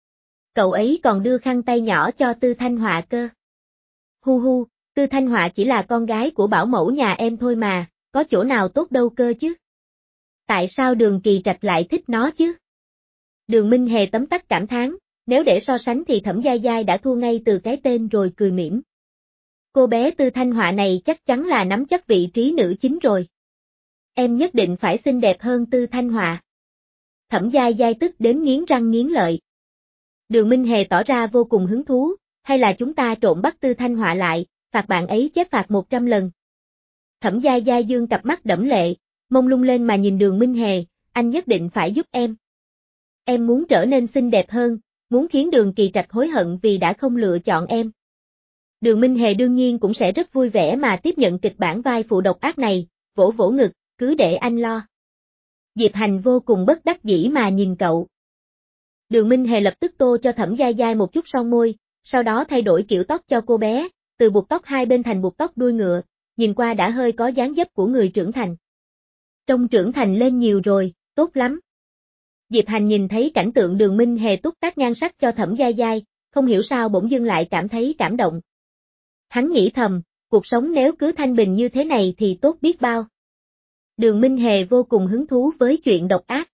Cậu ấy còn đưa khăn tay nhỏ cho Tư Thanh Họa cơ. Hu hu, Tư Thanh Họa chỉ là con gái của bảo mẫu nhà em thôi mà, có chỗ nào tốt đâu cơ chứ. Tại sao Đường Kỳ Trạch lại thích nó chứ? Đường Minh Hề tấm tắc cảm thán, nếu để so sánh thì Thẩm Giai Giai đã thua ngay từ cái tên rồi cười mỉm. Cô bé Tư Thanh Họa này chắc chắn là nắm chắc vị trí nữ chính rồi. Em nhất định phải xinh đẹp hơn Tư Thanh Họa. Thẩm Giai Giai tức đến nghiến răng nghiến lợi. Đường Minh Hề tỏ ra vô cùng hứng thú, hay là chúng ta trộn bắt Tư Thanh Họa lại, phạt bạn ấy chép phạt một trăm lần. Thẩm Giai Giai dương cặp mắt đẫm lệ, mông lung lên mà nhìn Đường Minh Hề, anh nhất định phải giúp em. Em muốn trở nên xinh đẹp hơn, muốn khiến Đường Kỳ Trạch hối hận vì đã không lựa chọn em. Đường Minh Hề đương nhiên cũng sẽ rất vui vẻ mà tiếp nhận kịch bản vai phụ độc ác này, vỗ vỗ ngực, cứ để anh lo. Diệp Hành vô cùng bất đắc dĩ mà nhìn cậu. Đường Minh Hề lập tức tô cho Thẩm Giai Giai một chút son môi, sau đó thay đổi kiểu tóc cho cô bé, từ buộc tóc hai bên thành buộc tóc đuôi ngựa, nhìn qua đã hơi có dáng dấp của người trưởng thành. Trông trưởng thành lên nhiều rồi, tốt lắm. Diệp Hành nhìn thấy cảnh tượng Đường Minh Hề túc tác nhan sắc cho Thẩm Giai Giai, không hiểu sao bỗng dưng lại cảm thấy cảm động. Hắn nghĩ thầm, cuộc sống nếu cứ thanh bình như thế này thì tốt biết bao. Đường Minh Hề vô cùng hứng thú với chuyện độc ác.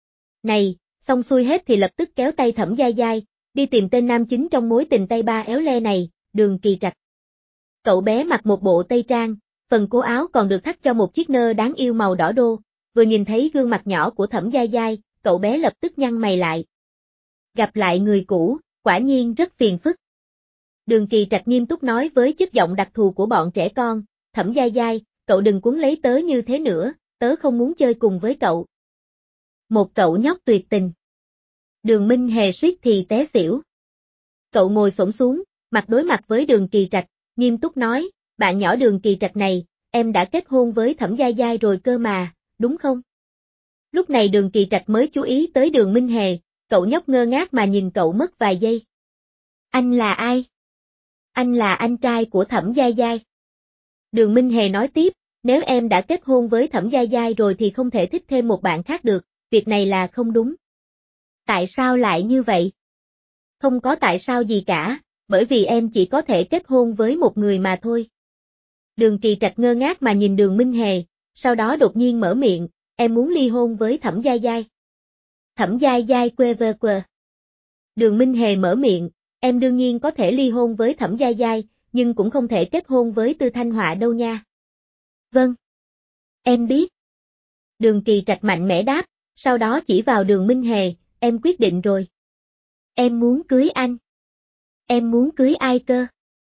Này, xong xuôi hết thì lập tức kéo tay Thẩm Giai Giai, đi tìm tên nam chính trong mối tình tay ba éo le này, Đường Kỳ Trạch. Cậu bé mặc một bộ tây trang, phần cổ áo còn được thắt cho một chiếc nơ đáng yêu màu đỏ đô, vừa nhìn thấy gương mặt nhỏ của Thẩm Giai Giai, cậu bé lập tức nhăn mày lại. Gặp lại người cũ, quả nhiên rất phiền phức. Đường Kỳ Trạch nghiêm túc nói với chất giọng đặc thù của bọn trẻ con, Thẩm Giai Giai, cậu đừng cuốn lấy tớ như thế nữa, tớ không muốn chơi cùng với cậu. Một cậu nhóc tuyệt tình. Đường Minh Hề suýt thì té xỉu. Cậu ngồi xổm xuống, mặt đối mặt với Đường Kỳ Trạch, nghiêm túc nói, bạn nhỏ Đường Kỳ Trạch này, em đã kết hôn với Thẩm Giai Giai rồi cơ mà, đúng không? Lúc này Đường Kỳ Trạch mới chú ý tới Đường Minh Hề, cậu nhóc ngơ ngác mà nhìn cậu mất vài giây. Anh là ai? Anh là anh trai của Thẩm Giai Giai. Đường Minh Hề nói tiếp, nếu em đã kết hôn với Thẩm Giai Giai rồi thì không thể thích thêm một bạn khác được, việc này là không đúng. Tại sao lại như vậy? Không có tại sao gì cả, bởi vì em chỉ có thể kết hôn với một người mà thôi. Đường Kỳ Trạch ngơ ngác mà nhìn Đường Minh Hề, sau đó đột nhiên mở miệng, em muốn ly hôn với Thẩm Giai Giai. Thẩm Giai Giai quê vơ quờ. Đường Minh Hề mở miệng, em đương nhiên có thể ly hôn với Thẩm Giai Giai, nhưng cũng không thể kết hôn với Tư Thanh Họa đâu nha. Vâng. Em biết. Đường Kỳ Trạch mạnh mẽ đáp, sau đó chỉ vào Đường Minh Hề, em quyết định rồi. Em muốn cưới anh. Em muốn cưới ai cơ?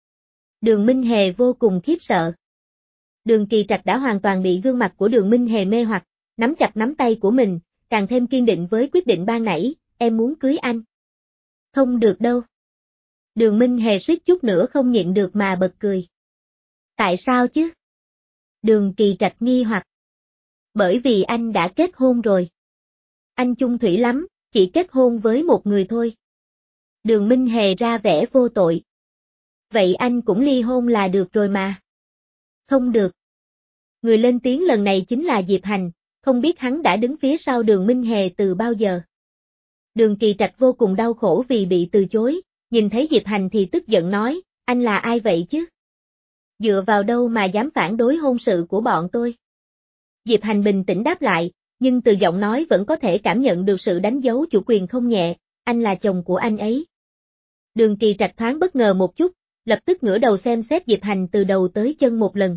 Đường Minh Hề vô cùng khiếp sợ. Đường Kỳ Trạch đã hoàn toàn bị gương mặt của Đường Minh Hề mê hoặc, nắm chặt nắm tay của mình, càng thêm kiên định với quyết định ban nãy, em muốn cưới anh. Không được đâu. Đường Minh Hề suýt chút nữa không nhịn được mà bật cười. Tại sao chứ? Đường Kỳ Trạch nghi hoặc. Bởi vì anh đã kết hôn rồi. Anh chung thủy lắm, chỉ kết hôn với một người thôi. Đường Minh Hề ra vẻ vô tội. Vậy anh cũng ly hôn là được rồi mà. Không được. Người lên tiếng lần này chính là Diệp Hành, không biết hắn đã đứng phía sau Đường Minh Hề từ bao giờ. Đường Kỳ Trạch vô cùng đau khổ vì bị từ chối, nhìn thấy Diệp Hành thì tức giận nói, anh là ai vậy chứ? Dựa vào đâu mà dám phản đối hôn sự của bọn tôi? Diệp Hành bình tĩnh đáp lại, nhưng từ giọng nói vẫn có thể cảm nhận được sự đánh dấu chủ quyền không nhẹ, anh là chồng của anh ấy. Đường Kỳ Trạch thoáng bất ngờ một chút, lập tức ngửa đầu xem xét Diệp Hành từ đầu tới chân một lần.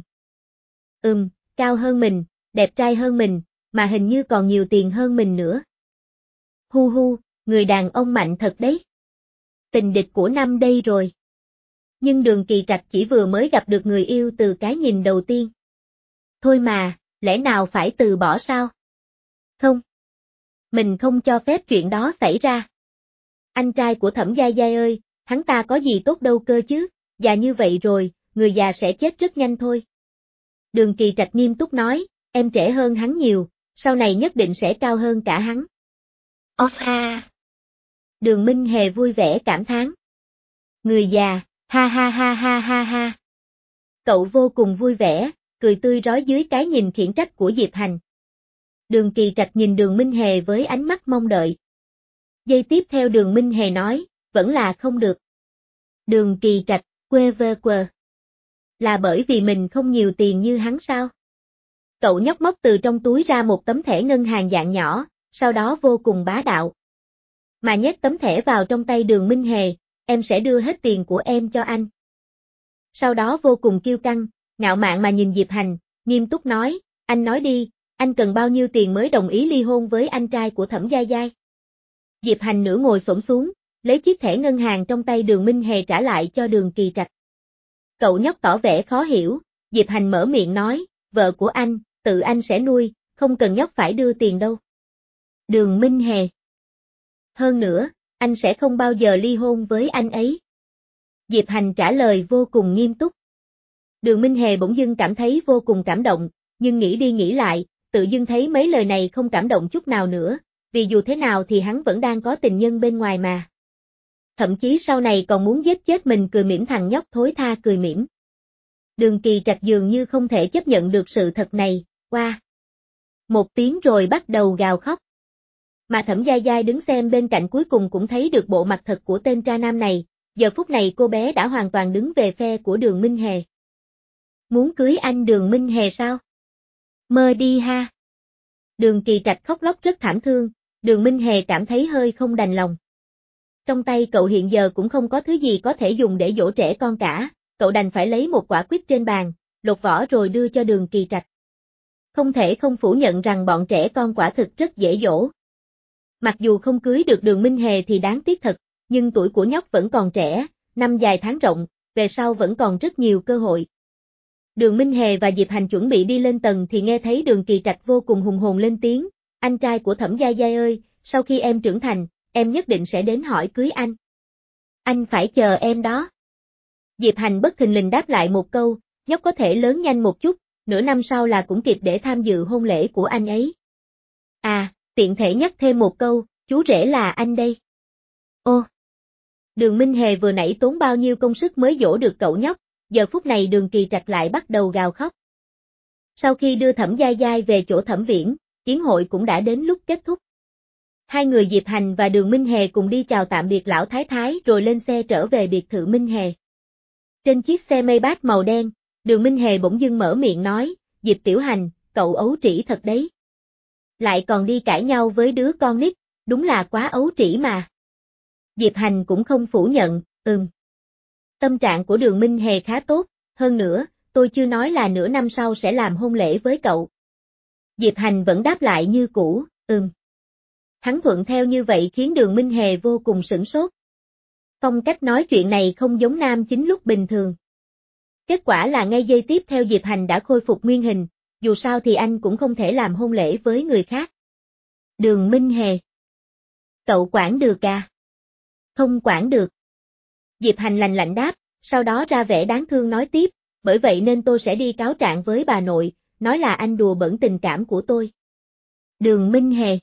Ừm, cao hơn mình, đẹp trai hơn mình, mà hình như còn nhiều tiền hơn mình nữa. Hu hu, người đàn ông mạnh thật đấy. Tình địch của năm đây rồi. Nhưng Đường Kỳ Trạch chỉ vừa mới gặp được người yêu từ cái nhìn đầu tiên. Thôi mà, lẽ nào phải từ bỏ sao? Không. Mình không cho phép chuyện đó xảy ra. Anh trai của Thẩm Giai Giai ơi, hắn ta có gì tốt đâu cơ chứ, già như vậy rồi, người già sẽ chết rất nhanh thôi. Đường Kỳ Trạch nghiêm túc nói, em trẻ hơn hắn nhiều, sau này nhất định sẽ cao hơn cả hắn. Ồ ha! Đường Minh Hề vui vẻ cảm thán. Người già, ha ha ha ha ha ha. Cậu vô cùng vui vẻ, cười tươi rói dưới cái nhìn khiển trách của Diệp Hành. Đường Kỳ Trạch nhìn Đường Minh Hề với ánh mắt mong đợi. Giây tiếp theo Đường Minh Hề nói, vẫn là không được. Đường Kỳ Trạch, quê vơ quờ. Là bởi vì mình không nhiều tiền như hắn sao? Cậu nhóc móc từ trong túi ra một tấm thẻ ngân hàng dạng nhỏ, sau đó vô cùng bá đạo. Mà nhét tấm thẻ vào trong tay Đường Minh Hề, em sẽ đưa hết tiền của em cho anh. Sau đó vô cùng kiêu căng, ngạo mạn mà nhìn Diệp Hành, nghiêm túc nói, anh nói đi, anh cần bao nhiêu tiền mới đồng ý ly hôn với anh trai của Thẩm Giai Giai? Diệp Hành nửa ngồi xổm xuống, lấy chiếc thẻ ngân hàng trong tay Đường Minh Hề trả lại cho Đường Kỳ Trạch. Cậu nhóc tỏ vẻ khó hiểu, Diệp Hành mở miệng nói, vợ của anh, tự anh sẽ nuôi, không cần nhóc phải đưa tiền đâu. Đường Minh Hề. Hơn nữa, anh sẽ không bao giờ ly hôn với anh ấy. Diệp Hành trả lời vô cùng nghiêm túc. Đường Minh Hề bỗng dưng cảm thấy vô cùng cảm động, nhưng nghĩ đi nghĩ lại, tự dưng thấy mấy lời này không cảm động chút nào nữa, vì dù thế nào thì hắn vẫn đang có tình nhân bên ngoài mà. Thậm chí sau này còn muốn giết chết mình, cười mỉm, thằng nhóc thối tha cười mỉm. Đường Kỳ Trạch dường như không thể chấp nhận được sự thật này, qua. Một tiếng rồi bắt đầu gào khóc. Mà Thẩm Giai Giai đứng xem bên cạnh cuối cùng cũng thấy được bộ mặt thật của tên tra nam này, giờ phút này cô bé đã hoàn toàn đứng về phe của Đường Minh Hề. Muốn cưới anh Đường Minh Hề sao? Mơ đi ha. Đường Kỳ Trạch khóc lóc rất thảm thương, Đường Minh Hề cảm thấy hơi không đành lòng. Trong tay cậu hiện giờ cũng không có thứ gì có thể dùng để dỗ trẻ con cả, cậu đành phải lấy một quả quýt trên bàn, lột vỏ rồi đưa cho Đường Kỳ Trạch. Không thể không phủ nhận rằng bọn trẻ con quả thực rất dễ dỗ. Mặc dù không cưới được Đường Minh Hề thì đáng tiếc thật, nhưng tuổi của nhóc vẫn còn trẻ, năm dài tháng rộng, về sau vẫn còn rất nhiều cơ hội. Đường Minh Hề và Diệp Hành chuẩn bị đi lên tầng thì nghe thấy Đường Kỳ Trạch vô cùng hùng hồn lên tiếng, anh trai của Thẩm Giai Giai ơi, sau khi em trưởng thành, em nhất định sẽ đến hỏi cưới anh. Anh phải chờ em đó. Diệp Hành bất thình lình đáp lại một câu, nhóc có thể lớn nhanh một chút, nửa năm sau là cũng kịp để tham dự hôn lễ của anh ấy. À, tiện thể nhắc thêm một câu, chú rể là anh đây. Ô! Đường Minh Hề vừa nãy tốn bao nhiêu công sức mới dỗ được cậu nhóc, giờ phút này Đường Kỳ Trạch lại bắt đầu gào khóc. Sau khi đưa Thẩm Giai Giai về chỗ Thẩm Viễn, yến hội cũng đã đến lúc kết thúc. Hai người Diệp Hành và Đường Minh Hề cùng đi chào tạm biệt lão thái thái rồi lên xe trở về biệt thự Minh Hề. Trên chiếc xe Maybach màu đen, Đường Minh Hề bỗng dưng mở miệng nói, Diệp Tiểu Hành, cậu ấu trĩ thật đấy. Lại còn đi cãi nhau với đứa con nít, đúng là quá ấu trĩ mà. Diệp Hành cũng không phủ nhận, ừm. Tâm trạng của Đường Minh Hề khá tốt, hơn nữa, tôi chưa nói là nửa năm sau sẽ làm hôn lễ với cậu. Diệp Hành vẫn đáp lại như cũ, ừm. Hắn thuận theo như vậy khiến Đường Minh Hề vô cùng sửng sốt. Phong cách nói chuyện này không giống nam chính lúc bình thường. Kết quả là ngay giây tiếp theo Diệp Hành đã khôi phục nguyên hình, dù sao thì anh cũng không thể làm hôn lễ với người khác. Đường Minh Hề. Cậu quản được à? Không quản được. Diệp Hành lạnh lạnh đáp, sau đó ra vẻ đáng thương nói tiếp, bởi vậy nên tôi sẽ đi cáo trạng với bà nội, nói là anh đùa bỡn tình cảm của tôi. Đường Minh Hề.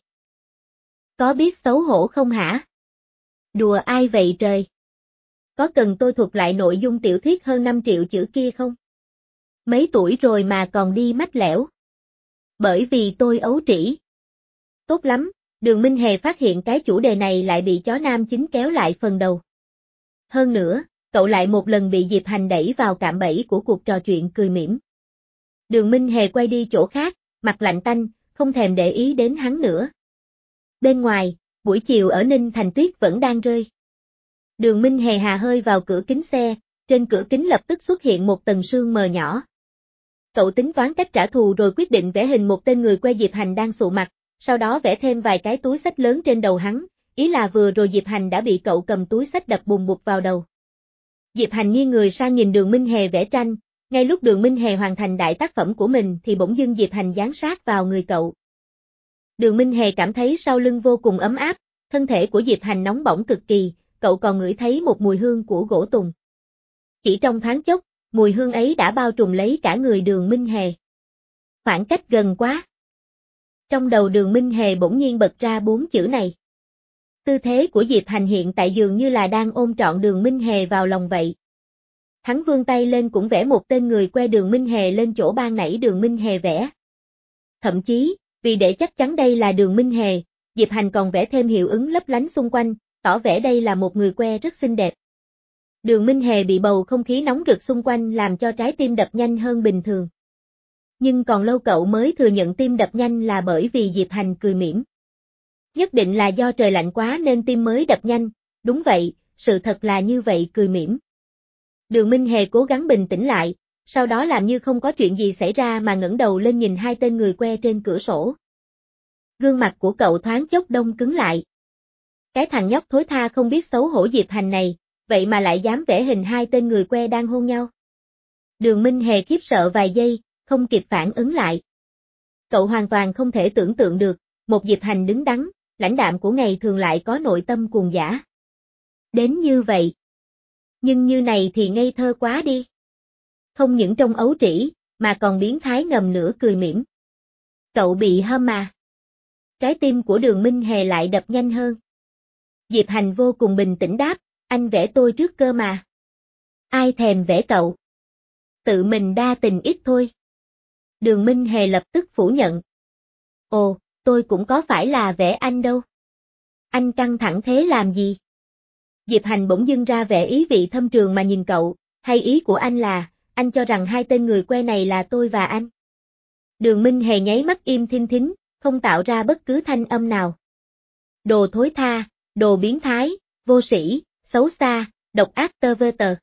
Có biết xấu hổ không hả? Đùa ai vậy trời? Có cần tôi thuật lại nội dung tiểu thuyết hơn năm triệu chữ kia không? Mấy tuổi rồi mà còn đi mách lẻo. Bởi vì tôi ấu trĩ. Tốt lắm, Đường Minh Hề phát hiện cái chủ đề này lại bị chó nam chính kéo lại phần đầu. Hơn nữa, cậu lại một lần bị Diệp Hành đẩy vào cạm bẫy của cuộc trò chuyện cười mỉm. Đường Minh Hề quay đi chỗ khác, mặt lạnh tanh, không thèm để ý đến hắn nữa. Bên ngoài, buổi chiều ở Ninh Thành tuyết vẫn đang rơi. Đường Minh Hề hà hơi vào cửa kính xe, trên cửa kính lập tức xuất hiện một tầng sương mờ nhỏ. Cậu tính toán cách trả thù rồi quyết định vẽ hình một tên người que Diệp Hành đang sụ mặt, sau đó vẽ thêm vài cái túi xách lớn trên đầu hắn, ý là vừa rồi Diệp Hành đã bị cậu cầm túi xách đập bùm bụt vào đầu. Diệp Hành nghiêng người sang nhìn Đường Minh Hề vẽ tranh, ngay lúc Đường Minh Hề hoàn thành đại tác phẩm của mình thì bỗng dưng Diệp Hành dán sát vào người cậu. Đường Minh Hề cảm thấy sau lưng vô cùng ấm áp, Thân thể của Diệp Hành nóng bỏng cực kỳ, cậu còn ngửi thấy một mùi hương của gỗ tùng. Chỉ trong thoáng chốc, mùi hương ấy đã bao trùm lấy cả người Đường Minh Hề. Khoảng cách gần quá. Trong đầu Đường Minh Hề bỗng nhiên bật ra bốn chữ này. Tư thế của Diệp Hành hiện tại dường như là đang ôm trọn Đường Minh Hề vào lòng vậy. Hắn vươn tay lên cũng vẽ một tên người que Đường Minh Hề lên chỗ ban nãy Đường Minh Hề vẽ. Thậm chí, vì để chắc chắn đây là Đường Minh Hề, Diệp Hành còn vẽ thêm hiệu ứng lấp lánh xung quanh, tỏ vẻ đây là một người que rất xinh đẹp. Đường Minh Hề bị bầu không khí nóng rực xung quanh làm cho trái tim đập nhanh hơn bình thường. Nhưng còn lâu cậu mới thừa nhận tim đập nhanh là bởi vì Diệp Hành cười mỉm. Nhất định là do trời lạnh quá nên tim mới đập nhanh, đúng vậy, sự thật là như vậy, cười mỉm. Đường Minh Hề cố gắng bình tĩnh lại, sau đó làm như không có chuyện gì xảy ra mà ngẩng đầu lên nhìn hai tên người que trên cửa sổ. Gương mặt của cậu thoáng chốc đông cứng lại. Cái thằng nhóc thối tha không biết xấu hổ Diệp Hành này, vậy mà lại dám vẽ hình hai tên người que đang hôn nhau. Đường Minh Hề khiếp sợ vài giây, không kịp phản ứng lại. Cậu hoàn toàn không thể tưởng tượng được, một Diệp Hành đứng đắn, lãnh đạm của ngày thường lại có nội tâm cuồng dã. Đến như vậy. Nhưng như này thì ngây thơ quá đi. Không những trông ấu trĩ, mà còn biến thái ngầm nữa, cười mỉm. Cậu bị hâm à? Trái tim của Đường Minh Hề lại đập nhanh hơn. Diệp Hành vô cùng bình tĩnh đáp, anh vẽ tôi trước cơ mà. Ai thèm vẽ cậu? Tự mình đa tình ít thôi. Đường Minh Hề lập tức phủ nhận. Ồ, tôi cũng có phải là vẽ anh đâu. Anh căng thẳng thế làm gì? Diệp Hành bỗng dưng ra vẻ ý vị thâm trường mà nhìn cậu, hay ý của anh là, anh cho rằng hai tên người que này là tôi và anh. Đường Minh Hề nháy mắt im thinh thính, không tạo ra bất cứ thanh âm nào. Đồ thối tha, đồ biến thái, vô sĩ, xấu xa, độc ác tơ vơ tờ.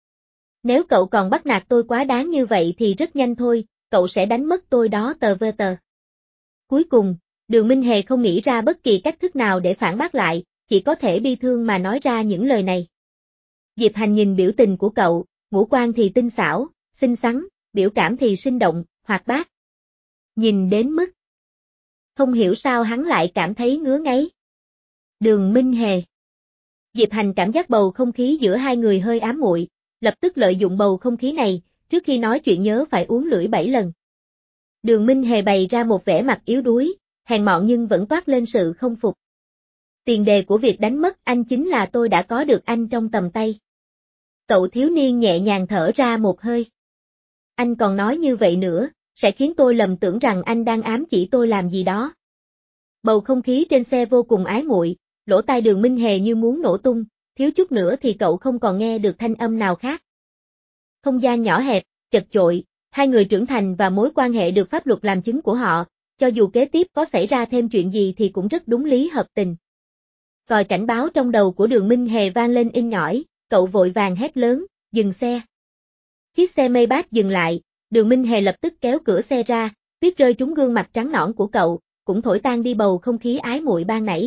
Nếu cậu còn bắt nạt tôi quá đáng như vậy thì rất nhanh thôi, cậu sẽ đánh mất tôi đó tờ vơ tờ. Cuối cùng, Đường Minh Hề không nghĩ ra bất kỳ cách thức nào để phản bác lại, chỉ có thể bi thương mà nói ra những lời này. Diệp Hành nhìn biểu tình của cậu, ngũ quan thì tinh xảo, xinh xắn, biểu cảm thì sinh động, hoạt bát. Nhìn đến mức không hiểu sao hắn lại cảm thấy ngứa ngáy. Đường Minh Hề. Diệp Hành cảm giác bầu không khí giữa hai người hơi ám muội, lập tức lợi dụng bầu không khí này, trước khi nói chuyện nhớ phải uống lưỡi bảy lần. Đường Minh Hề bày ra một vẻ mặt yếu đuối, hèn mọn nhưng vẫn toát lên sự không phục. Tiền đề của việc đánh mất anh chính là tôi đã có được anh trong tầm tay. Cậu thiếu niên nhẹ nhàng thở ra một hơi. Anh còn nói như vậy nữa, sẽ khiến tôi lầm tưởng rằng anh đang ám chỉ tôi làm gì đó. Bầu không khí trên xe vô cùng ái muội, lỗ tai Đường Minh Hề như muốn nổ tung, thiếu chút nữa thì cậu không còn nghe được thanh âm nào khác. Không gian nhỏ hẹp, chật chội, hai người trưởng thành và mối quan hệ được pháp luật làm chứng của họ, cho dù kế tiếp có xảy ra thêm chuyện gì thì cũng rất đúng lý hợp tình. Còi cảnh báo trong đầu của Đường Minh Hề vang lên inh ỏi, cậu vội vàng hét lớn, dừng xe. Chiếc xe Maybach dừng lại, Đường Minh Hề lập tức kéo cửa xe ra, tuyết rơi trúng gương mặt trắng nõn của cậu, cũng thổi tan đi bầu không khí ái muội ban nãy.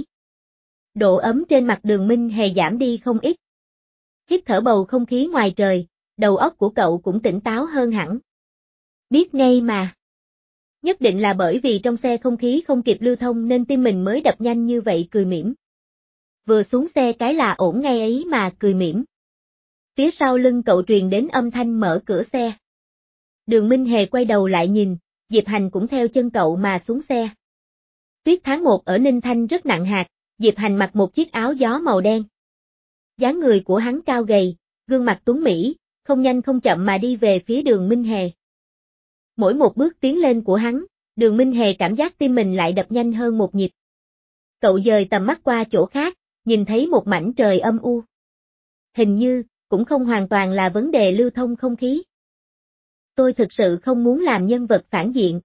Độ ấm trên mặt Đường Minh Hề giảm đi không ít. Hít thở bầu không khí ngoài trời, đầu óc của cậu cũng tỉnh táo hơn hẳn. Biết ngay mà. Nhất định là bởi vì trong xe không khí không kịp lưu thông nên tim mình mới đập nhanh như vậy, cười mỉm. Vừa xuống xe cái là ổn ngay ấy mà, cười mỉm. Phía sau lưng cậu truyền đến âm thanh mở cửa xe. Đường Minh Hề quay đầu lại nhìn, Diệp Hành cũng theo chân cậu mà xuống xe. Tuyết tháng một ở Ninh Thanh rất nặng hạt, Diệp Hành mặc một chiếc áo gió màu đen. Dáng người của hắn cao gầy, gương mặt tuấn mỹ, không nhanh không chậm mà đi về phía Đường Minh Hề. Mỗi một bước tiến lên của hắn, Đường Minh Hề cảm giác tim mình lại đập nhanh hơn một nhịp. Cậu dời tầm mắt qua chỗ khác, nhìn thấy một mảnh trời âm u. Hình như, cũng không hoàn toàn là vấn đề lưu thông không khí. Tôi thực sự không muốn làm nhân vật phản diện.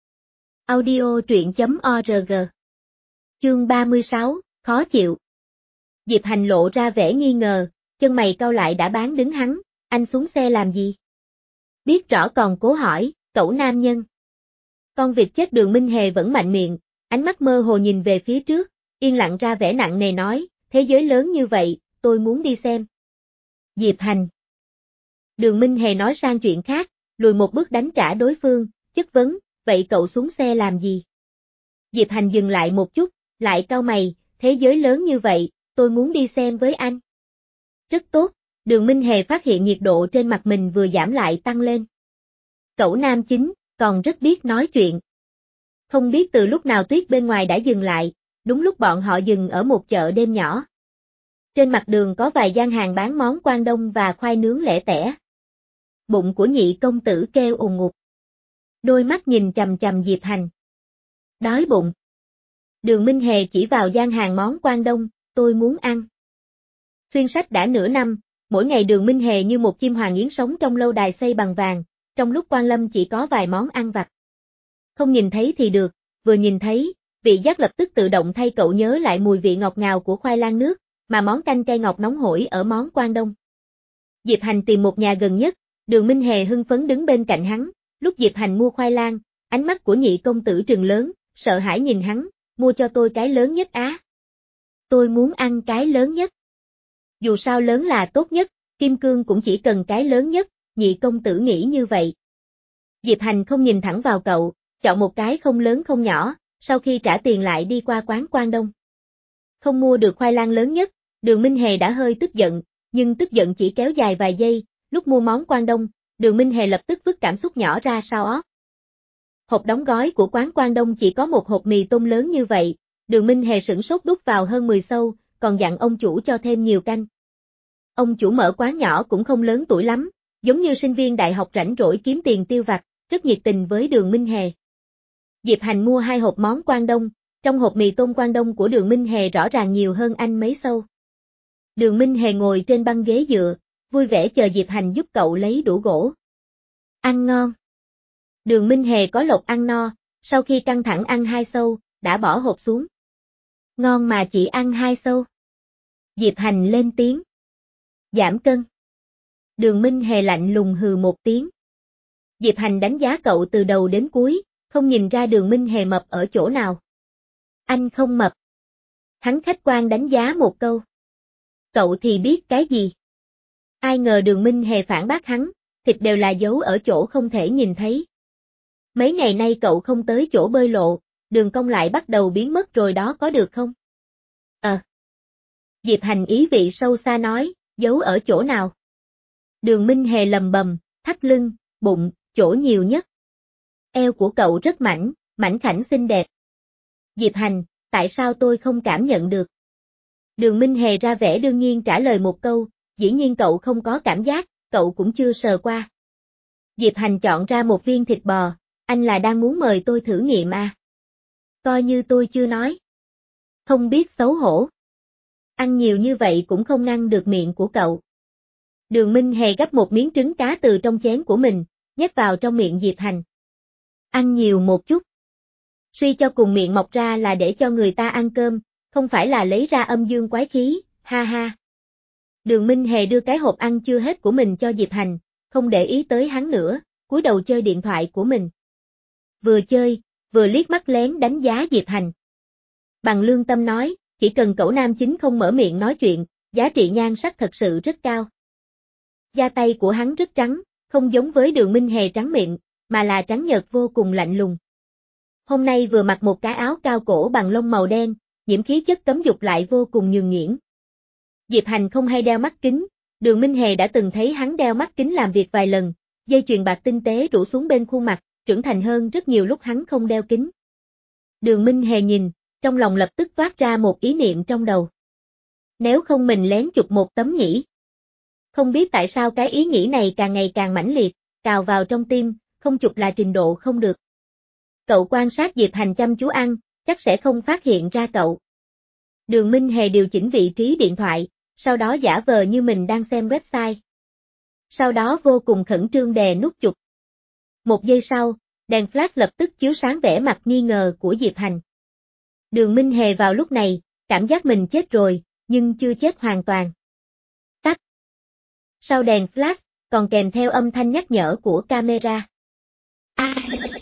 Audio truyện chấm org. Chương ba mươi sáu, khó chịu. Diệp Hành lộ ra vẻ nghi ngờ, chân mày cau lại đã bán đứng hắn, anh xuống xe làm gì? Biết rõ còn cố hỏi, cẩu nam nhân. Con vịt chết. Đường Minh Hề vẫn mạnh miệng, ánh mắt mơ hồ nhìn về phía trước, yên lặng ra vẻ nặng nề nói, thế giới lớn như vậy, tôi muốn đi xem. Diệp Hành. Đường Minh Hề nói sang chuyện khác, lùi một bước đánh trả đối phương, chất vấn, vậy cậu xuống xe làm gì? Diệp Hành dừng lại một chút, lại cau mày, thế giới lớn như vậy, tôi muốn đi xem với anh. Rất tốt, Đường Minh Hề phát hiện nhiệt độ trên mặt mình vừa giảm lại tăng lên. Cậu nam chính, còn rất biết nói chuyện. Không biết từ lúc nào tuyết bên ngoài đã dừng lại, đúng lúc bọn họ dừng ở một chợ đêm nhỏ. Trên mặt đường có vài gian hàng bán món Quang Đông và khoai nướng lẻ tẻ. Bụng của nhị công tử kêu ùn ùn. Đôi mắt nhìn chằm chằm Diệp Hành. Đói bụng. Đường Minh Hề chỉ vào gian hàng món Quang Đông, tôi muốn ăn. Xuyên sách đã nửa năm, mỗi ngày Đường Minh Hề như một chim hoàng yến sống trong lâu đài xây bằng vàng, trong lúc Quan Lâm chỉ có vài món ăn vặt. Không nhìn thấy thì được, vừa nhìn thấy, vị giác lập tức tự động thay cậu nhớ lại mùi vị ngọt ngào của khoai lang nước, mà món canh cây ngọt nóng hổi ở món Quang Đông. Diệp Hành tìm một nhà gần nhất, Đường Minh Hề hưng phấn đứng bên cạnh hắn, lúc Diệp Hành mua khoai lang, ánh mắt của nhị công tử trừng lớn, sợ hãi nhìn hắn, mua cho tôi cái lớn nhất á. Tôi muốn ăn cái lớn nhất. Dù sao lớn là tốt nhất, kim cương cũng chỉ cần cái lớn nhất, nhị công tử nghĩ như vậy. Diệp Hành không nhìn thẳng vào cậu, chọn một cái không lớn không nhỏ, sau khi trả tiền lại đi qua quán Quang Đông. Không mua được khoai lang lớn nhất, Đường Minh Hề đã hơi tức giận, nhưng tức giận chỉ kéo dài vài giây, lúc mua món Quang Đông, Đường Minh Hề lập tức vứt cảm xúc nhỏ ra sau óc. Hộp đóng gói của quán Quang Đông chỉ có một hộp mì tôm lớn như vậy, Đường Minh Hề sửng sốt đút vào hơn mười xu, còn dặn ông chủ cho thêm nhiều canh. Ông chủ mở quán nhỏ cũng không lớn tuổi lắm, giống như sinh viên đại học rảnh rỗi kiếm tiền tiêu vặt, rất nhiệt tình với Đường Minh Hề. Diệp Hành mua hai hộp món Quang Đông, trong hộp mì tôm Quang Đông của Đường Minh Hề rõ ràng nhiều hơn anh mấy xu. Đường Minh Hề ngồi trên băng ghế dựa, vui vẻ chờ Diệp Hành giúp cậu lấy đũa gỗ. Ăn ngon. Đường Minh Hề có lộc ăn no, sau khi căng thẳng ăn hai xu, đã bỏ hộp xuống. Ngon mà chỉ ăn hai xu. Diệp Hành lên tiếng. Giảm cân. Đường Minh Hề lạnh lùng hừ một tiếng. Diệp Hành đánh giá cậu từ đầu đến cuối, không nhìn ra Đường Minh Hề mập ở chỗ nào. Anh không mập. Hắn khách quan đánh giá một câu. Cậu thì biết cái gì? Ai ngờ Đường Minh Hề phản bác hắn, thịt đều là giấu ở chỗ không thể nhìn thấy. Mấy ngày nay cậu không tới chỗ bơi lộ, đường cong lại bắt đầu biến mất rồi đó có được không? Ờ. Diệp Hành ý vị sâu xa nói, giấu ở chỗ nào? Đường Minh Hề lầm bầm, thắt lưng, bụng, chỗ nhiều nhất. Eo của cậu rất mảnh, mảnh khảnh xinh đẹp. Diệp Hành, tại sao tôi không cảm nhận được? Đường Minh Hề ra vẻ đương nhiên trả lời một câu, dĩ nhiên cậu không có cảm giác, cậu cũng chưa sờ qua. Diệp Hành chọn ra một viên thịt bò, anh là đang muốn mời tôi thử nghiệm à? Coi như tôi chưa nói. Không biết xấu hổ. Ăn nhiều như vậy cũng không ngăn được miệng của cậu. Đường Minh Hề gấp một miếng trứng cá từ trong chén của mình, nhét vào trong miệng Diệp Hành. Ăn nhiều một chút. Suy cho cùng miệng mọc ra là để cho người ta ăn cơm, không phải là lấy ra âm dương quái khí, ha ha. Đường Minh Hề đưa cái hộp ăn chưa hết của mình cho Diệp Hành, không để ý tới hắn nữa, cúi đầu chơi điện thoại của mình. Vừa chơi, vừa liếc mắt lén đánh giá Diệp Hành. Bằng lương tâm nói, chỉ cần cậu nam chính không mở miệng nói chuyện, giá trị nhan sắc thật sự rất cao. Da tay của hắn rất trắng, không giống với Đường Minh Hề trắng miệng, mà là trắng nhợt vô cùng lạnh lùng. Hôm nay vừa mặc một cái áo cao cổ bằng lông màu đen, nhiễm khí chất cấm dục lại vô cùng nhường nhuyễn. Diệp Hành không hay đeo mắt kính, Đường Minh Hề đã từng thấy hắn đeo mắt kính làm việc vài lần, dây chuyền bạc tinh tế rủ xuống bên khuôn mặt, trưởng thành hơn rất nhiều lúc hắn không đeo kính. Đường Minh Hề nhìn, trong lòng lập tức toát ra một ý niệm trong đầu. Nếu không mình lén chụp một tấm nhỉ? Không biết tại sao cái ý nghĩ này càng ngày càng mãnh liệt, cào vào trong tim, không chụp là trình độ không được. Cậu quan sát Diệp Hành chăm chú ăn, chắc sẽ không phát hiện ra cậu. Đường Minh Hề điều chỉnh vị trí điện thoại, sau đó giả vờ như mình đang xem website. Sau đó vô cùng khẩn trương đè nút chụp. Một giây sau, đèn flash lập tức chiếu sáng vẻ mặt nghi ngờ của Diệp Hành. Đường Minh Hề vào lúc này, cảm giác mình chết rồi, nhưng chưa chết hoàn toàn. Tắt. Sau đèn flash, còn kèm theo âm thanh nhắc nhở của camera. A.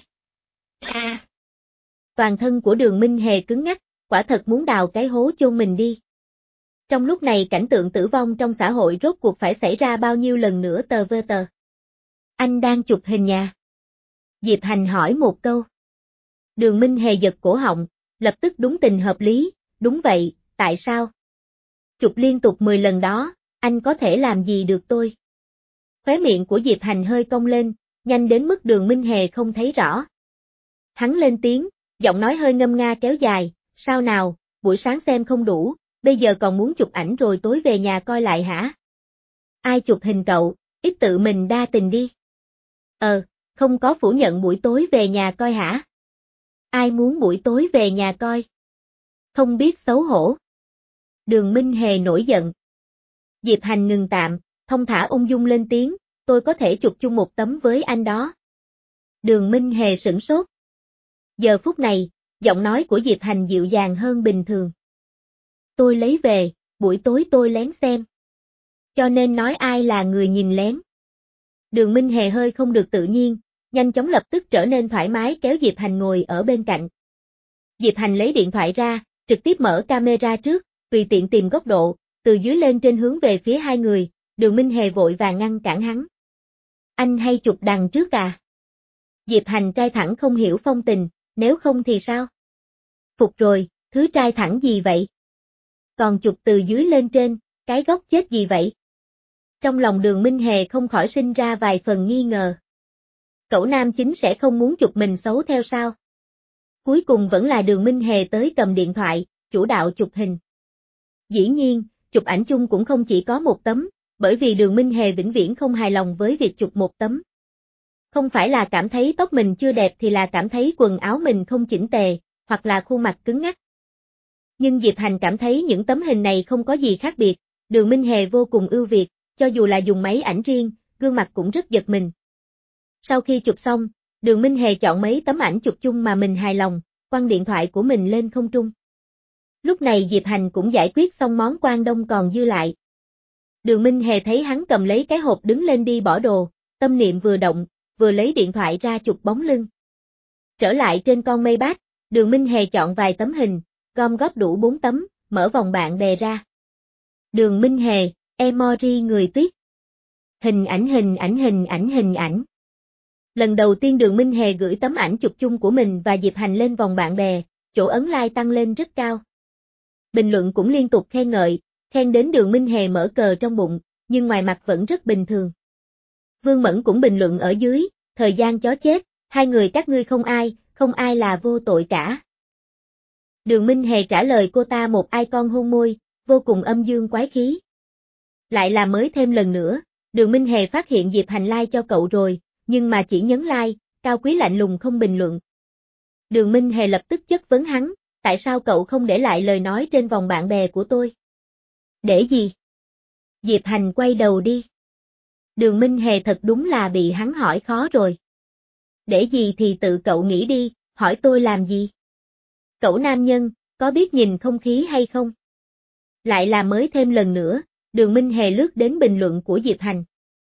A. Toàn thân của Đường Minh Hề cứng ngắc, quả thật muốn đào cái hố chôn mình đi. Trong lúc này cảnh tượng tử vong trong xã hội rốt cuộc phải xảy ra bao nhiêu lần nữa tờ vơ tờ. Anh đang chụp hình nhà. Diệp Hành hỏi một câu. Đường Minh Hề giật cổ họng, lập tức đúng tình hợp lý, đúng vậy, tại sao? Chụp liên tục mười lần đó, anh có thể làm gì được tôi? Khóe miệng của Diệp Hành hơi cong lên, nhanh đến mức Đường Minh Hề không thấy rõ. Hắn lên tiếng, giọng nói hơi ngâm nga kéo dài, sao nào, buổi sáng xem không đủ, bây giờ còn muốn chụp ảnh rồi tối về nhà coi lại hả? Ai chụp hình cậu, ít tự mình đa tình đi. Ờ, không có phủ nhận buổi tối về nhà coi hả? Ai muốn buổi tối về nhà coi? Không biết xấu hổ. Đường Minh Hề nổi giận. Diệp Hành ngừng tạm, thông thả ung dung lên tiếng, tôi có thể chụp chung một tấm với anh đó. Đường Minh Hề sửng sốt. Giờ phút này, giọng nói của Diệp Hành dịu dàng hơn bình thường. Tôi lấy về, buổi tối tôi lén xem. Cho nên nói ai là người nhìn lén. Đường Minh Hề hơi không được tự nhiên, nhanh chóng lập tức trở nên thoải mái kéo Diệp Hành ngồi ở bên cạnh. Diệp Hành lấy điện thoại ra, trực tiếp mở camera trước, tùy tiện tìm góc độ, từ dưới lên trên hướng về phía hai người, Đường Minh Hề vội vàng ngăn cản hắn. Anh hay chụp đằng trước à? Diệp Hành trai thẳng không hiểu phong tình, nếu không thì sao? Phục rồi, thứ trai thẳng gì vậy? Còn chụp từ dưới lên trên, cái góc chết gì vậy? Trong lòng Đường Minh Hề không khỏi sinh ra vài phần nghi ngờ. Cậu nam chính sẽ không muốn chụp mình xấu theo sao? Cuối cùng vẫn là Đường Minh Hề tới cầm điện thoại, chủ đạo chụp hình. Dĩ nhiên, chụp ảnh chung cũng không chỉ có một tấm, bởi vì Đường Minh Hề vĩnh viễn không hài lòng với việc chụp một tấm. Không phải là cảm thấy tóc mình chưa đẹp thì là cảm thấy quần áo mình không chỉnh tề, hoặc là khuôn mặt cứng ngắc. Nhưng Diệp Hành cảm thấy những tấm hình này không có gì khác biệt, Đường Minh Hề vô cùng ưu việt, cho dù là dùng máy ảnh riêng, gương mặt cũng rất giật mình. Sau khi chụp xong, Đường Minh Hề chọn mấy tấm ảnh chụp chung mà mình hài lòng, quăng điện thoại của mình lên không trung. Lúc này Diệp Hành cũng giải quyết xong món Quang Đông còn dư lại. Đường Minh Hề thấy hắn cầm lấy cái hộp đứng lên đi bỏ đồ, tâm niệm vừa động, vừa lấy điện thoại ra chụp bóng lưng. Trở lại trên con mây bát, Đường Minh Hề chọn vài tấm hình, gom góp đủ bốn tấm, mở vòng bạn bè ra. Đường Minh Hề, emoji người tuyết. Hình ảnh hình ảnh hình ảnh hình ảnh. Lần đầu tiên Đường Minh Hề gửi tấm ảnh chụp chung của mình và Diệp Hành lên vòng bạn bè, chỗ ấn like tăng lên rất cao. Bình luận cũng liên tục khen ngợi, khen đến Đường Minh Hề mở cờ trong bụng, nhưng ngoài mặt vẫn rất bình thường. Vương Mẫn cũng bình luận ở dưới, thời gian chó chết, hai người các ngươi không ai, không ai là vô tội cả. Đường Minh Hề trả lời cô ta một icon hôn môi, vô cùng âm dương quái khí. Lại là mới thêm lần nữa, Đường Minh Hề phát hiện Diệp Hành like cho cậu rồi, nhưng mà chỉ nhấn like, cao quý lạnh lùng không bình luận. Đường Minh Hề lập tức chất vấn hắn, tại sao cậu không để lại lời nói trên vòng bạn bè của tôi? Để gì? Diệp Hành quay đầu đi. Đường Minh Hề thật đúng là bị hắn hỏi khó rồi. Để gì thì tự cậu nghĩ đi, hỏi tôi làm gì? Cậu nam nhân, có biết nhìn không khí hay không? Lại là mới thêm lần nữa, Đường Minh Hề lướt đến bình luận của Diệp Hành.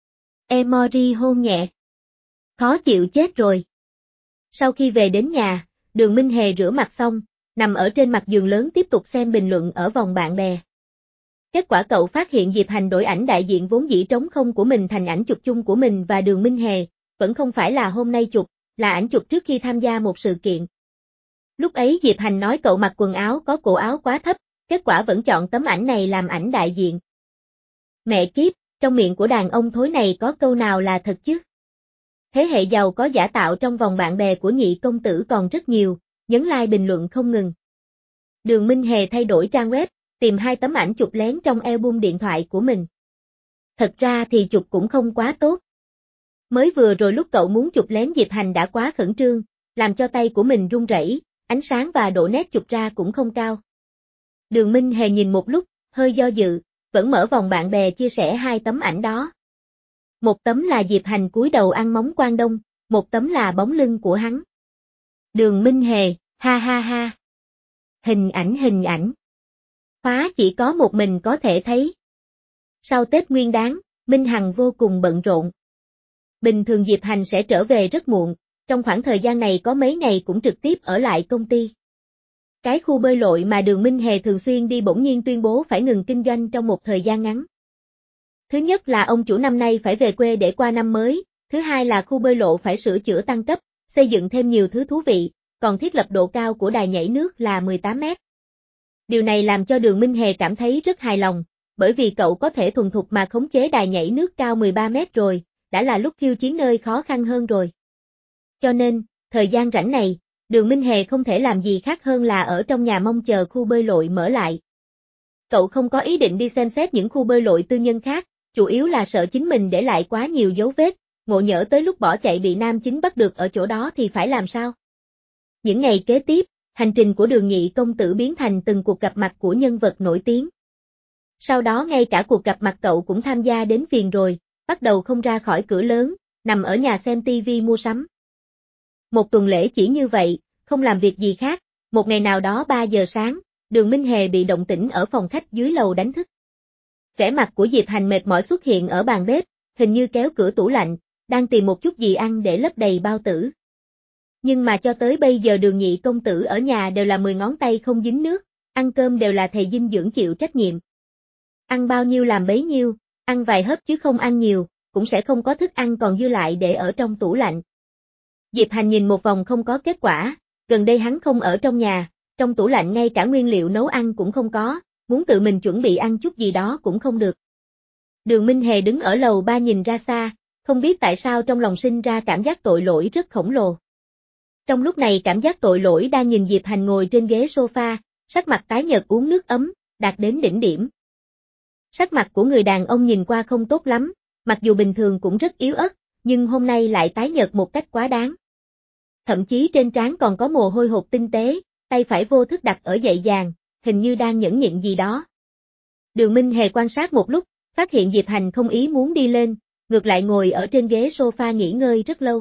Emoji hôn nhẹ. Khó chịu chết rồi. Sau khi về đến nhà, Đường Minh Hề rửa mặt xong, nằm ở trên mặt giường lớn tiếp tục xem bình luận ở vòng bạn bè. Kết quả cậu phát hiện Diệp Hành đổi ảnh đại diện vốn dĩ trống không của mình thành ảnh chụp chung của mình và Đường Minh Hề, vẫn không phải là hôm nay chụp, là ảnh chụp trước khi tham gia một sự kiện. Lúc ấy Diệp Hành nói cậu mặc quần áo có cổ áo quá thấp, kết quả vẫn chọn tấm ảnh này làm ảnh đại diện. Mẹ kiếp, trong miệng của đàn ông thối này có câu nào là thật chứ? Thế hệ giàu có giả tạo trong vòng bạn bè của nhị công tử còn rất nhiều, nhấn like bình luận không ngừng. Đường Minh Hề thay đổi trang web, tìm hai tấm ảnh chụp lén trong album điện thoại của mình. Thật ra thì chụp cũng không quá tốt. Mới vừa rồi lúc cậu muốn chụp lén Diệp Hành đã quá khẩn trương, làm cho tay của mình run rẩy, ánh sáng và độ nét chụp ra cũng không cao. Đường Minh Hề nhìn một lúc, hơi do dự, vẫn mở vòng bạn bè chia sẻ hai tấm ảnh đó. Một tấm là Diệp Hành cúi đầu ăn móng Quang Đông, một tấm là bóng lưng của hắn. Đường Minh Hề, ha ha ha. Hình ảnh hình ảnh. Khóa chỉ có một mình có thể thấy. Sau Tết Nguyên Đán, Minh Hằng vô cùng bận rộn. Bình thường Diệp Hành sẽ trở về rất muộn, trong khoảng thời gian này có mấy ngày cũng trực tiếp ở lại công ty. Cái khu bơi lội mà Đường Minh Hề thường xuyên đi bỗng nhiên tuyên bố phải ngừng kinh doanh trong một thời gian ngắn. Thứ nhất là ông chủ năm nay phải về quê để qua năm mới, thứ hai là khu bơi lội phải sửa chữa tăng cấp, xây dựng thêm nhiều thứ thú vị, còn thiết lập độ cao của đài nhảy nước là mười tám mét. Điều này làm cho Đường Minh Hề cảm thấy rất hài lòng, bởi vì cậu có thể thuần thục mà khống chế đài nhảy nước cao mười ba mét rồi, đã là lúc khiêu chiến nơi khó khăn hơn rồi. Cho nên, thời gian rảnh này, Đường Minh Hề không thể làm gì khác hơn là ở trong nhà mong chờ khu bơi lội mở lại. Cậu không có ý định đi xem xét những khu bơi lội tư nhân khác, chủ yếu là sợ chính mình để lại quá nhiều dấu vết, ngộ nhỡ tới lúc bỏ chạy bị nam chính bắt được ở chỗ đó thì phải làm sao? Những ngày kế tiếp, hành trình của Đường Nhị công tử biến thành từng cuộc gặp mặt của nhân vật nổi tiếng. Sau đó ngay cả cuộc gặp mặt cậu cũng tham gia đến phiền rồi, bắt đầu không ra khỏi cửa lớn, nằm ở nhà xem tivi mua sắm. Một tuần lễ chỉ như vậy, không làm việc gì khác, một ngày nào đó ba giờ sáng, Đường Minh Hề bị động tĩnh ở phòng khách dưới lầu đánh thức. Vẻ mặt của Diệp Hành mệt mỏi xuất hiện ở bàn bếp, hình như kéo cửa tủ lạnh, đang tìm một chút gì ăn để lấp đầy bao tử. Nhưng mà cho tới bây giờ Đường Nhị công tử ở nhà đều là mười ngón tay không dính nước, ăn cơm đều là thầy dinh dưỡng chịu trách nhiệm. Ăn bao nhiêu làm bấy nhiêu, ăn vài hớp chứ không ăn nhiều, cũng sẽ không có thức ăn còn dư lại để ở trong tủ lạnh. Diệp Hành nhìn một vòng không có kết quả, gần đây hắn không ở trong nhà, trong tủ lạnh ngay cả nguyên liệu nấu ăn cũng không có, muốn tự mình chuẩn bị ăn chút gì đó cũng không được. Đường Minh Hề đứng ở lầu ba nhìn ra xa, không biết tại sao trong lòng sinh ra cảm giác tội lỗi rất khổng lồ. Trong lúc này cảm giác tội lỗi đang nhìn Diệp Hành ngồi trên ghế sofa, sắc mặt tái nhợt uống nước ấm, đạt đến đỉnh điểm. Sắc mặt của người đàn ông nhìn qua không tốt lắm, mặc dù bình thường cũng rất yếu ớt, nhưng hôm nay lại tái nhợt một cách quá đáng. Thậm chí trên trán còn có mồ hôi hột tinh tế, tay phải vô thức đặt ở dậy dàng, hình như đang nhẫn nhịn gì đó. Đường Minh Hề quan sát một lúc, phát hiện Diệp Hành không ý muốn đi lên, ngược lại ngồi ở trên ghế sofa nghỉ ngơi rất lâu.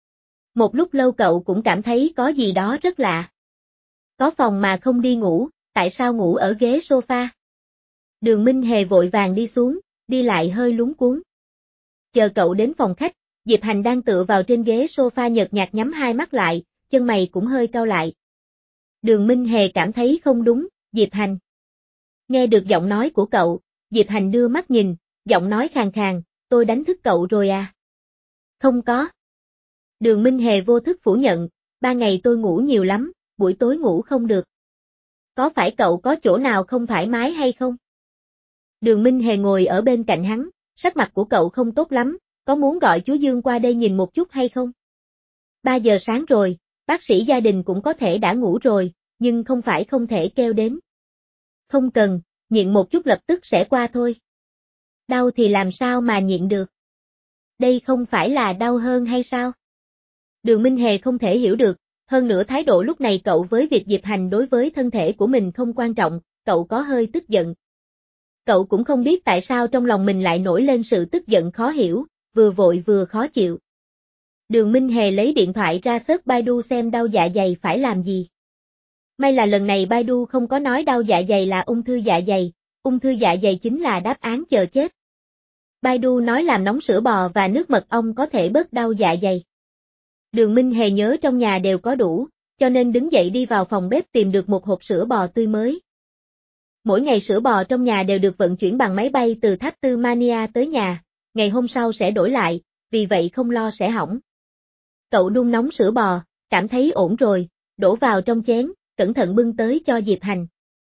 Một lúc lâu cậu cũng cảm thấy có gì đó rất lạ. Có phòng mà không đi ngủ, tại sao ngủ ở ghế sofa? Đường Minh Hề vội vàng đi xuống, đi lại hơi lúng cuống. Chờ cậu đến phòng khách, Diệp Hành đang tựa vào trên ghế sofa nhợt nhạt nhắm hai mắt lại, chân mày cũng hơi cau lại. Đường Minh Hề cảm thấy không đúng, Diệp Hành. Nghe được giọng nói của cậu, Diệp Hành đưa mắt nhìn, giọng nói khàn khàn, tôi đánh thức cậu rồi à? Không có. Đường Minh Hề vô thức phủ nhận, ba ngày tôi ngủ nhiều lắm, buổi tối ngủ không được. Có phải cậu có chỗ nào không thoải mái hay không? Đường Minh Hề ngồi ở bên cạnh hắn, sắc mặt của cậu không tốt lắm, có muốn gọi chú Dương qua đây nhìn một chút hay không? ba giờ sáng rồi, bác sĩ gia đình cũng có thể đã ngủ rồi, nhưng không phải không thể kêu đến. Không cần, nhịn một chút lập tức sẽ qua thôi. Đau thì làm sao mà nhịn được? Đây không phải là đau hơn hay sao? Đường Minh Hề không thể hiểu được, hơn nữa thái độ lúc này cậu với việc Diệp Hành đối với thân thể của mình không quan trọng, cậu có hơi tức giận. Cậu cũng không biết tại sao trong lòng mình lại nổi lên sự tức giận khó hiểu, vừa vội vừa khó chịu. Đường Minh Hề lấy điện thoại ra search Baidu xem đau dạ dày phải làm gì. May là lần này Baidu không có nói đau dạ dày là ung thư dạ dày, ung thư dạ dày chính là đáp án chờ chết. Baidu nói làm nóng sữa bò và nước mật ong có thể bớt đau dạ dày. Đường Minh Hề nhớ trong nhà đều có đủ, cho nên đứng dậy đi vào phòng bếp tìm được một hộp sữa bò tươi mới. Mỗi ngày sữa bò trong nhà đều được vận chuyển bằng máy bay từ Tháp Tư Mania tới nhà, ngày hôm sau sẽ đổi lại, vì vậy không lo sẽ hỏng. Cậu đun nóng sữa bò, cảm thấy ổn rồi, đổ vào trong chén, cẩn thận bưng tới cho Diệp Hành.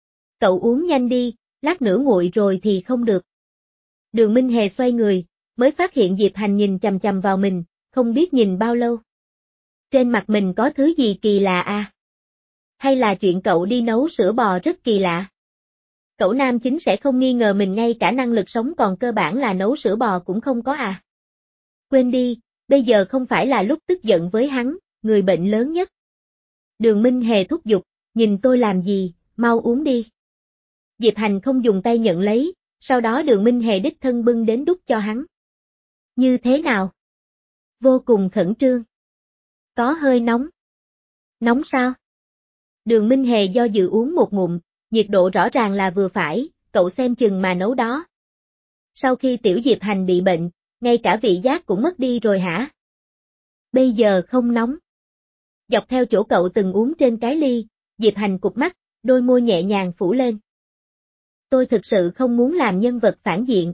Cậu uống nhanh đi, lát nữa nguội rồi thì không được. Đường Minh Hề xoay người, mới phát hiện Diệp Hành nhìn chằm chằm vào mình, không biết nhìn bao lâu. Trên mặt mình có thứ gì kỳ lạ à? Hay là chuyện cậu đi nấu sữa bò rất kỳ lạ? Cậu nam chính sẽ không nghi ngờ mình ngay cả năng lực sống còn cơ bản là nấu sữa bò cũng không có à? Quên đi, bây giờ không phải là lúc tức giận với hắn, người bệnh lớn nhất. Đường Minh Hề thúc giục, nhìn tôi làm gì, mau uống đi. Diệp Hành không dùng tay nhận lấy, sau đó Đường Minh Hề đích thân bưng đến đút cho hắn. Như thế nào? Vô cùng khẩn trương. Có hơi nóng. Nóng sao? Đường Minh Hề do dự uống một ngụm, nhiệt độ rõ ràng là vừa phải, cậu xem chừng mà nấu đó. Sau khi Tiểu Diệp Hành bị bệnh, ngay cả vị giác cũng mất đi rồi hả? Bây giờ không nóng. Dọc theo chỗ cậu từng uống trên cái ly, Diệp Hành cụp mắt, đôi môi nhẹ nhàng phủ lên. Tôi thực sự không muốn làm nhân vật phản diện.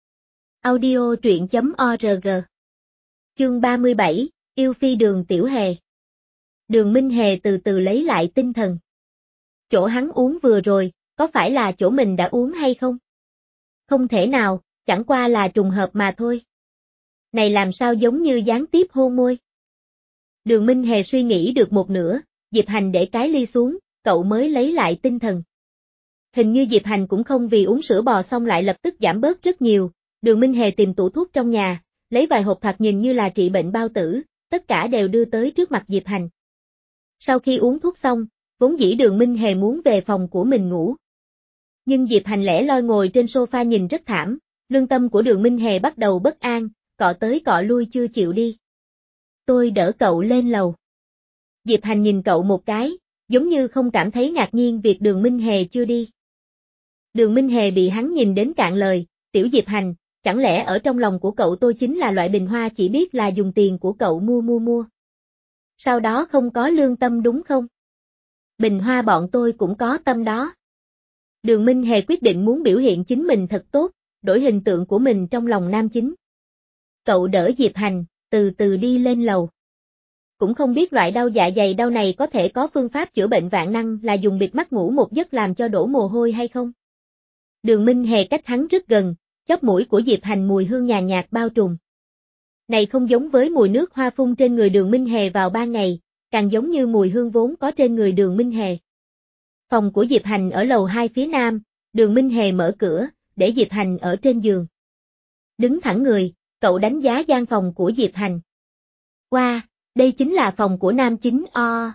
Audio truyện chấm org. Chương ba mươi bảy, Yêu Phi Đường Tiểu Hề. Đường Minh Hề từ từ lấy lại tinh thần. Chỗ hắn uống vừa rồi, có phải là chỗ mình đã uống hay không? Không thể nào, chẳng qua là trùng hợp mà thôi. Này làm sao giống như gián tiếp hôn môi? Đường Minh Hề suy nghĩ được một nửa, Diệp Hành để cái ly xuống, cậu mới lấy lại tinh thần. Hình như Diệp Hành cũng không vì uống sữa bò xong lại lập tức giảm bớt rất nhiều, Đường Minh Hề tìm tủ thuốc trong nhà, lấy vài hộp thoạt nhìn như là trị bệnh bao tử, tất cả đều đưa tới trước mặt Diệp Hành. Sau khi uống thuốc xong, vốn dĩ Đường Minh Hề muốn về phòng của mình ngủ. Nhưng Diệp Hành lẻ loi ngồi trên sofa nhìn rất thảm, lương tâm của Đường Minh Hề bắt đầu bất an, cọ tới cọ lui chưa chịu đi. Tôi đỡ cậu lên lầu. Diệp Hành nhìn cậu một cái, giống như không cảm thấy ngạc nhiên việc Đường Minh Hề chưa đi. Đường Minh Hề bị hắn nhìn đến cạn lời, tiểu Diệp Hành, chẳng lẽ ở trong lòng của cậu tôi chính là loại bình hoa chỉ biết là dùng tiền của cậu mua mua mua. Sau đó không có lương tâm đúng không? Bình hoa bọn tôi cũng có tâm đó. Đường Minh Hề quyết định muốn biểu hiện chính mình thật tốt, đổi hình tượng của mình trong lòng nam chính. Cậu đỡ Diệp Hành, từ từ đi lên lầu. Cũng không biết loại đau dạ dày đau này có thể có phương pháp chữa bệnh vạn năng là dùng bịt mắt ngủ một giấc làm cho đổ mồ hôi hay không? Đường Minh Hề cách hắn rất gần, chóp mũi của Diệp Hành mùi hương nhàn nhạt bao trùm. Này không giống với mùi nước hoa phun trên người Đường Minh Hề vào ban ngày, càng giống như mùi hương vốn có trên người Đường Minh Hề. Phòng của Diệp Hành ở lầu hai phía nam, Đường Minh Hề mở cửa, để Diệp Hành ở trên giường. Đứng thẳng người, cậu đánh giá gian phòng của Diệp Hành. Wow, đây chính là phòng của nam chính o.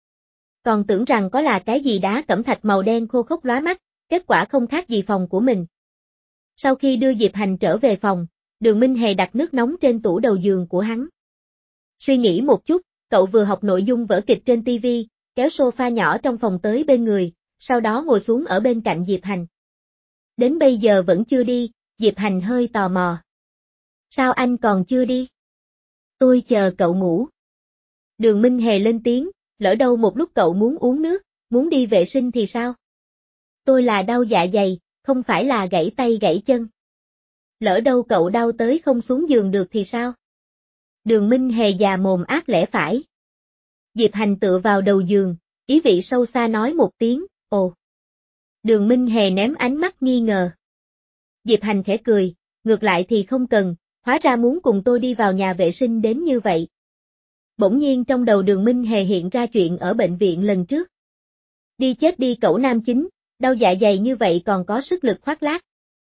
Còn tưởng rằng có là cái gì đá cẩm thạch màu đen khô khốc lóa mắt, kết quả không khác gì phòng của mình. Sau khi đưa Diệp Hành trở về phòng, Đường Minh Hề đặt nước nóng trên tủ đầu giường của hắn. Suy nghĩ một chút, cậu vừa học nội dung vở kịch trên ti vi, kéo sofa nhỏ trong phòng tới bên người, sau đó ngồi xuống ở bên cạnh Diệp Hành. Đến bây giờ vẫn chưa đi, Diệp Hành hơi tò mò. Sao anh còn chưa đi? Tôi chờ cậu ngủ. Đường Minh Hề lên tiếng, lỡ đâu một lúc cậu muốn uống nước, muốn đi vệ sinh thì sao? Tôi là đau dạ dày, không phải là gãy tay gãy chân. Lỡ đâu cậu đau tới không xuống giường được thì sao? Đường Minh Hề già mồm ác lẽ phải. Diệp Hành tựa vào đầu giường, ý vị sâu xa nói một tiếng, ồ. Đường Minh Hề ném ánh mắt nghi ngờ. Diệp Hành khẽ cười, ngược lại thì không cần, hóa ra muốn cùng tôi đi vào nhà vệ sinh đến như vậy. Bỗng nhiên trong đầu Đường Minh Hề hiện ra chuyện ở bệnh viện lần trước. Đi chết đi cẩu nam chính, đau dạ dày như vậy còn có sức lực khoác lác.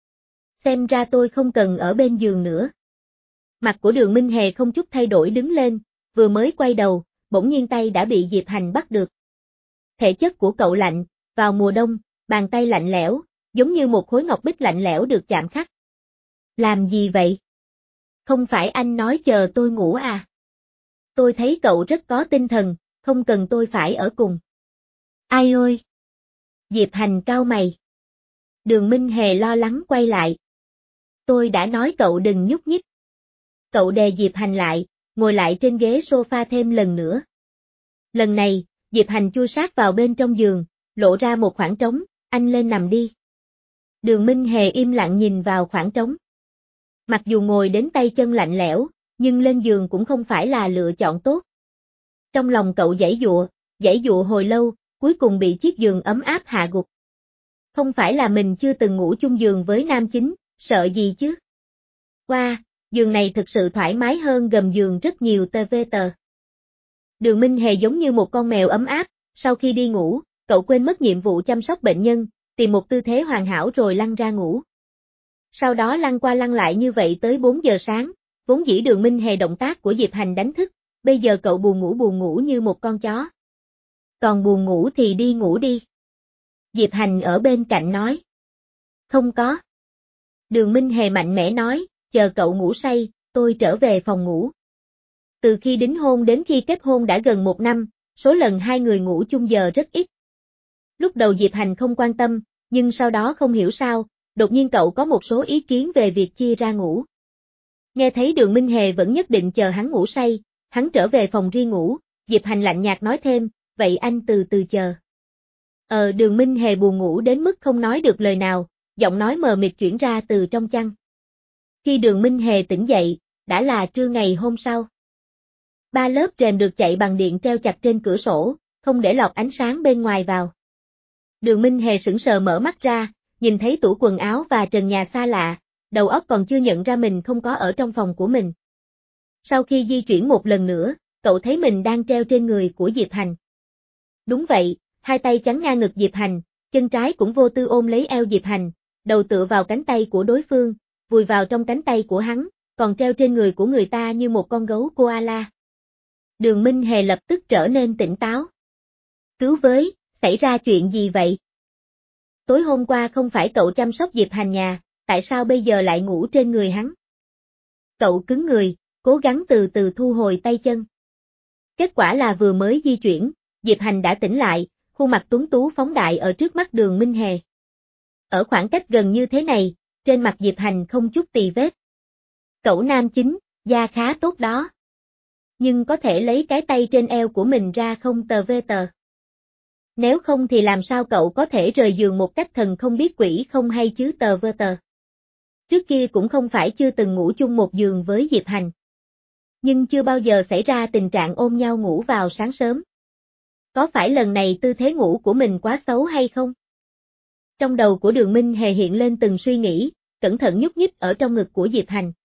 Xem ra tôi không cần ở bên giường nữa. Mặt của Đường Minh Hề không chút thay đổi đứng lên, vừa mới quay đầu, bỗng nhiên tay đã bị Diệp Hành bắt được. Thể chất của cậu lạnh, vào mùa đông, bàn tay lạnh lẽo, giống như một khối ngọc bích lạnh lẽo được chạm khắc. Làm gì vậy? Không phải anh nói chờ tôi ngủ à? Tôi thấy cậu rất có tinh thần, không cần tôi phải ở cùng. Ai ơi? Diệp Hành cau mày. Đường Minh Hề lo lắng quay lại. Tôi đã nói cậu đừng nhúc nhích. Cậu đè Diệp Hành lại, ngồi lại trên ghế sofa thêm lần nữa. Lần này, Diệp Hành chui sát vào bên trong giường, lộ ra một khoảng trống, anh lên nằm đi. Đường Minh Hề im lặng nhìn vào khoảng trống. Mặc dù ngồi đến tay chân lạnh lẽo, nhưng lên giường cũng không phải là lựa chọn tốt. Trong lòng cậu giãy giụa, giãy giụa hồi lâu, cuối cùng bị chiếc giường ấm áp hạ gục. Không phải là mình chưa từng ngủ chung giường với nam chính, sợ gì chứ? Wow, giường này thực sự thoải mái hơn gầm giường rất nhiều tê vê tờ. Đường Minh Hề giống như một con mèo ấm áp, sau khi đi ngủ, cậu quên mất nhiệm vụ chăm sóc bệnh nhân, tìm một tư thế hoàn hảo rồi lăn ra ngủ. Sau đó lăn qua lăn lại như vậy tới bốn giờ sáng, vốn dĩ Đường Minh Hề động tác của Diệp Hành đánh thức, bây giờ cậu buồn ngủ buồn ngủ như một con chó. Còn buồn ngủ thì đi ngủ đi. Diệp Hành ở bên cạnh nói. Không có. Đường Minh Hề mạnh mẽ nói, chờ cậu ngủ say, tôi trở về phòng ngủ. Từ khi đính hôn đến khi kết hôn đã gần một năm, số lần hai người ngủ chung giờ rất ít. Lúc đầu Diệp Hành không quan tâm, nhưng sau đó không hiểu sao, đột nhiên cậu có một số ý kiến về việc chia ra ngủ. Nghe thấy Đường Minh Hề vẫn nhất định chờ hắn ngủ say, hắn trở về phòng riêng ngủ, Diệp Hành lạnh nhạt nói thêm, vậy anh từ từ chờ. Ờ Đường Minh Hề buồn ngủ đến mức không nói được lời nào, giọng nói mờ mịt chuyển ra từ trong chăn. Khi Đường Minh Hề tỉnh dậy, đã là trưa ngày hôm sau. Ba lớp rèm được chạy bằng điện treo chặt trên cửa sổ, không để lọt ánh sáng bên ngoài vào. Đường Minh Hề sững sờ mở mắt ra, nhìn thấy tủ quần áo và trần nhà xa lạ, đầu óc còn chưa nhận ra mình không có ở trong phòng của mình. Sau khi di chuyển một lần nữa, cậu thấy mình đang treo trên người của Diệp Hành. Đúng vậy, hai tay chắn ngang ngực Diệp Hành, chân trái cũng vô tư ôm lấy eo Diệp Hành, đầu tựa vào cánh tay của đối phương, vùi vào trong cánh tay của hắn, còn treo trên người của người ta như một con gấu koala. Đường Minh Hề lập tức trở nên tỉnh táo. Cứu với, xảy ra chuyện gì vậy? Tối hôm qua không phải cậu chăm sóc Diệp Hành nhà, tại sao bây giờ lại ngủ trên người hắn? Cậu cứng người, cố gắng từ từ thu hồi tay chân. Kết quả là vừa mới di chuyển, Diệp Hành đã tỉnh lại, khuôn mặt tuấn tú phóng đại ở trước mắt Đường Minh Hề. Ở khoảng cách gần như thế này, trên mặt Diệp Hành không chút tì vết. Cậu nam chính, da khá tốt đó. Nhưng có thể lấy cái tay trên eo của mình ra không tờ vê tờ. Nếu không thì làm sao cậu có thể rời giường một cách thần không biết quỷ không hay chứ tờ vơ tờ. Trước kia cũng không phải chưa từng ngủ chung một giường với Diệp Hành. Nhưng chưa bao giờ xảy ra tình trạng ôm nhau ngủ vào sáng sớm. Có phải lần này tư thế ngủ của mình quá xấu hay không? Trong đầu của Đường Minh Hề hiện lên từng suy nghĩ, cẩn thận nhúc nhích ở trong ngực của Diệp Hành.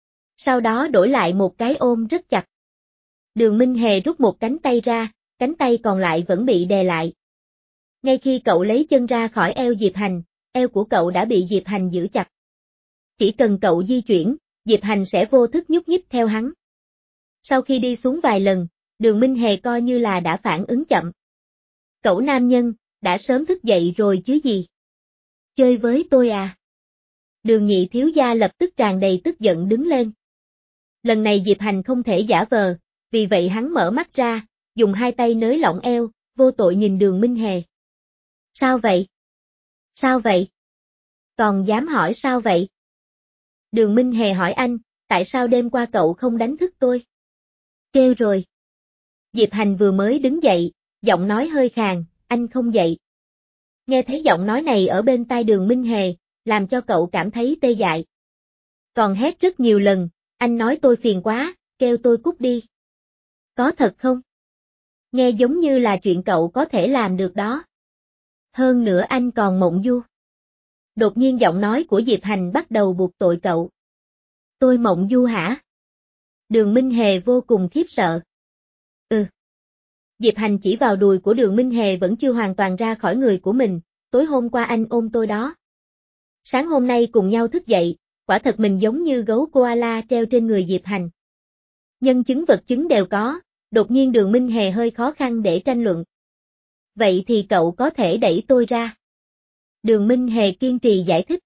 Sau đó đổi lại một cái ôm rất chặt. Đường Minh Hề rút một cánh tay ra, cánh tay còn lại vẫn bị đè lại. Ngay khi cậu lấy chân ra khỏi eo Diệp Hành, eo của cậu đã bị Diệp Hành giữ chặt. Chỉ cần cậu di chuyển, Diệp Hành sẽ vô thức nhúc nhích theo hắn. Sau khi đi xuống vài lần, Đường Minh Hề coi như là đã phản ứng chậm. Cậu nam nhân, đã sớm thức dậy rồi chứ gì? Chơi với tôi à? Đường Nhị thiếu gia lập tức tràn đầy tức giận đứng lên. Lần này Diệp Hành không thể giả vờ, vì vậy hắn mở mắt ra, dùng hai tay nới lỏng eo, vô tội nhìn Đường Minh Hề. Sao vậy? Sao vậy? Còn dám hỏi sao vậy? Đường Minh Hề hỏi anh, tại sao đêm qua cậu không đánh thức tôi? Kêu rồi. Diệp Hành vừa mới đứng dậy, giọng nói hơi khàn, anh không dậy. Nghe thấy giọng nói này ở bên tai Đường Minh Hề, làm cho cậu cảm thấy tê dại. Còn hét rất nhiều lần, anh nói tôi phiền quá, kêu tôi cút đi. Có thật không? Nghe giống như là chuyện cậu có thể làm được đó. Hơn nữa anh còn mộng du. Đột nhiên giọng nói của Diệp Hành bắt đầu buộc tội cậu. Tôi mộng du hả? Đường Minh Hề vô cùng khiếp sợ. Ừ. Diệp Hành chỉ vào đùi của Đường Minh Hề vẫn chưa hoàn toàn ra khỏi người của mình, tối hôm qua anh ôm tôi đó. Sáng hôm nay cùng nhau thức dậy, quả thật mình giống như gấu koala treo trên người Diệp Hành. Nhân chứng vật chứng đều có, đột nhiên Đường Minh Hề hơi khó khăn để tranh luận. Vậy thì cậu có thể đẩy tôi ra. Đường Minh Hề kiên trì giải thích.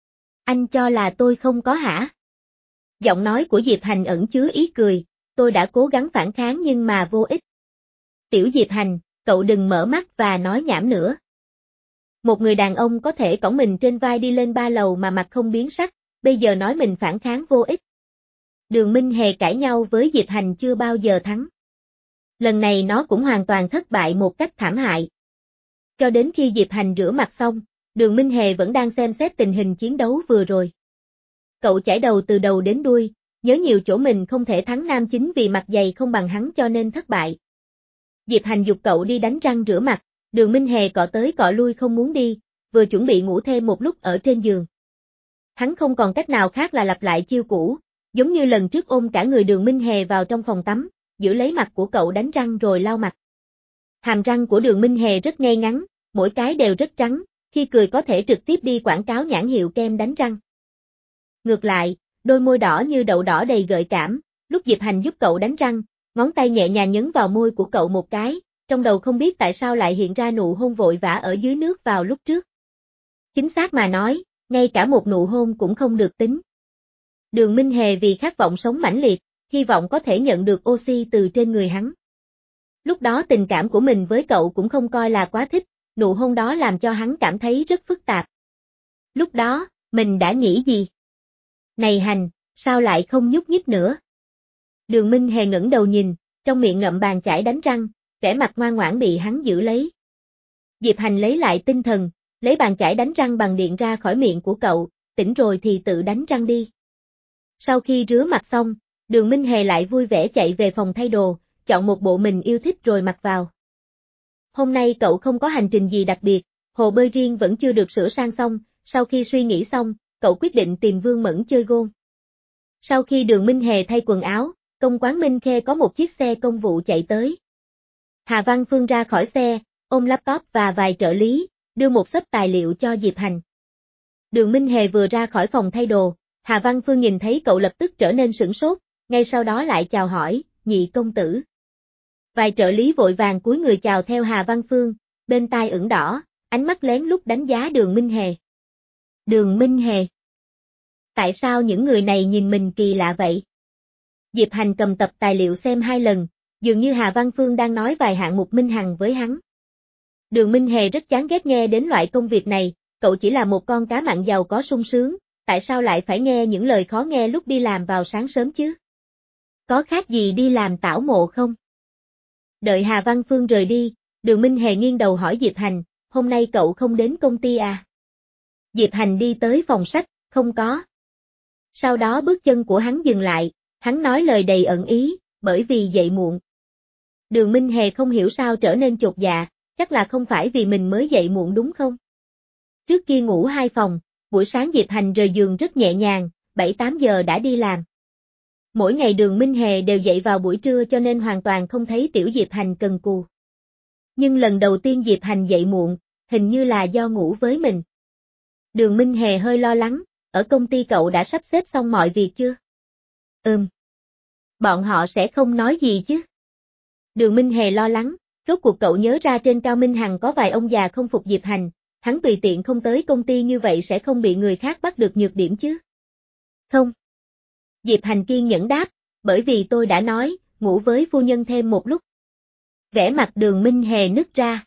Anh cho là tôi không có hả? Giọng nói của Diệp Hành ẩn chứa ý cười, tôi đã cố gắng phản kháng nhưng mà vô ích. Tiểu Diệp Hành, cậu đừng mở mắt và nói nhảm nữa. Một người đàn ông có thể cõng mình trên vai đi lên ba lầu mà mặt không biến sắc, bây giờ nói mình phản kháng vô ích. Đường Minh Hề cãi nhau với Diệp Hành chưa bao giờ thắng. Lần này nó cũng hoàn toàn thất bại một cách thảm hại. Cho đến khi Diệp Hành rửa mặt xong, Đường Minh Hề vẫn đang xem xét tình hình chiến đấu vừa rồi. Cậu chải đầu từ đầu đến đuôi, nhớ nhiều chỗ mình không thể thắng nam chính vì mặt dày không bằng hắn cho nên thất bại. Diệp Hành giục cậu đi đánh răng rửa mặt, Đường Minh Hề cọ tới cọ lui không muốn đi, vừa chuẩn bị ngủ thêm một lúc ở trên giường. Hắn không còn cách nào khác là lặp lại chiêu cũ, giống như lần trước ôm cả người Đường Minh Hề vào trong phòng tắm, giữ lấy mặt của cậu đánh răng rồi lau mặt. Hàm răng của Đường Minh Hề rất ngay ngắn, mỗi cái đều rất trắng, khi cười có thể trực tiếp đi quảng cáo nhãn hiệu kem đánh răng. Ngược lại, đôi môi đỏ như đậu đỏ đầy gợi cảm, lúc Diệp Hành giúp cậu đánh răng, ngón tay nhẹ nhàng nhấn vào môi của cậu một cái, trong đầu không biết tại sao lại hiện ra nụ hôn vội vã ở dưới nước vào lúc trước. Chính xác mà nói, ngay cả một nụ hôn cũng không được tính. Đường Minh Hề vì khát vọng sống mãnh liệt, hy vọng có thể nhận được oxy từ trên người hắn. Lúc đó tình cảm của mình với cậu cũng không coi là quá thích, nụ hôn đó làm cho hắn cảm thấy rất phức tạp. Lúc đó, mình đã nghĩ gì? Này Hành, sao lại không nhúc nhích nữa? Đường Minh Hề ngẩng đầu nhìn, trong miệng ngậm bàn chải đánh răng, vẻ mặt ngoan ngoãn bị hắn giữ lấy. Diệp Hành lấy lại tinh thần, lấy bàn chải đánh răng bằng điện ra khỏi miệng của cậu, tỉnh rồi thì tự đánh răng đi. Sau khi rửa mặt xong, Đường Minh Hề lại vui vẻ chạy về phòng thay đồ, chọn một bộ mình yêu thích rồi mặc vào. Hôm nay cậu không có hành trình gì đặc biệt, Hồ bơi riêng vẫn chưa được sửa sang xong, sau khi suy nghĩ xong, cậu quyết định tìm Vương Mẫn chơi gôn. Sau khi Đường Minh Hề thay quần áo, công quán Minh Khê có một chiếc xe công vụ chạy tới. Hà Văn Phương ra khỏi xe, ôm laptop và vài trợ lý, đưa một xấp tài liệu cho Diệp Hành. Đường Minh Hề vừa ra khỏi phòng thay đồ, Hà Văn Phương nhìn thấy cậu lập tức trở nên sửng sốt, ngay sau đó lại chào hỏi, nhị công tử. Vài trợ lý vội vàng cúi người chào theo Hà Văn Phương, bên tai ửng đỏ, ánh mắt lén lút đánh giá Đường Minh Hề. Đường Minh Hề. Tại sao những người này nhìn mình kỳ lạ vậy? Diệp Hành cầm tập tài liệu xem hai lần, dường như Hà Văn Phương đang nói vài hạng mục minh hằng với hắn. Đường Minh Hề rất chán ghét nghe đến loại công việc này, cậu chỉ là một con cá mặn giàu có sung sướng, tại sao lại phải nghe những lời khó nghe lúc đi làm vào sáng sớm chứ? Có khác gì đi làm tảo mộ không? Đợi Hà Văn Phương rời đi, Đường Minh Hề nghiêng đầu hỏi Diệp Hành, hôm nay cậu không đến công ty à? Diệp Hành đi tới phòng sách, không có. Sau đó bước chân của hắn dừng lại, hắn nói lời đầy ẩn ý, bởi vì dậy muộn. Đường Minh Hề không hiểu sao trở nên chột dạ, chắc là không phải vì mình mới dậy muộn đúng không? Trước kia ngủ hai phòng, buổi sáng Diệp Hành rời giường rất nhẹ nhàng, bảy tám giờ đã đi làm. Mỗi ngày Đường Minh Hề đều dậy vào buổi trưa cho nên hoàn toàn không thấy tiểu Diệp Hành cần cù. Nhưng lần đầu tiên Diệp Hành dậy muộn, hình như là do ngủ với mình. Đường Minh Hề hơi lo lắng, ở công ty cậu đã sắp xếp xong mọi việc chưa? Ừm. Bọn họ sẽ không nói gì chứ? Đường Minh Hề lo lắng, rốt cuộc cậu nhớ ra trên Cao Minh Hằng có vài ông già không phục Diệp Hành, hắn tùy tiện không tới công ty như vậy sẽ không bị người khác bắt được nhược điểm chứ? Không. Diệp Hành kiên nhẫn đáp, bởi vì tôi đã nói, ngủ với phu nhân thêm một lúc. Vẻ mặt Đường Minh Hề nứt ra.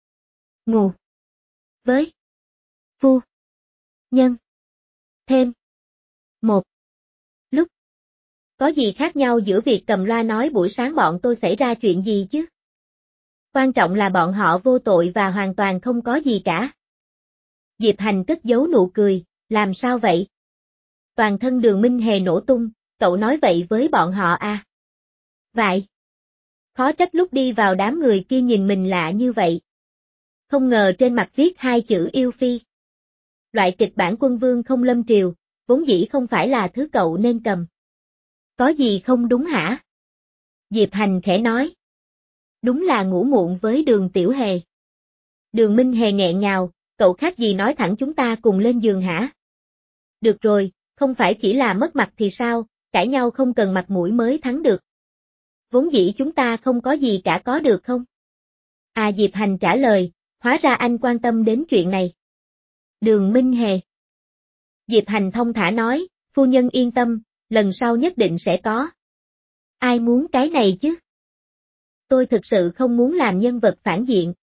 Ngủ với phu nhân thêm một lúc. Có gì khác nhau giữa việc cầm loa nói buổi sáng bọn tôi xảy ra chuyện gì chứ? Quan trọng là bọn họ vô tội và hoàn toàn không có gì cả. Diệp Hành cất giấu nụ cười, làm sao vậy? Toàn thân Đường Minh Hề nổ tung, cậu nói vậy với bọn họ à? Vậy. Khó trách lúc đi vào đám người kia nhìn mình lạ như vậy. Không ngờ trên mặt viết hai chữ yêu phi. Loại kịch bản quân vương không lâm triều, vốn dĩ không phải là thứ cậu nên cầm. Có gì không đúng hả? Diệp Hành khẽ nói. Đúng là ngủ muộn với Đường Tiểu Hề. Đường Minh Hề nghẹn ngào, cậu khác gì nói thẳng chúng ta cùng lên giường hả? Được rồi, không phải chỉ là mất mặt thì sao, cãi nhau không cần mặt mũi mới thắng được. Vốn dĩ chúng ta không có gì cả có được không? À Diệp Hành trả lời, hóa ra anh quan tâm đến chuyện này. Đường Minh Hề. Diệp Hành thông thả nói, phu nhân yên tâm, lần sau nhất định sẽ có. Ai muốn cái này chứ? Tôi thực sự không muốn làm nhân vật phản diện.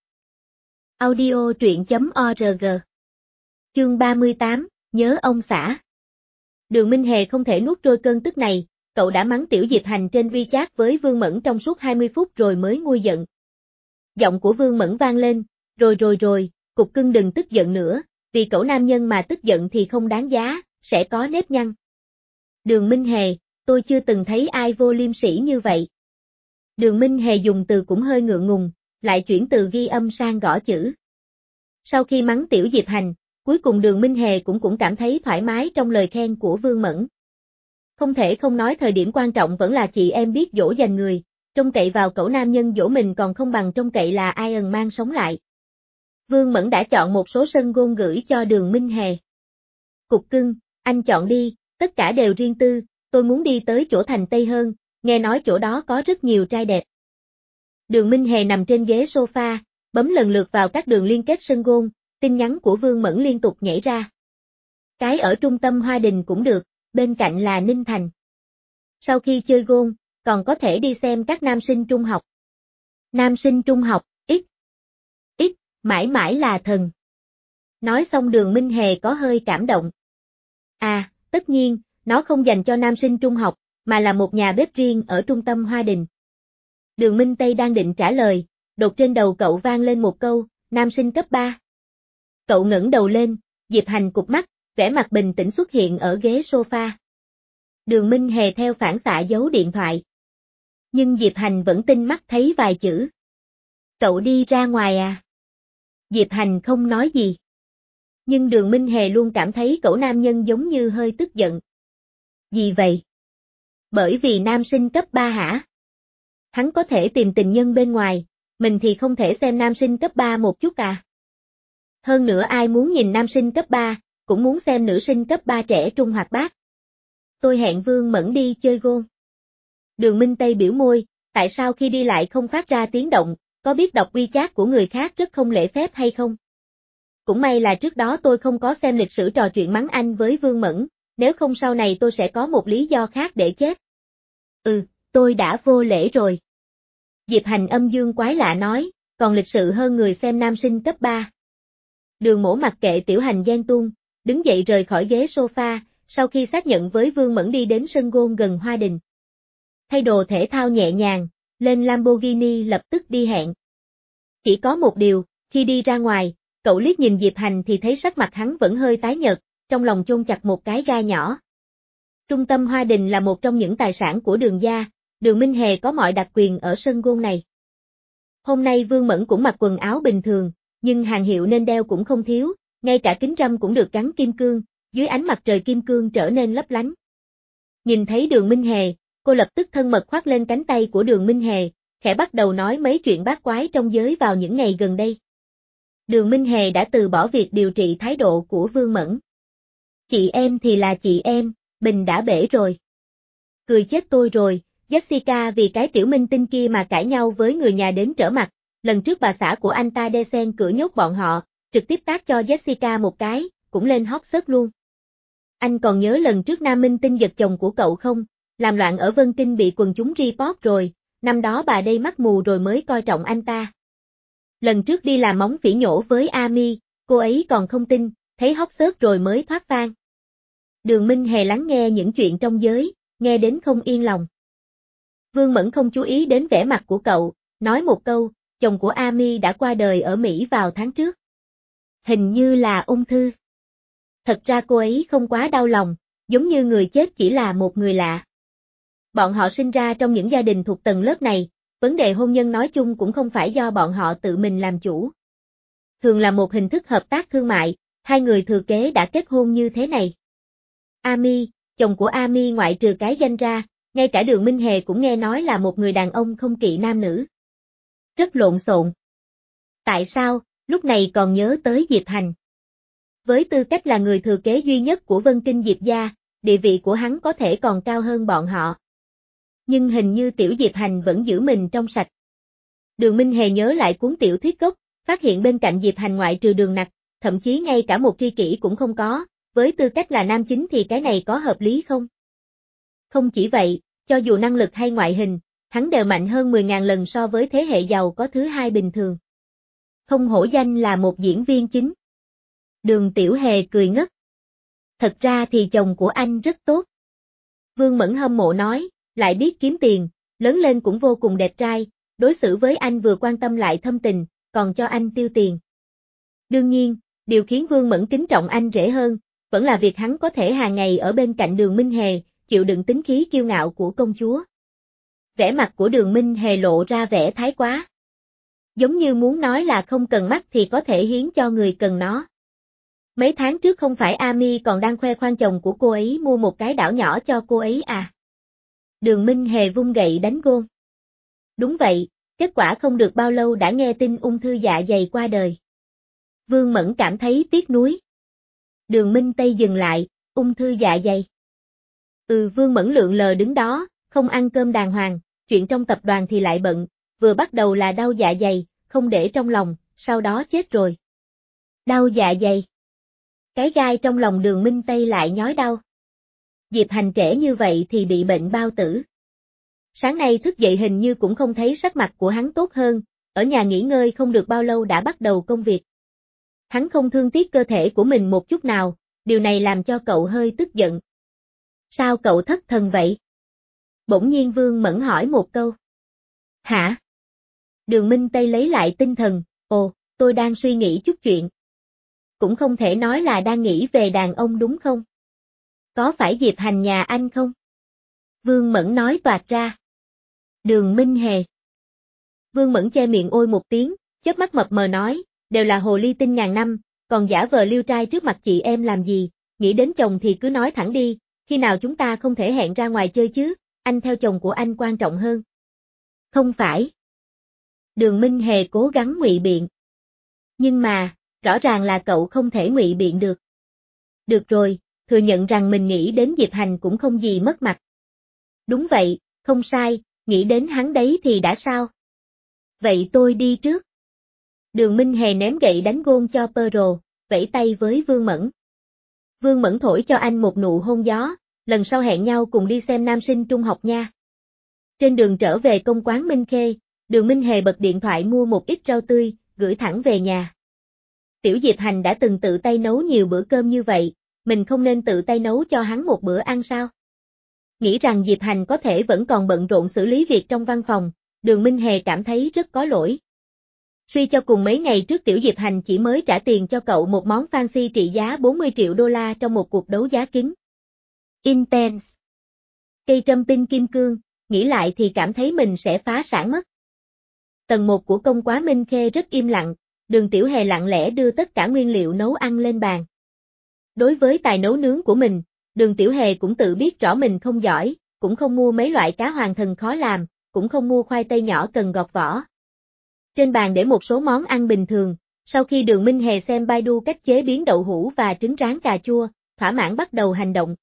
Audio truyện chấm org. Chương ba mươi tám, nhớ ông xã. Đường Minh Hề không thể nuốt trôi cơn tức này, cậu đã mắng tiểu Diệp Hành trên WeChat với Vương Mẫn trong suốt hai mươi phút rồi mới nguôi giận. Giọng của Vương Mẫn vang lên, rồi rồi rồi, cục cưng đừng tức giận nữa, vì cậu nam nhân mà tức giận thì không đáng giá, sẽ có nếp nhăn. Đường Minh Hề, tôi chưa từng thấy ai vô liêm sỉ như vậy. Đường Minh Hề dùng từ cũng hơi ngượng ngùng, lại chuyển từ ghi âm sang gõ chữ. Sau khi mắng tiểu Diệp Hành, cuối cùng Đường Minh Hề cũng cũng cảm thấy thoải mái trong lời khen của Vương Mẫn. Không thể không nói thời điểm quan trọng vẫn là chị em biết dỗ dành người, trông cậy vào cậu nam nhân dỗ mình còn không bằng trông cậy là Iron Man sống lại. Vương Mẫn đã chọn một số sân gôn gửi cho Đường Minh Hề. Cục cưng, anh chọn đi, tất cả đều riêng tư, tôi muốn đi tới chỗ thành Tây hơn, nghe nói chỗ đó có rất nhiều trai đẹp. Đường Minh Hề nằm trên ghế sofa, bấm lần lượt vào các đường liên kết sân gôn, tin nhắn của Vương Mẫn liên tục nhảy ra. Cái ở trung tâm Hoa Đình cũng được, bên cạnh là Ninh Thành. Sau khi chơi gôn, còn có thể đi xem các nam sinh trung học. Nam sinh trung học, ít. Ít, mãi mãi là thần. Nói xong Đường Minh Hề có hơi cảm động. À, tất nhiên, nó không dành cho nam sinh trung học, mà là một nhà bếp riêng ở trung tâm Hoa Đình. Đường Minh Tây đang định trả lời, đột trên đầu cậu vang lên một câu, nam sinh cấp ba. Cậu ngẩng đầu lên, Diệp Hành cụp mắt, vẻ mặt bình tĩnh xuất hiện ở ghế sofa. Đường Minh Hề theo phản xạ giấu điện thoại. Nhưng Diệp Hành vẫn tinh mắt thấy vài chữ. Cậu đi ra ngoài à? Diệp Hành không nói gì. Nhưng Đường Minh Hề luôn cảm thấy cậu nam nhân giống như hơi tức giận. Gì vậy? Bởi vì nam sinh cấp ba hả? Hắn có thể tìm tình nhân bên ngoài, mình thì không thể xem nam sinh cấp ba một chút à? Hơn nữa ai muốn nhìn nam sinh cấp ba, cũng muốn xem nữ sinh cấp ba trẻ trung hoạt bát. Tôi hẹn Vương Mẫn đi chơi gôn. Đường Minh Tây biểu môi, tại sao khi đi lại không phát ra tiếng động, có biết đọc WeChat của người khác rất không lễ phép hay không? Cũng may là trước đó tôi không có xem lịch sử trò chuyện mắng anh với Vương Mẫn, nếu không sau này tôi sẽ có một lý do khác để chết. Ừ, tôi đã vô lễ rồi. Diệp Hành âm dương quái lạ nói, còn lịch sự hơn người xem nam sinh cấp ba. Đường Mỗ mặc kệ Tiểu Hành ghen tuông, đứng dậy rời khỏi ghế sofa, sau khi xác nhận với Vương Mẫn đi đến sân gôn gần Hoa Đình. Thay đồ thể thao nhẹ nhàng, lên Lamborghini lập tức đi hẹn. Chỉ có một điều, khi đi ra ngoài, cậu liếc nhìn Diệp Hành thì thấy sắc mặt hắn vẫn hơi tái nhợt, trong lòng chôn chặt một cái gai nhỏ. Trung tâm Hoa Đình là một trong những tài sản của Đường gia, Đường Minh Hề có mọi đặc quyền ở sân gôn này. Hôm nay Vương Mẫn cũng mặc quần áo bình thường, nhưng hàng hiệu nên đeo cũng không thiếu, ngay cả kính râm cũng được gắn kim cương, dưới ánh mặt trời kim cương trở nên lấp lánh. Nhìn thấy Đường Minh Hề, cô lập tức thân mật khoác lên cánh tay của Đường Minh Hề, khẽ bắt đầu nói mấy chuyện bát quái trong giới vào những ngày gần đây. Đường Minh Hề đã từ bỏ việc điều trị thái độ của Vương Mẫn. Chị em thì là chị em, bình đã bể rồi. Cười chết tôi rồi, Jessica vì cái tiểu minh tinh kia mà cãi nhau với người nhà đến trở mặt, lần trước bà xã của anh ta đe xen cửa nhốt bọn họ, trực tiếp tát cho Jessica một cái, cũng lên hot search luôn. Anh còn nhớ lần trước nam minh tinh giật chồng của cậu không, làm loạn ở Vân Kinh bị quần chúng report rồi, năm đó bà đây mắt mù rồi mới coi trọng anh ta. Lần trước đi làm móng phỉ nhổ với Ami, cô ấy còn không tin, thấy hot search rồi mới thoát van. Đường Minh Hề lắng nghe những chuyện trong giới, nghe đến không yên lòng. Vương Mẫn không chú ý đến vẻ mặt của cậu, nói một câu, chồng của Ami đã qua đời ở Mỹ vào tháng trước. Hình như là ung thư. Thật ra cô ấy không quá đau lòng, giống như người chết chỉ là một người lạ. Bọn họ sinh ra trong những gia đình thuộc tầng lớp này, vấn đề hôn nhân nói chung cũng không phải do bọn họ tự mình làm chủ. Thường là một hình thức hợp tác thương mại, hai người thừa kế đã kết hôn như thế này. Ami, chồng của Ami ngoại trừ cái danh ra, ngay cả Đường Minh Hề cũng nghe nói là một người đàn ông không kỵ nam nữ. Rất lộn xộn. Tại sao, lúc này còn nhớ tới Diệp Hành? Với tư cách là người thừa kế duy nhất của Vân Kinh Diệp gia, địa vị của hắn có thể còn cao hơn bọn họ. Nhưng hình như tiểu Diệp Hành vẫn giữ mình trong sạch. Đường Minh Hề nhớ lại cuốn tiểu thuyết gốc, phát hiện bên cạnh Diệp Hành ngoại trừ Đường Nặc, thậm chí ngay cả một tri kỷ cũng không có, với tư cách là nam chính thì cái này có hợp lý không? Không chỉ vậy, cho dù năng lực hay ngoại hình, hắn đều mạnh hơn mười ngàn lần so với thế hệ giàu có thứ hai bình thường. Không hổ danh là một diễn viên chính. Đường Tiểu Hề cười ngất. Thật ra thì chồng của anh rất tốt. Vương Mẫn hâm mộ nói, lại biết kiếm tiền, lớn lên cũng vô cùng đẹp trai, đối xử với anh vừa quan tâm lại thâm tình, còn cho anh tiêu tiền. Đương nhiên, điều khiến Vương Mẫn kính trọng anh rẻ hơn, vẫn là việc hắn có thể hàng ngày ở bên cạnh Đường Minh Hề, chịu đựng tính khí kiêu ngạo của công chúa. Vẻ mặt của Đường Minh Hề lộ ra vẻ thái quá. Giống như muốn nói là không cần mắt thì có thể hiến cho người cần nó. Mấy tháng trước không phải Ami còn đang khoe khoang chồng của cô ấy mua một cái đảo nhỏ cho cô ấy à? Đường Minh Hề vung gậy đánh gôn. Đúng vậy, kết quả không được bao lâu đã nghe tin ung thư dạ dày qua đời. Vương Mẫn cảm thấy tiếc nuối. Đường Minh Tây dừng lại, ung thư dạ dày. Ừ, Vương Mẫn lượn lờ đứng đó, không ăn cơm đàng hoàng, chuyện trong tập đoàn thì lại bận, vừa bắt đầu là đau dạ dày, không để trong lòng, sau đó chết rồi. Đau dạ dày. Cái gai trong lòng Đường Minh Tây lại nhói đau. Diệp Hành trễ như vậy thì bị bệnh bao tử. Sáng nay thức dậy hình như cũng không thấy sắc mặt của hắn tốt hơn, ở nhà nghỉ ngơi không được bao lâu đã bắt đầu công việc. Hắn không thương tiếc cơ thể của mình một chút nào, điều này làm cho cậu hơi tức giận. Sao cậu thất thần vậy? Bỗng nhiên Vương Mẫn hỏi một câu. Hả? Đường Minh Tây lấy lại tinh thần, ồ, tôi đang suy nghĩ chút chuyện. Cũng không thể nói là đang nghĩ về đàn ông đúng không? Có phải Diệp Hành nhà anh không? Vương Mẫn nói toạc ra. Đường Minh Hề. Vương Mẫn che miệng ôi một tiếng, chớp mắt mập mờ nói, đều là hồ ly tinh ngàn năm, còn giả vờ liêu trai trước mặt chị em làm gì, nghĩ đến chồng thì cứ nói thẳng đi, khi nào chúng ta không thể hẹn ra ngoài chơi chứ, anh theo chồng của anh quan trọng hơn. Không phải. Đường Minh Hề cố gắng ngụy biện. Nhưng mà, rõ ràng là cậu không thể ngụy biện được. Được rồi, thừa nhận rằng mình nghĩ đến Diệp Hành cũng không gì mất mặt. Đúng vậy, không sai, nghĩ đến hắn đấy thì đã sao? Vậy tôi đi trước. Đường Minh Hề ném gậy đánh gôn cho Pearl, vẫy tay với Vương Mẫn. Vương Mẫn thổi cho anh một nụ hôn gió, lần sau hẹn nhau cùng đi xem nam sinh trung học nha. Trên đường trở về công quán Minh Khê, Đường Minh Hề bật điện thoại mua một ít rau tươi, gửi thẳng về nhà. Tiểu Diệp Hành đã từng tự tay nấu nhiều bữa cơm như vậy, mình không nên tự tay nấu cho hắn một bữa ăn sao? Nghĩ rằng Diệp Hành có thể vẫn còn bận rộn xử lý việc trong văn phòng, Đường Minh Hề cảm thấy rất có lỗi. Suy cho cùng mấy ngày trước Tiểu Diệp Hành chỉ mới trả tiền cho cậu một món fancy trị giá bốn mươi triệu đô la trong một cuộc đấu giá kính. Intense. Cây trâm pin kim cương, nghĩ lại thì cảm thấy mình sẽ phá sản mất. Tầng một của công quán Minh Khê rất im lặng, Đường Tiểu Hề lặng lẽ đưa tất cả nguyên liệu nấu ăn lên bàn. Đối với tài nấu nướng của mình, Đường Tiểu Hề cũng tự biết rõ mình không giỏi, cũng không mua mấy loại cá hoàng thần khó làm, cũng không mua khoai tây nhỏ cần gọt vỏ. Trên bàn để một số món ăn bình thường, sau khi Đường Minh Hề xem Baidu cách chế biến đậu hũ và trứng rán cà chua, thỏa mãn bắt đầu hành động.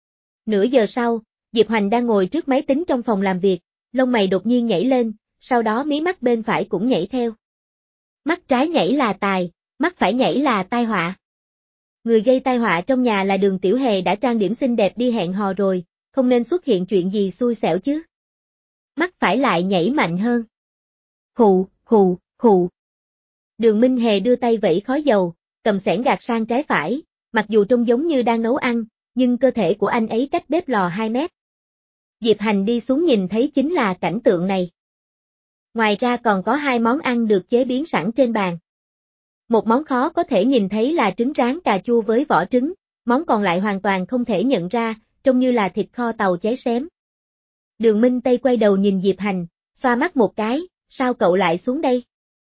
Nửa giờ sau, Diệp Hành đang ngồi trước máy tính trong phòng làm việc, lông mày đột nhiên nhảy lên, sau đó mí mắt bên phải cũng nhảy theo. Mắt trái nhảy là tài, mắt phải nhảy là tai họa. Người gây tai họa trong nhà là Đường Tiểu Hề đã trang điểm xinh đẹp đi hẹn hò rồi, không nên xuất hiện chuyện gì xui xẻo chứ. Mắt phải lại nhảy mạnh hơn. Khụ, khụ, khụ. Đường Minh Hề đưa tay vẫy khói dầu, cầm xẻng gạt sang trái phải, mặc dù trông giống như đang nấu ăn, nhưng cơ thể của anh ấy cách bếp lò hai mét. Diệp Hành đi xuống nhìn thấy chính là cảnh tượng này. Ngoài ra còn có hai món ăn được chế biến sẵn trên bàn. Một món khó có thể nhìn thấy là trứng rán cà chua với vỏ trứng, món còn lại hoàn toàn không thể nhận ra, trông như là thịt kho tàu cháy xém. Đường Minh Tây quay đầu nhìn Diệp Hành, xoa mắt một cái, sao cậu lại xuống đây?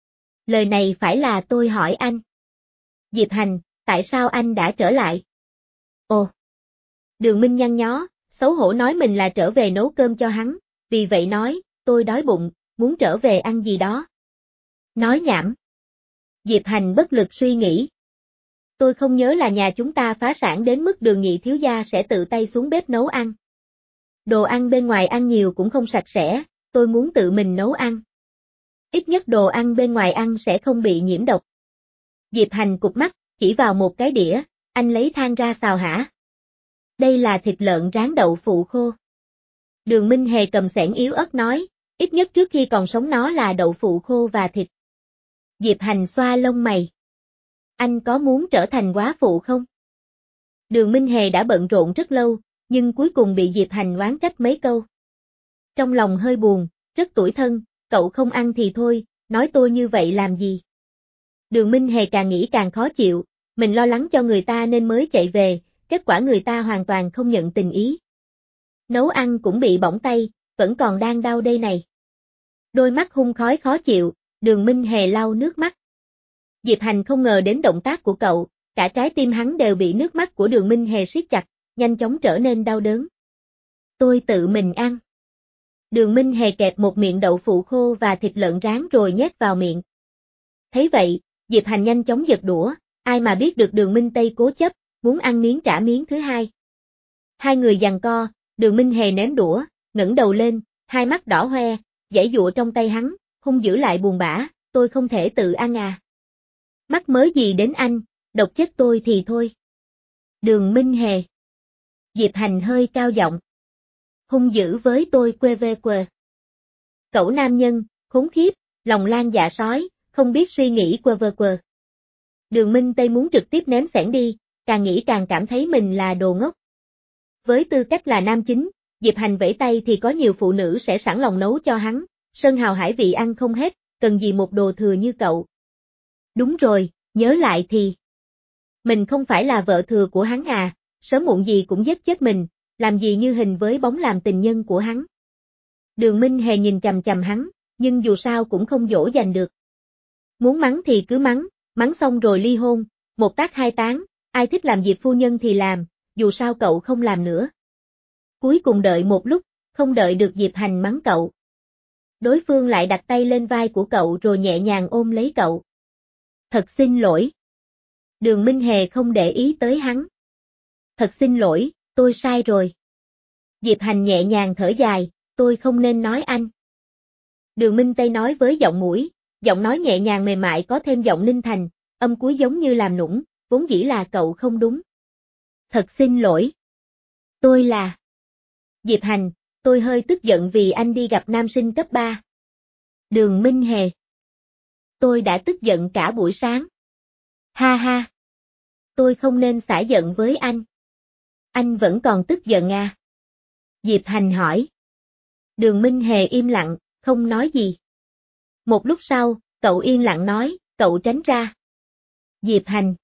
Lời này phải là tôi hỏi anh. Diệp Hành, tại sao anh đã trở lại? Ồ! Đường Minh nhăn nhó, xấu hổ nói mình là trở về nấu cơm cho hắn, vì vậy nói, tôi đói bụng, muốn trở về ăn gì đó. Nói nhảm. Diệp Hành bất lực suy nghĩ. Tôi không nhớ là nhà chúng ta phá sản đến mức Đường nhị thiếu gia sẽ tự tay xuống bếp nấu ăn. Đồ ăn bên ngoài ăn nhiều cũng không sạch sẽ, tôi muốn tự mình nấu ăn. Ít nhất đồ ăn bên ngoài ăn sẽ không bị nhiễm độc. Diệp Hành cụp mắt, chỉ vào một cái đĩa, anh lấy than ra xào hả? Đây là thịt lợn rán đậu phụ khô. Đường Minh Hề cầm xẻng yếu ớt nói, ít nhất trước khi còn sống nó là đậu phụ khô và thịt. Diệp Hành xoa lông mày. Anh có muốn trở thành góa phụ không? Đường Minh Hề đã bận rộn rất lâu, nhưng cuối cùng bị Diệp Hành oán trách mấy câu. Trong lòng hơi buồn, rất tủi thân, cậu không ăn thì thôi, nói tôi như vậy làm gì? Đường Minh Hề càng nghĩ càng khó chịu, mình lo lắng cho người ta nên mới chạy về, kết quả người ta hoàn toàn không nhận tình ý. Nấu ăn cũng bị bỏng tay, vẫn còn đang đau đây này. Đôi mắt hun khói khó chịu, Đường Minh Hề lau nước mắt. Diệp Hành không ngờ đến động tác của cậu, cả trái tim hắn đều bị nước mắt của Đường Minh Hề siết chặt, nhanh chóng trở nên đau đớn. Tôi tự mình ăn. Đường Minh Hề kẹp một miệng đậu phụ khô và thịt lợn rán rồi nhét vào miệng. Thấy vậy, Diệp Hành nhanh chóng giật đũa, ai mà biết được Đường Minh Tây cố chấp, muốn ăn miếng trả miếng thứ hai. Hai người giằng co, Đường Minh Hề ném đũa, ngẩng đầu lên, hai mắt đỏ hoe, giãy giụa trong tay hắn, hung dữ lại buồn bã, tôi không thể tự ăn à. Mắc mớ gì đến anh, độc chết tôi thì thôi. Đường Minh Hề. Diệp Hành hơi cao giọng. Hung dữ với tôi quê vê quê. Cẩu nam nhân, khốn khiếp, lòng lan dạ sói, không biết suy nghĩ quơ vơ quơ. Đường Minh Tây muốn trực tiếp ném xẻng đi, càng nghĩ càng cảm thấy mình là đồ ngốc. Với tư cách là nam chính, Diệp Hành vẫy tay thì có nhiều phụ nữ sẽ sẵn lòng nấu cho hắn, sơn hào hải vị ăn không hết, cần gì một đồ thừa như cậu. Đúng rồi, nhớ lại thì. Mình không phải là vợ thừa của hắn à, sớm muộn gì cũng giết chết mình, làm gì như hình với bóng làm tình nhân của hắn. Đường Minh Hề nhìn chằm chằm hắn, nhưng dù sao cũng không dỗ dành được. Muốn mắng thì cứ mắng, Mắng xong rồi ly hôn, một tác hai tán, ai thích làm Diệp phu nhân thì làm, dù sao cậu không làm nữa. Cuối cùng đợi một lúc, không đợi được Diệp Hành mắng cậu. Đối phương lại đặt tay lên vai của cậu rồi nhẹ nhàng ôm lấy cậu. Thật xin lỗi. Đường Minh Hề không để ý tới hắn. Thật xin lỗi, tôi sai rồi. Diệp Hành nhẹ nhàng thở dài, tôi không nên nói anh. Đường Minh Tây nói với giọng mũi, giọng nói nhẹ nhàng mềm mại có thêm giọng ninh thành, âm cuối giống như làm nũng, vốn dĩ là cậu không đúng. Thật xin lỗi. Tôi là... Diệp Hành, tôi hơi tức giận vì anh đi gặp nam sinh cấp ba. Đường Minh Hề. Tôi đã tức giận cả buổi sáng. Ha ha. Tôi không nên xả giận với anh. Anh vẫn còn tức giận à? Diệp Hành hỏi. Đường Minh Hề im lặng, không nói gì. Một lúc sau, cậu yên lặng nói, cậu tránh ra. Diệp Hành.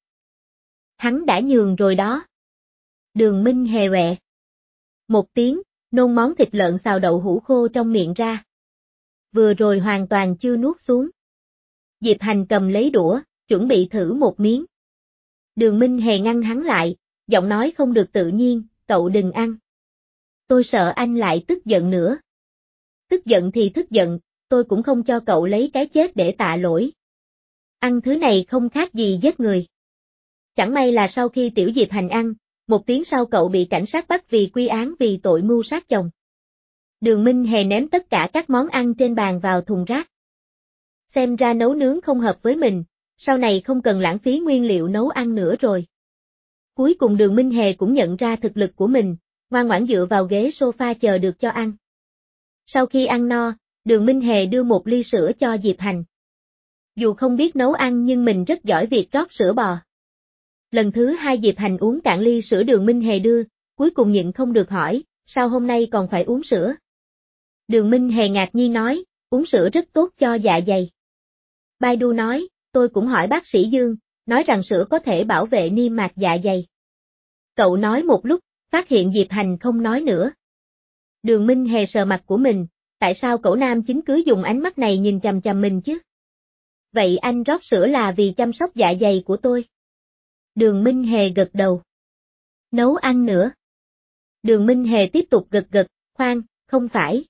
Hắn đã nhường rồi đó. Đường Minh Hề quẹ. Một tiếng, nôn món thịt lợn xào đậu hũ khô trong miệng ra. Vừa rồi hoàn toàn chưa nuốt xuống. Diệp Hành cầm lấy đũa, chuẩn bị thử một miếng. Đường Minh Hề ngăn hắn lại, giọng nói không được tự nhiên, cậu đừng ăn. Tôi sợ anh lại tức giận nữa. Tức giận thì tức giận, tôi cũng không cho cậu lấy cái chết để tạ lỗi. Ăn thứ này không khác gì giết người. Chẳng may là sau khi Tiểu Diệp Hành ăn, một tiếng sau cậu bị cảnh sát bắt vì quy án vì tội mưu sát chồng. Đường Minh Hề ném tất cả các món ăn trên bàn vào thùng rác. Xem ra nấu nướng không hợp với mình, sau này không cần lãng phí nguyên liệu nấu ăn nữa rồi. Cuối cùng Đường Minh Hề cũng nhận ra thực lực của mình, ngoan ngoãn dựa vào ghế sofa chờ được cho ăn. Sau khi ăn no, Đường Minh Hề đưa một ly sữa cho Diệp Hành. Dù không biết nấu ăn nhưng mình rất giỏi việc rót sữa bò. Lần thứ hai Diệp Hành uống cạn ly sữa Đường Minh Hề đưa, cuối cùng nhịn không được hỏi, sao hôm nay còn phải uống sữa? Đường Minh Hề ngạc nhiên nói, uống sữa rất tốt cho dạ dày. Baidu nói, tôi cũng hỏi bác sĩ Dương, nói rằng sữa có thể bảo vệ niêm mạc dạ dày. Cậu nói một lúc, phát hiện Diệp Hành không nói nữa. Đường Minh Hề sờ mặt của mình, tại sao cậu nam chính cứ dùng ánh mắt này nhìn chằm chằm mình chứ? Vậy anh rót sữa là vì chăm sóc dạ dày của tôi. Đường Minh Hề gật đầu. Nấu ăn nữa. Đường Minh Hề tiếp tục gật gật, khoan, không phải.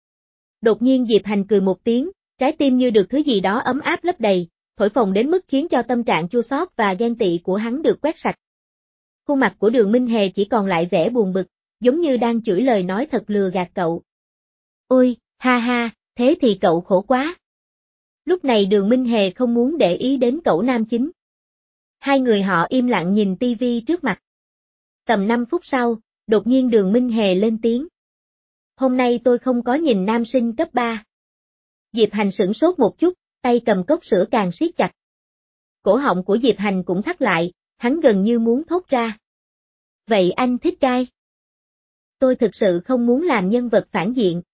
Đột nhiên Diệp Hành cười một tiếng, trái tim như được thứ gì đó ấm áp lấp đầy, thổi phồng đến mức khiến cho tâm trạng chua xót và ghen tị của hắn được quét sạch. Khuôn mặt của Đường Minh Hề chỉ còn lại vẻ buồn bực, giống như đang chửi lời nói thật lừa gạt cậu. Ôi, ha ha, thế thì cậu khổ quá. Lúc này Đường Minh Hề không muốn để ý đến cậu nam chính. Hai người họ im lặng nhìn tivi trước mặt. Tầm năm phút sau, đột nhiên Đường Minh Hề lên tiếng. Hôm nay tôi không có nhìn nam sinh cấp ba. Diệp Hành sửng sốt một chút, tay cầm cốc sữa càng siết chặt. Cổ họng của Diệp Hành cũng thắt lại, hắn gần như muốn thốt ra. Vậy anh thích cai? Tôi thực sự không muốn làm nhân vật phản diện.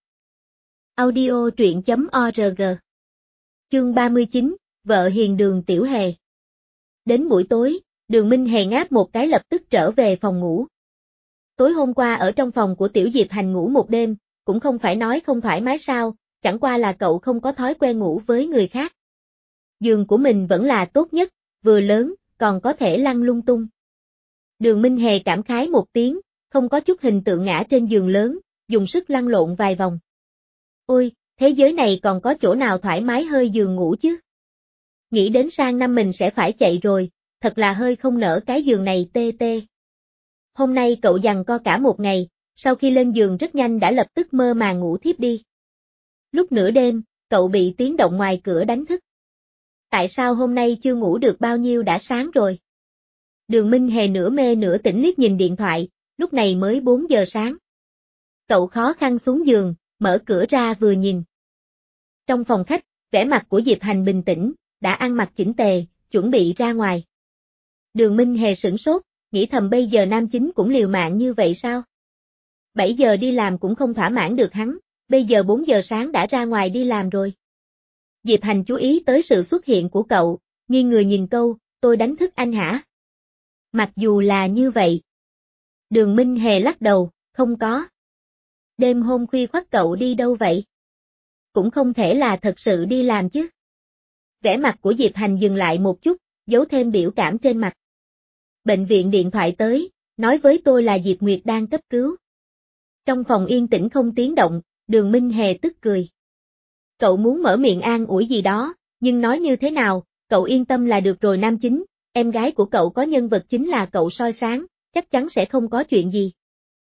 Audio truyện chấm org. Chương ba mươi chín, vợ hiền Đường Tiểu Hề. Đến buổi tối, Đường Minh Hề ngáp một cái lập tức trở về phòng ngủ. Tối hôm qua ở trong phòng của Tiểu Diệp Hành ngủ một đêm, cũng không phải nói không thoải mái sao, chẳng qua là cậu không có thói quen ngủ với người khác. Giường của mình vẫn là tốt nhất, vừa lớn, còn có thể lăn lung tung. Đường Minh Hề cảm khái một tiếng, không có chút hình tượng ngã trên giường lớn, dùng sức lăn lộn vài vòng. Ôi, thế giới này còn có chỗ nào thoải mái hơi giường ngủ chứ? Nghĩ đến sang năm mình sẽ phải chạy rồi, thật là hơi không nỡ cái giường này tê tê. Hôm nay cậu giằng co cả một ngày, sau khi lên giường rất nhanh đã lập tức mơ màng ngủ thiếp đi. Lúc nửa đêm, cậu bị tiếng động ngoài cửa đánh thức. Tại sao hôm nay chưa ngủ được bao nhiêu đã sáng rồi? Đường Minh Hề nửa mê nửa tỉnh liếc nhìn điện thoại, lúc này mới bốn giờ sáng. Cậu khó khăn xuống giường, mở cửa ra vừa nhìn. Trong phòng khách, vẻ mặt của Diệp Hành bình tĩnh, đã ăn mặc chỉnh tề, chuẩn bị ra ngoài. Đường Minh Hề sửng sốt, nghĩ thầm bây giờ nam chính cũng liều mạng như vậy sao? bảy giờ đi làm cũng không thỏa mãn được hắn, bây giờ bốn giờ sáng đã ra ngoài đi làm rồi. Diệp Hành chú ý tới sự xuất hiện của cậu, nghiêng người nhìn câu, tôi đánh thức anh hả? Mặc dù là như vậy. Đường Minh Hề lắc đầu, không có. Đêm hôm khuya khoắt cậu đi đâu vậy? Cũng không thể là thật sự đi làm chứ. Vẻ mặt của Diệp Hành dừng lại một chút, giấu thêm biểu cảm trên mặt. Bệnh viện điện thoại tới, nói với tôi là Diệp Nguyệt đang cấp cứu. Trong phòng yên tĩnh không tiếng động, Đường Minh Hề tức cười. Cậu muốn mở miệng an ủi gì đó, nhưng nói như thế nào, cậu yên tâm là được rồi. Nam chính, em gái của cậu có nhân vật chính là cậu soi sáng, chắc chắn sẽ không có chuyện gì.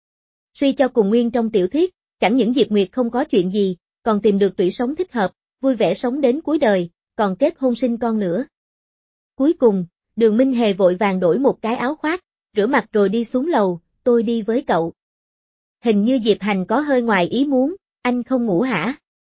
Suy cho cùng nguyên trong tiểu thuyết, chẳng những Diệp Nguyệt không có chuyện gì, còn tìm được tủy sống thích hợp, vui vẻ sống đến cuối đời, còn kết hôn sinh con nữa. Cuối cùng, Đường Minh Hề vội vàng đổi một cái áo khoác, rửa mặt rồi đi xuống lầu, tôi đi với cậu. Hình như Diệp Hành có hơi ngoài ý muốn, anh không ngủ hả?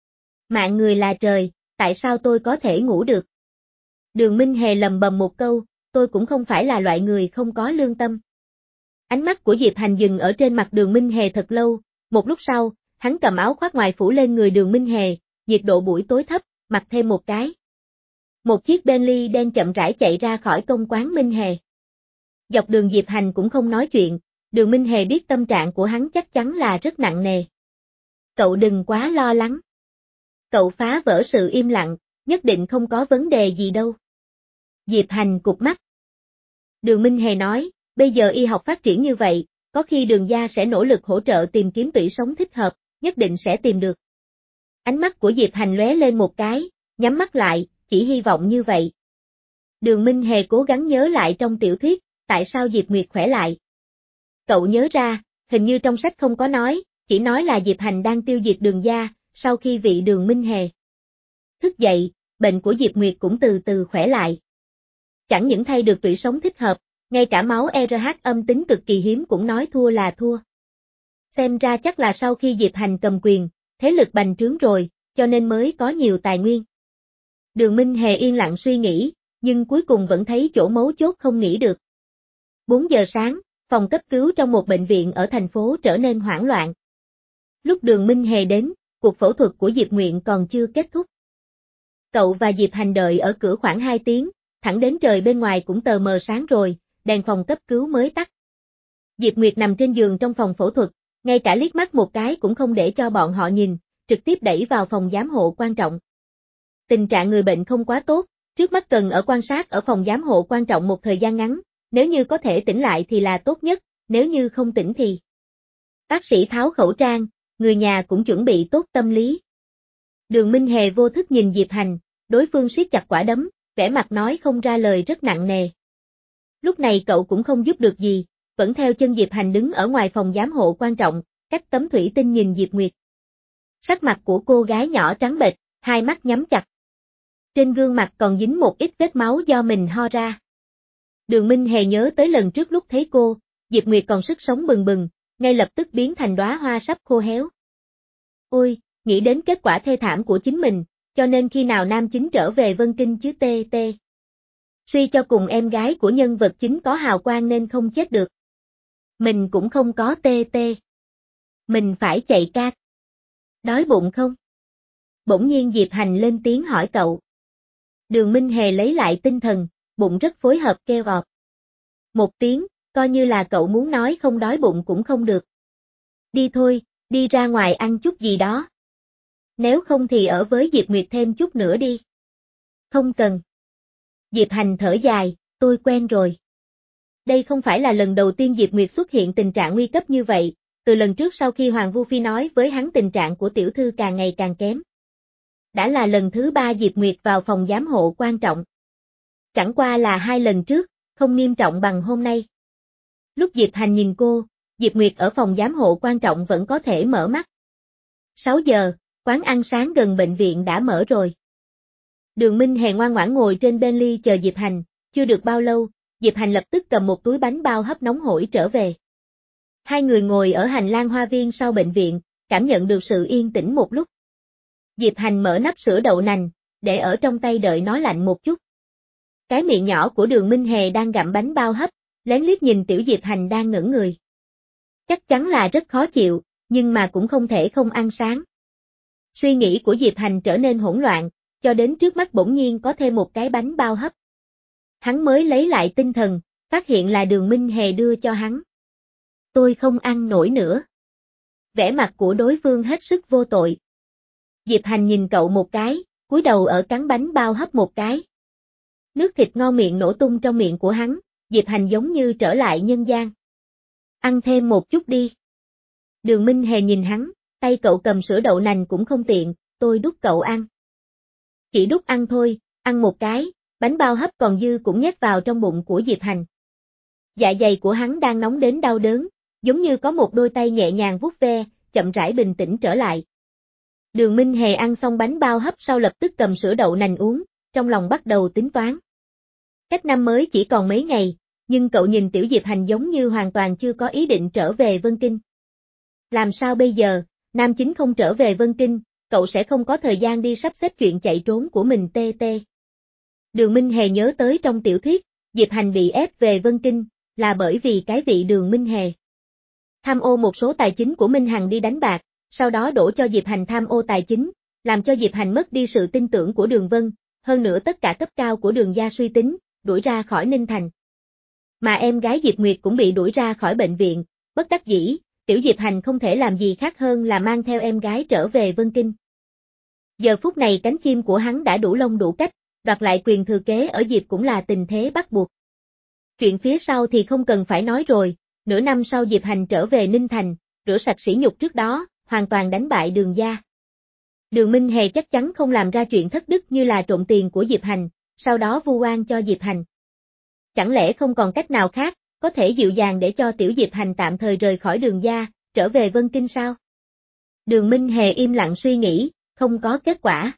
Mạng người là trời, tại sao tôi có thể ngủ được? Đường Minh Hề lầm bầm một câu, tôi cũng không phải là loại người không có lương tâm. Ánh mắt của Diệp Hành dừng ở trên mặt Đường Minh Hề thật lâu, một lúc sau, hắn cầm áo khoác ngoài phủ lên người Đường Minh Hề, nhiệt độ buổi tối thấp, mặc thêm một cái. Một chiếc Bentley đen chậm rãi chạy ra khỏi công quán Minh Hề. Dọc đường Diệp Hành cũng không nói chuyện, Đường Minh Hề biết tâm trạng của hắn chắc chắn là rất nặng nề. Cậu đừng quá lo lắng. Cậu phá vỡ sự im lặng, nhất định không có vấn đề gì đâu. Diệp Hành cụp mắt. Đường Minh Hề nói, bây giờ y học phát triển như vậy, có khi Đường gia sẽ nỗ lực hỗ trợ tìm kiếm tủy sống thích hợp, nhất định sẽ tìm được. Ánh mắt của Diệp Hành lóe lên một cái, nhắm mắt lại, chỉ hy vọng như vậy. Đường Minh Hề cố gắng nhớ lại trong tiểu thuyết, tại sao Diệp Nguyệt khỏe lại. Cậu nhớ ra, hình như trong sách không có nói, chỉ nói là Diệp Hành đang tiêu diệt Đường gia, sau khi vị Đường Minh Hề thức dậy, bệnh của Diệp Nguyệt cũng từ từ khỏe lại. Chẳng những thay được tủy sống thích hợp, ngay cả máu e rờ hát âm tính cực kỳ hiếm cũng nói thua là thua. Xem ra chắc là sau khi Diệp Hành cầm quyền, thế lực bành trướng rồi, cho nên mới có nhiều tài nguyên. Đường Minh Hề yên lặng suy nghĩ, nhưng cuối cùng vẫn thấy chỗ mấu chốt không nghĩ được. bốn giờ sáng, phòng cấp cứu trong một bệnh viện ở thành phố trở nên hoảng loạn. Lúc Đường Minh Hề đến, cuộc phẫu thuật của Diệp Nguyện còn chưa kết thúc. Cậu và Diệp Hành đợi ở cửa khoảng hai tiếng, thẳng đến trời bên ngoài cũng tờ mờ sáng rồi, đèn phòng cấp cứu mới tắt. Diệp Nguyệt nằm trên giường trong phòng phẫu thuật, ngay cả liếc mắt một cái cũng không để cho bọn họ nhìn, trực tiếp đẩy vào phòng giám hộ quan trọng. Tình trạng người bệnh không quá tốt, trước mắt cần ở quan sát ở phòng giám hộ quan trọng một thời gian ngắn, nếu như có thể tỉnh lại thì là tốt nhất, nếu như không tỉnh thì. Bác sĩ tháo khẩu trang, người nhà cũng chuẩn bị tốt tâm lý. Đường Minh Hề vô thức nhìn Diệp Hành, đối phương siết chặt quả đấm, vẻ mặt nói không ra lời rất nặng nề. Lúc này cậu cũng không giúp được gì, vẫn theo chân Diệp Hành đứng ở ngoài phòng giám hộ quan trọng, cách tấm thủy tinh nhìn Diệp Nguyệt. Sắc mặt của cô gái nhỏ trắng bệch, hai mắt nhắm chặt. Trên gương mặt còn dính một ít vết máu do mình ho ra. Đường Minh Hề nhớ tới lần trước lúc thấy cô, Diệp Nguyệt còn sức sống bừng bừng, ngay lập tức biến thành đóa hoa sắp khô héo. Ôi, nghĩ đến kết quả thê thảm của chính mình, cho nên khi nào nam chính trở về Vân Kinh chứ tê tê. Suy cho cùng em gái của nhân vật chính có hào quang nên không chết được. Mình cũng không có tê tê. Mình phải chạy cát. Đói bụng không? Bỗng nhiên Diệp Hành lên tiếng hỏi cậu. Đường Minh Hề lấy lại tinh thần, bụng rất phối hợp kêu ọt. Một tiếng, coi như là cậu muốn nói không đói bụng cũng không được. Đi thôi, đi ra ngoài ăn chút gì đó. Nếu không thì ở với Diệp Nguyệt thêm chút nữa đi. Không cần. Diệp Hành thở dài, tôi quen rồi. Đây không phải là lần đầu tiên Diệp Nguyệt xuất hiện tình trạng nguy cấp như vậy, từ lần trước sau khi Hoàng Vu Phi nói với hắn tình trạng của tiểu thư càng ngày càng kém. Đã là lần thứ ba Diệp Nguyệt vào phòng giám hộ quan trọng. Chẳng qua là hai lần trước, không nghiêm trọng bằng hôm nay. Lúc Diệp Hành nhìn cô, Diệp Nguyệt ở phòng giám hộ quan trọng vẫn có thể mở mắt. sáu giờ, quán ăn sáng gần bệnh viện đã mở rồi. Đường Minh Hề ngoan ngoãn ngồi trên Bentley chờ Diệp Hành, chưa được bao lâu, Diệp Hành lập tức cầm một túi bánh bao hấp nóng hổi trở về. Hai người ngồi ở hành lang hoa viên sau bệnh viện, cảm nhận được sự yên tĩnh một lúc. Diệp Hành mở nắp sữa đậu nành, để ở trong tay đợi nó lạnh một chút. Cái miệng nhỏ của Đường Minh Hề đang gặm bánh bao hấp, lén liếc nhìn tiểu Diệp Hành đang ngẩn người. Chắc chắn là rất khó chịu, nhưng mà cũng không thể không ăn sáng. Suy nghĩ của Diệp Hành trở nên hỗn loạn, cho đến trước mắt bỗng nhiên có thêm một cái bánh bao hấp. Hắn mới lấy lại tinh thần, phát hiện là Đường Minh Hề đưa cho hắn. Tôi không ăn nổi nữa. Vẻ mặt của đối phương hết sức vô tội. Diệp Hành nhìn cậu một cái, cúi đầu ở cắn bánh bao hấp một cái. Nước thịt ngon miệng nổ tung trong miệng của hắn, Diệp Hành giống như trở lại nhân gian. Ăn thêm một chút đi. Đường Minh Hề nhìn hắn, tay cậu cầm sữa đậu nành cũng không tiện, tôi đút cậu ăn. Chỉ đút ăn thôi, ăn một cái, bánh bao hấp còn dư cũng nhét vào trong bụng của Diệp Hành. Dạ dày của hắn đang nóng đến đau đớn, giống như có một đôi tay nhẹ nhàng vuốt ve, chậm rãi bình tĩnh trở lại. Đường Minh Hề ăn xong bánh bao hấp sau lập tức cầm sữa đậu nành uống, trong lòng bắt đầu tính toán. Cách năm mới chỉ còn mấy ngày, nhưng cậu nhìn Tiểu Diệp Hành giống như hoàn toàn chưa có ý định trở về Vân Kinh. Làm sao bây giờ, nam chính không trở về Vân Kinh, cậu sẽ không có thời gian đi sắp xếp chuyện chạy trốn của mình tê tê. Đường Minh Hề nhớ tới trong tiểu thuyết, Diệp Hành bị ép về Vân Kinh, là bởi vì cái vị Đường Minh Hề tham ô một số tài chính của Minh Hằng đi đánh bạc, sau đó đổ cho Diệp Hành tham ô tài chính, làm cho Diệp Hành mất đi sự tin tưởng của Đường Vân, hơn nữa tất cả cấp cao của Đường gia suy tính, đuổi ra khỏi Ninh Thành. Mà em gái Diệp Nguyệt cũng bị đuổi ra khỏi bệnh viện, bất đắc dĩ, Tiểu Diệp Hành không thể làm gì khác hơn là mang theo em gái trở về Vân Kinh. Giờ phút này cánh chim của hắn đã đủ lông đủ cách, đoạt lại quyền thừa kế ở Diệp cũng là tình thế bắt buộc. Chuyện phía sau thì không cần phải nói rồi, nửa năm sau Diệp Hành trở về Ninh Thành, rửa sạch sỉ nhục trước đó, hoàn toàn đánh bại Đường gia. Đường Minh Hề chắc chắn không làm ra chuyện thất đức như là trộm tiền của Diệp Hành, sau đó vu oan cho Diệp Hành. Chẳng lẽ không còn cách nào khác, có thể dịu dàng để cho Tiểu Diệp Hành tạm thời rời khỏi Đường gia, trở về Vân Kinh sao? Đường Minh Hề im lặng suy nghĩ, không có kết quả.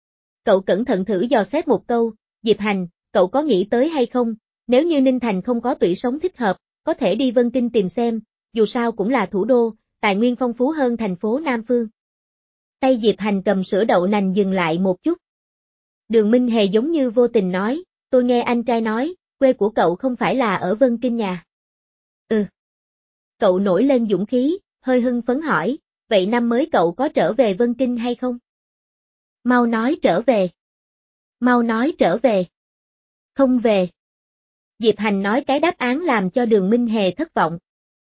Cậu cẩn thận thử dò xét một câu, Diệp Hành, cậu có nghĩ tới hay không, nếu như Ninh Thành không có tủy sống thích hợp, có thể đi Vân Kinh tìm xem, dù sao cũng là thủ đô, tài nguyên phong phú hơn thành phố Nam Phương. Tay Diệp Hành cầm sữa đậu nành dừng lại một chút. Đường Minh Hề giống như vô tình nói, tôi nghe anh trai nói, quê của cậu không phải là ở Vân Kinh nhà. Ừ. Cậu nổi lên dũng khí, hơi hưng phấn hỏi, vậy năm mới cậu có trở về Vân Kinh hay không? Mau nói trở về. Mau nói trở về. Không về. Diệp Hành nói cái đáp án làm cho Đường Minh Hề thất vọng.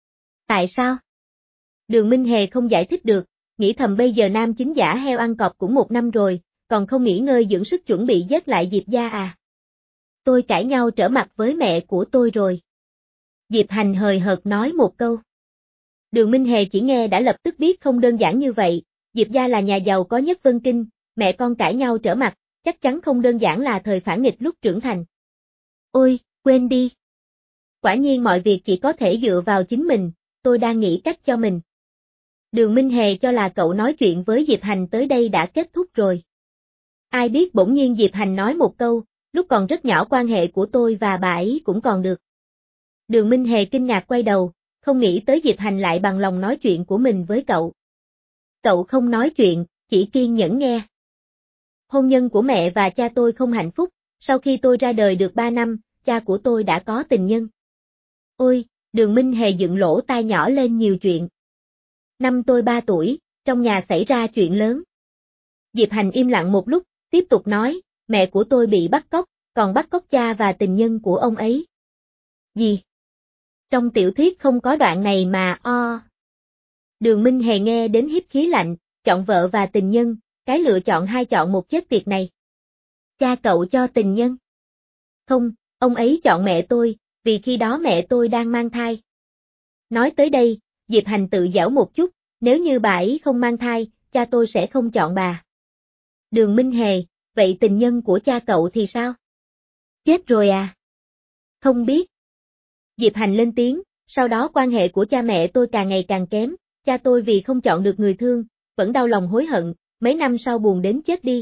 Tại sao? Đường Minh Hề không giải thích được, nghĩ thầm bây giờ nam chính giả heo ăn cọp cũng một năm rồi, còn không nghỉ ngơi dưỡng sức chuẩn bị giết lại Diệp gia à? Tôi cãi nhau trở mặt với mẹ của tôi rồi. Diệp Hành hời hợt nói một câu. Đường Minh Hề chỉ nghe đã lập tức biết không đơn giản như vậy, Diệp gia là nhà giàu có nhất Vân Kinh, mẹ con cãi nhau trở mặt, chắc chắn không đơn giản là thời phản nghịch lúc trưởng thành. Ôi, quên đi. Quả nhiên mọi việc chỉ có thể dựa vào chính mình, tôi đang nghĩ cách cho mình. Đường Minh Hề cho là cậu nói chuyện với Diệp Hành tới đây đã kết thúc rồi. Ai biết bỗng nhiên Diệp Hành nói một câu, lúc còn rất nhỏ quan hệ của tôi và bà ấy cũng còn được. Đường Minh Hề kinh ngạc quay đầu, không nghĩ tới Diệp Hành lại bằng lòng nói chuyện của mình với cậu. Cậu không nói chuyện, chỉ kiên nhẫn nghe. Hôn nhân của mẹ và cha tôi không hạnh phúc, sau khi tôi ra đời được ba năm, cha của tôi đã có tình nhân. Ôi, Đường Minh Hề dựng lỗ tai nhỏ lên nhiều chuyện. Năm tôi ba tuổi, trong nhà xảy ra chuyện lớn. Diệp Hành im lặng một lúc, tiếp tục nói, mẹ của tôi bị bắt cóc, còn bắt cóc cha và tình nhân của ông ấy. Gì? Trong tiểu thuyết không có đoạn này mà o. Đường Minh Hề nghe đến hít khí lạnh, chọn vợ và tình nhân, cái lựa chọn hai chọn một chết tiệt này. Cha cậu cho tình nhân. Không, ông ấy chọn mẹ tôi, vì khi đó mẹ tôi đang mang thai. Nói tới đây, Diệp Hành tự giễu một chút, nếu như bà ấy không mang thai, cha tôi sẽ không chọn bà. Đường Minh Hề, vậy tình nhân của cha cậu thì sao? Chết rồi à? Không biết. Diệp Hành lên tiếng, sau đó quan hệ của cha mẹ tôi càng ngày càng kém, cha tôi vì không chọn được người thương, vẫn đau lòng hối hận, mấy năm sau buồn đến chết đi.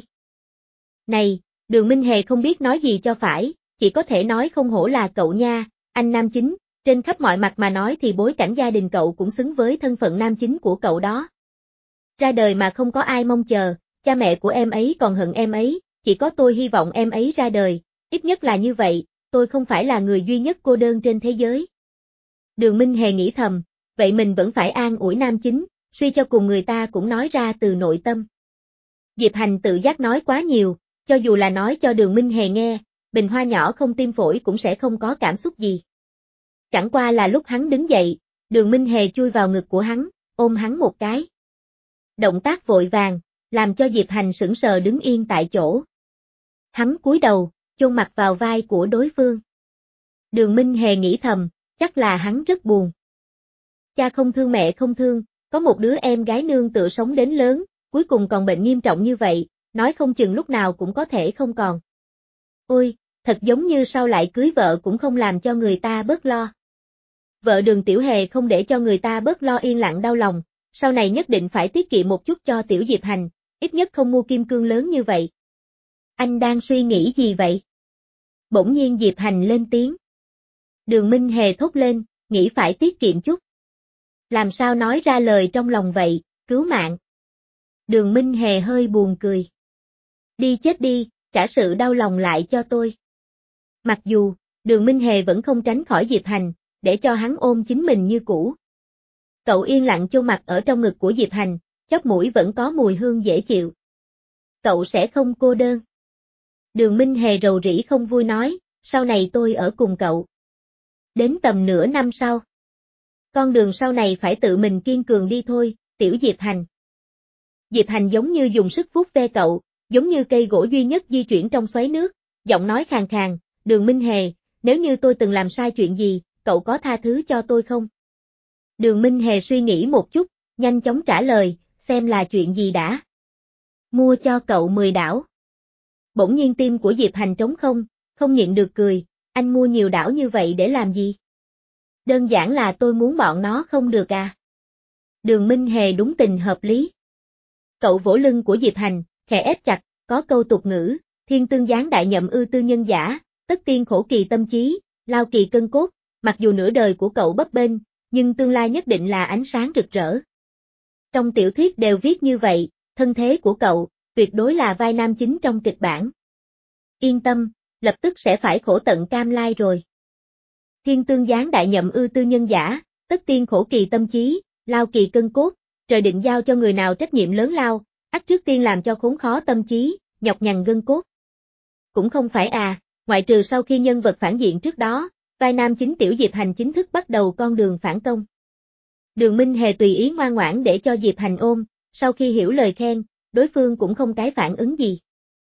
Này, Đường Minh Hề không biết nói gì cho phải, chỉ có thể nói không hổ là cậu nha, anh nam chính, trên khắp mọi mặt mà nói thì bối cảnh gia đình cậu cũng xứng với thân phận nam chính của cậu đó. Ra đời mà không có ai mong chờ, cha mẹ của em ấy còn hận em ấy, chỉ có tôi hy vọng em ấy ra đời, ít nhất là như vậy, tôi không phải là người duy nhất cô đơn trên thế giới. Đường Minh Hề nghĩ thầm, vậy mình vẫn phải an ủi nam chính, suy cho cùng người ta cũng nói ra từ nội tâm. Diệp Hành tự giác nói quá nhiều, cho dù là nói cho Đường Minh Hề nghe, bình hoa nhỏ không tim phổi cũng sẽ không có cảm xúc gì. Chẳng qua là lúc hắn đứng dậy, Đường Minh Hề chui vào ngực của hắn, ôm hắn một cái. Động tác vội vàng, làm cho Diệp Hành sững sờ đứng yên tại chỗ. Hắn cúi đầu, chôn mặt vào vai của đối phương. Đường Minh Hề nghĩ thầm, chắc là hắn rất buồn. Cha không thương mẹ không thương, có một đứa em gái nương tựa sống đến lớn, cuối cùng còn bệnh nghiêm trọng như vậy, nói không chừng lúc nào cũng có thể không còn. Ôi, thật giống như sao lại cưới vợ cũng không làm cho người ta bớt lo. Vợ Đường Tiểu Hề không để cho người ta bớt lo yên lặng đau lòng, sau này nhất định phải tiết kiệm một chút cho Tiểu Diệp Hành, ít nhất không mua kim cương lớn như vậy. Anh đang suy nghĩ gì vậy? Bỗng nhiên Diệp Hành lên tiếng. Đường Minh Hề thốt lên, nghĩ phải tiết kiệm chút. Làm sao nói ra lời trong lòng vậy, cứu mạng. Đường Minh Hề hơi buồn cười. Đi chết đi, trả sự đau lòng lại cho tôi. Mặc dù, Đường Minh Hề vẫn không tránh khỏi Diệp Hành, để cho hắn ôm chính mình như cũ. Cậu yên lặng chôn mặt ở trong ngực của Diệp Hành, chóp mũi vẫn có mùi hương dễ chịu. Cậu sẽ không cô đơn. Đường Minh Hề rầu rĩ không vui nói, sau này tôi ở cùng cậu. Đến tầm nửa năm sau. Con đường sau này phải tự mình kiên cường đi thôi, Tiểu Diệp Hành. Diệp Hành giống như dùng sức vuốt ve cậu, giống như cây gỗ duy nhất di chuyển trong xoáy nước, giọng nói khàn khàn, Đường Minh Hề, nếu như tôi từng làm sai chuyện gì, cậu có tha thứ cho tôi không? Đường Minh Hề suy nghĩ một chút, nhanh chóng trả lời, xem là chuyện gì đã. Mua cho cậu mười đảo. Bỗng nhiên tim của Diệp Hành trống không, không nhịn được cười, anh mua nhiều đảo như vậy để làm gì? Đơn giản là tôi muốn bọn nó không được à? Đường Minh Hề đúng tình hợp lý. Cậu vỗ lưng của Diệp Hành, khẽ ép chặt, có câu tục ngữ, thiên tương gián đại nhậm ư tư nhân giả, tất tiên khổ kỳ tâm trí, lao kỳ cân cốt, mặc dù nửa đời của cậu bấp bênh, nhưng tương lai nhất định là ánh sáng rực rỡ. Trong tiểu thuyết đều viết như vậy, thân thế của cậu, tuyệt đối là vai nam chính trong kịch bản. Yên tâm, lập tức sẽ phải khổ tận cam lai rồi. Thiên tương gián đại nhậm ư tư nhân giả, tất tiên khổ kỳ tâm trí, lao kỳ cân cốt, trời định giao cho người nào trách nhiệm lớn lao, ắt trước tiên làm cho khốn khó tâm trí, nhọc nhằn gân cốt. Cũng không phải à, ngoại trừ sau khi nhân vật phản diện trước đó, vai nam chính Tiểu Diệp Hành chính thức bắt đầu con đường phản công. Đường Minh Hề tùy ý ngoan ngoãn để cho Diệp Hành ôm, sau khi hiểu lời khen, đối phương cũng không cái phản ứng gì.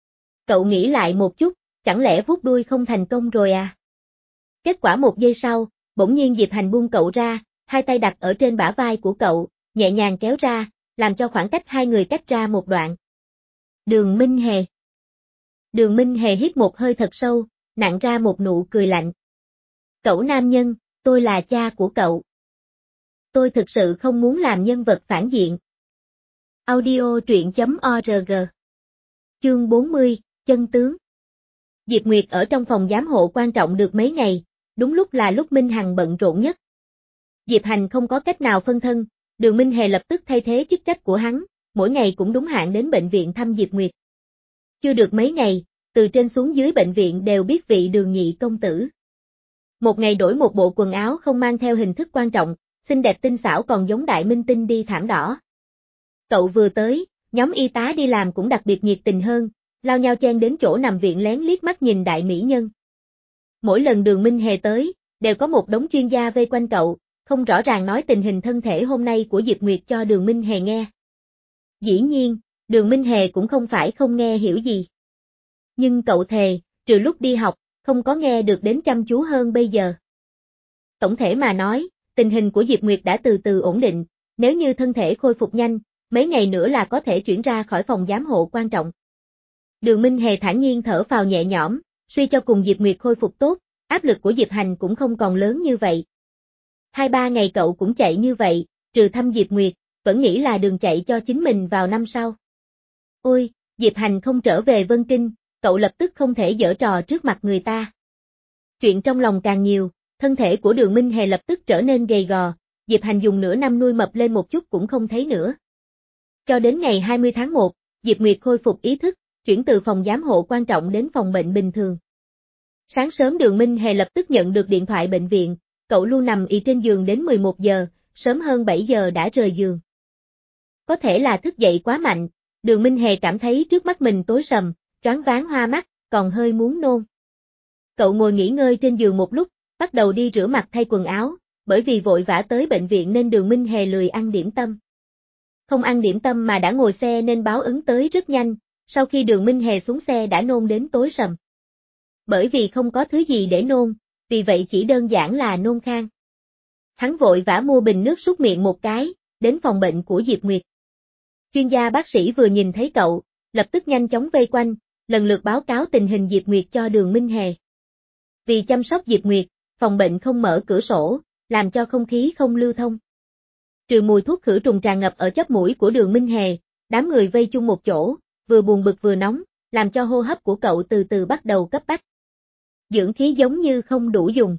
Cậu nghĩ lại một chút, chẳng lẽ vuốt đuôi không thành công rồi à? Kết quả một giây sau, bỗng nhiên Diệp Hành buông cậu ra, hai tay đặt ở trên bả vai của cậu, nhẹ nhàng kéo ra, làm cho khoảng cách hai người cách ra một đoạn. Đường Minh Hề. Đường Minh Hề hít một hơi thật sâu, nặn ra một nụ cười lạnh. Cậu nam nhân, tôi là cha của cậu. Tôi thực sự không muốn làm nhân vật phản diện. Audio truyện chấm org. Chương bốn mươi, chân tướng. Diệp Nguyệt ở trong phòng giám hộ quan trọng được mấy ngày, đúng lúc là lúc Minh Hằng bận rộn nhất. Diệp Hành không có cách nào phân thân, Đường Minh Hề lập tức thay thế chức trách của hắn, mỗi ngày cũng đúng hạn đến bệnh viện thăm Diệp Nguyệt. Chưa được mấy ngày, từ trên xuống dưới bệnh viện đều biết vị Đường nhị công tử. Một ngày đổi một bộ quần áo không mang theo hình thức quan trọng, xinh đẹp tinh xảo còn giống đại minh tinh đi thảm đỏ. Cậu vừa tới, nhóm y tá đi làm cũng đặc biệt nhiệt tình hơn, lao nhau chen đến chỗ nằm viện lén liếc mắt nhìn đại mỹ nhân. Mỗi lần Đường Minh Hề tới, đều có một đống chuyên gia vây quanh cậu, không rõ ràng nói tình hình thân thể hôm nay của Diệp Nguyệt cho Đường Minh Hề nghe. Dĩ nhiên, Đường Minh Hề cũng không phải không nghe hiểu gì. Nhưng cậu thề, trừ lúc đi học, không có nghe được đến chăm chú hơn bây giờ. Tổng thể mà nói, tình hình của Diệp Nguyệt đã từ từ ổn định, nếu như thân thể khôi phục nhanh, mấy ngày nữa là có thể chuyển ra khỏi phòng giám hộ quan trọng. Đường Minh Hề thản nhiên thở phào nhẹ nhõm, suy cho cùng Diệp Nguyệt khôi phục tốt, áp lực của Diệp Hành cũng không còn lớn như vậy. Hai ba ngày cậu cũng chạy như vậy, trừ thăm Diệp Nguyệt, vẫn nghĩ là đường chạy cho chính mình vào năm sau. Ôi, Diệp Hành không trở về Vân Kinh, cậu lập tức không thể giở trò trước mặt người ta. Chuyện trong lòng càng nhiều, thân thể của Đường Minh Hề lập tức trở nên gầy gò, Diệp Hành dùng nửa năm nuôi mập lên một chút cũng không thấy nữa. Cho đến ngày hai mươi tháng một, Diệp Nguyệt khôi phục ý thức, chuyển từ phòng giám hộ quan trọng đến phòng bệnh bình thường. Sáng sớm Đường Minh Hề lập tức nhận được điện thoại bệnh viện, cậu luôn nằm ì trên giường đến mười một giờ, sớm hơn bảy giờ đã rời giường. Có thể là thức dậy quá mạnh, Đường Minh Hề cảm thấy trước mắt mình tối sầm, choáng váng hoa mắt, còn hơi muốn nôn. Cậu ngồi nghỉ ngơi trên giường một lúc, bắt đầu đi rửa mặt thay quần áo, bởi vì vội vã tới bệnh viện nên Đường Minh Hề lười ăn điểm tâm. Không ăn điểm tâm mà đã ngồi xe nên báo ứng tới rất nhanh, sau khi Đường Minh Hề xuống xe đã nôn đến tối sầm. bởi vì không có thứ gì để nôn, vì vậy chỉ đơn giản là nôn khan. Hắn vội vã mua bình nước súc miệng một cái, đến phòng bệnh của Diệp Nguyệt. Chuyên gia bác sĩ vừa nhìn thấy cậu, lập tức nhanh chóng vây quanh, lần lượt báo cáo tình hình Diệp Nguyệt cho Đường Minh Hề. Vì chăm sóc Diệp Nguyệt, phòng bệnh không mở cửa sổ, làm cho không khí không lưu thông. Trừ mùi thuốc khử trùng tràn ngập ở chóp mũi của Đường Minh Hề, đám người vây chung một chỗ, vừa buồn bực vừa nóng, làm cho hô hấp của cậu từ từ bắt đầu cấp bách. Dưỡng khí giống như không đủ dùng.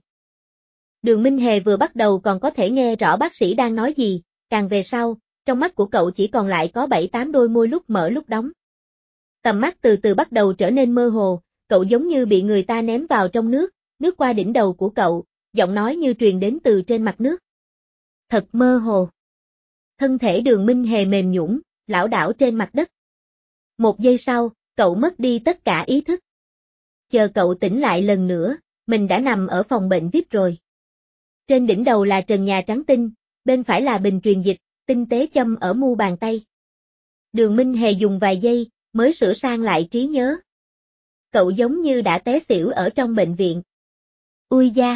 Đường Minh Hề vừa bắt đầu còn có thể nghe rõ bác sĩ đang nói gì, càng về sau, trong mắt của cậu chỉ còn lại có bảy tám đôi môi lúc mở lúc đóng. Tầm mắt từ từ bắt đầu trở nên mơ hồ, cậu giống như bị người ta ném vào trong nước, nước qua đỉnh đầu của cậu, giọng nói như truyền đến từ trên mặt nước. Thật mơ hồ. Thân thể Đường Minh Hề mềm nhũn, lảo đảo trên mặt đất. Một giây sau, cậu mất đi tất cả ý thức. Chờ cậu tỉnh lại lần nữa, mình đã nằm ở phòng bệnh vi ai pi rồi. Trên đỉnh đầu là trần nhà trắng tinh, bên phải là bình truyền dịch, tinh tế châm ở mu bàn tay. Đường Minh Hề dùng vài giây, mới sửa sang lại trí nhớ. Cậu giống như đã té xỉu ở trong bệnh viện. Ui da!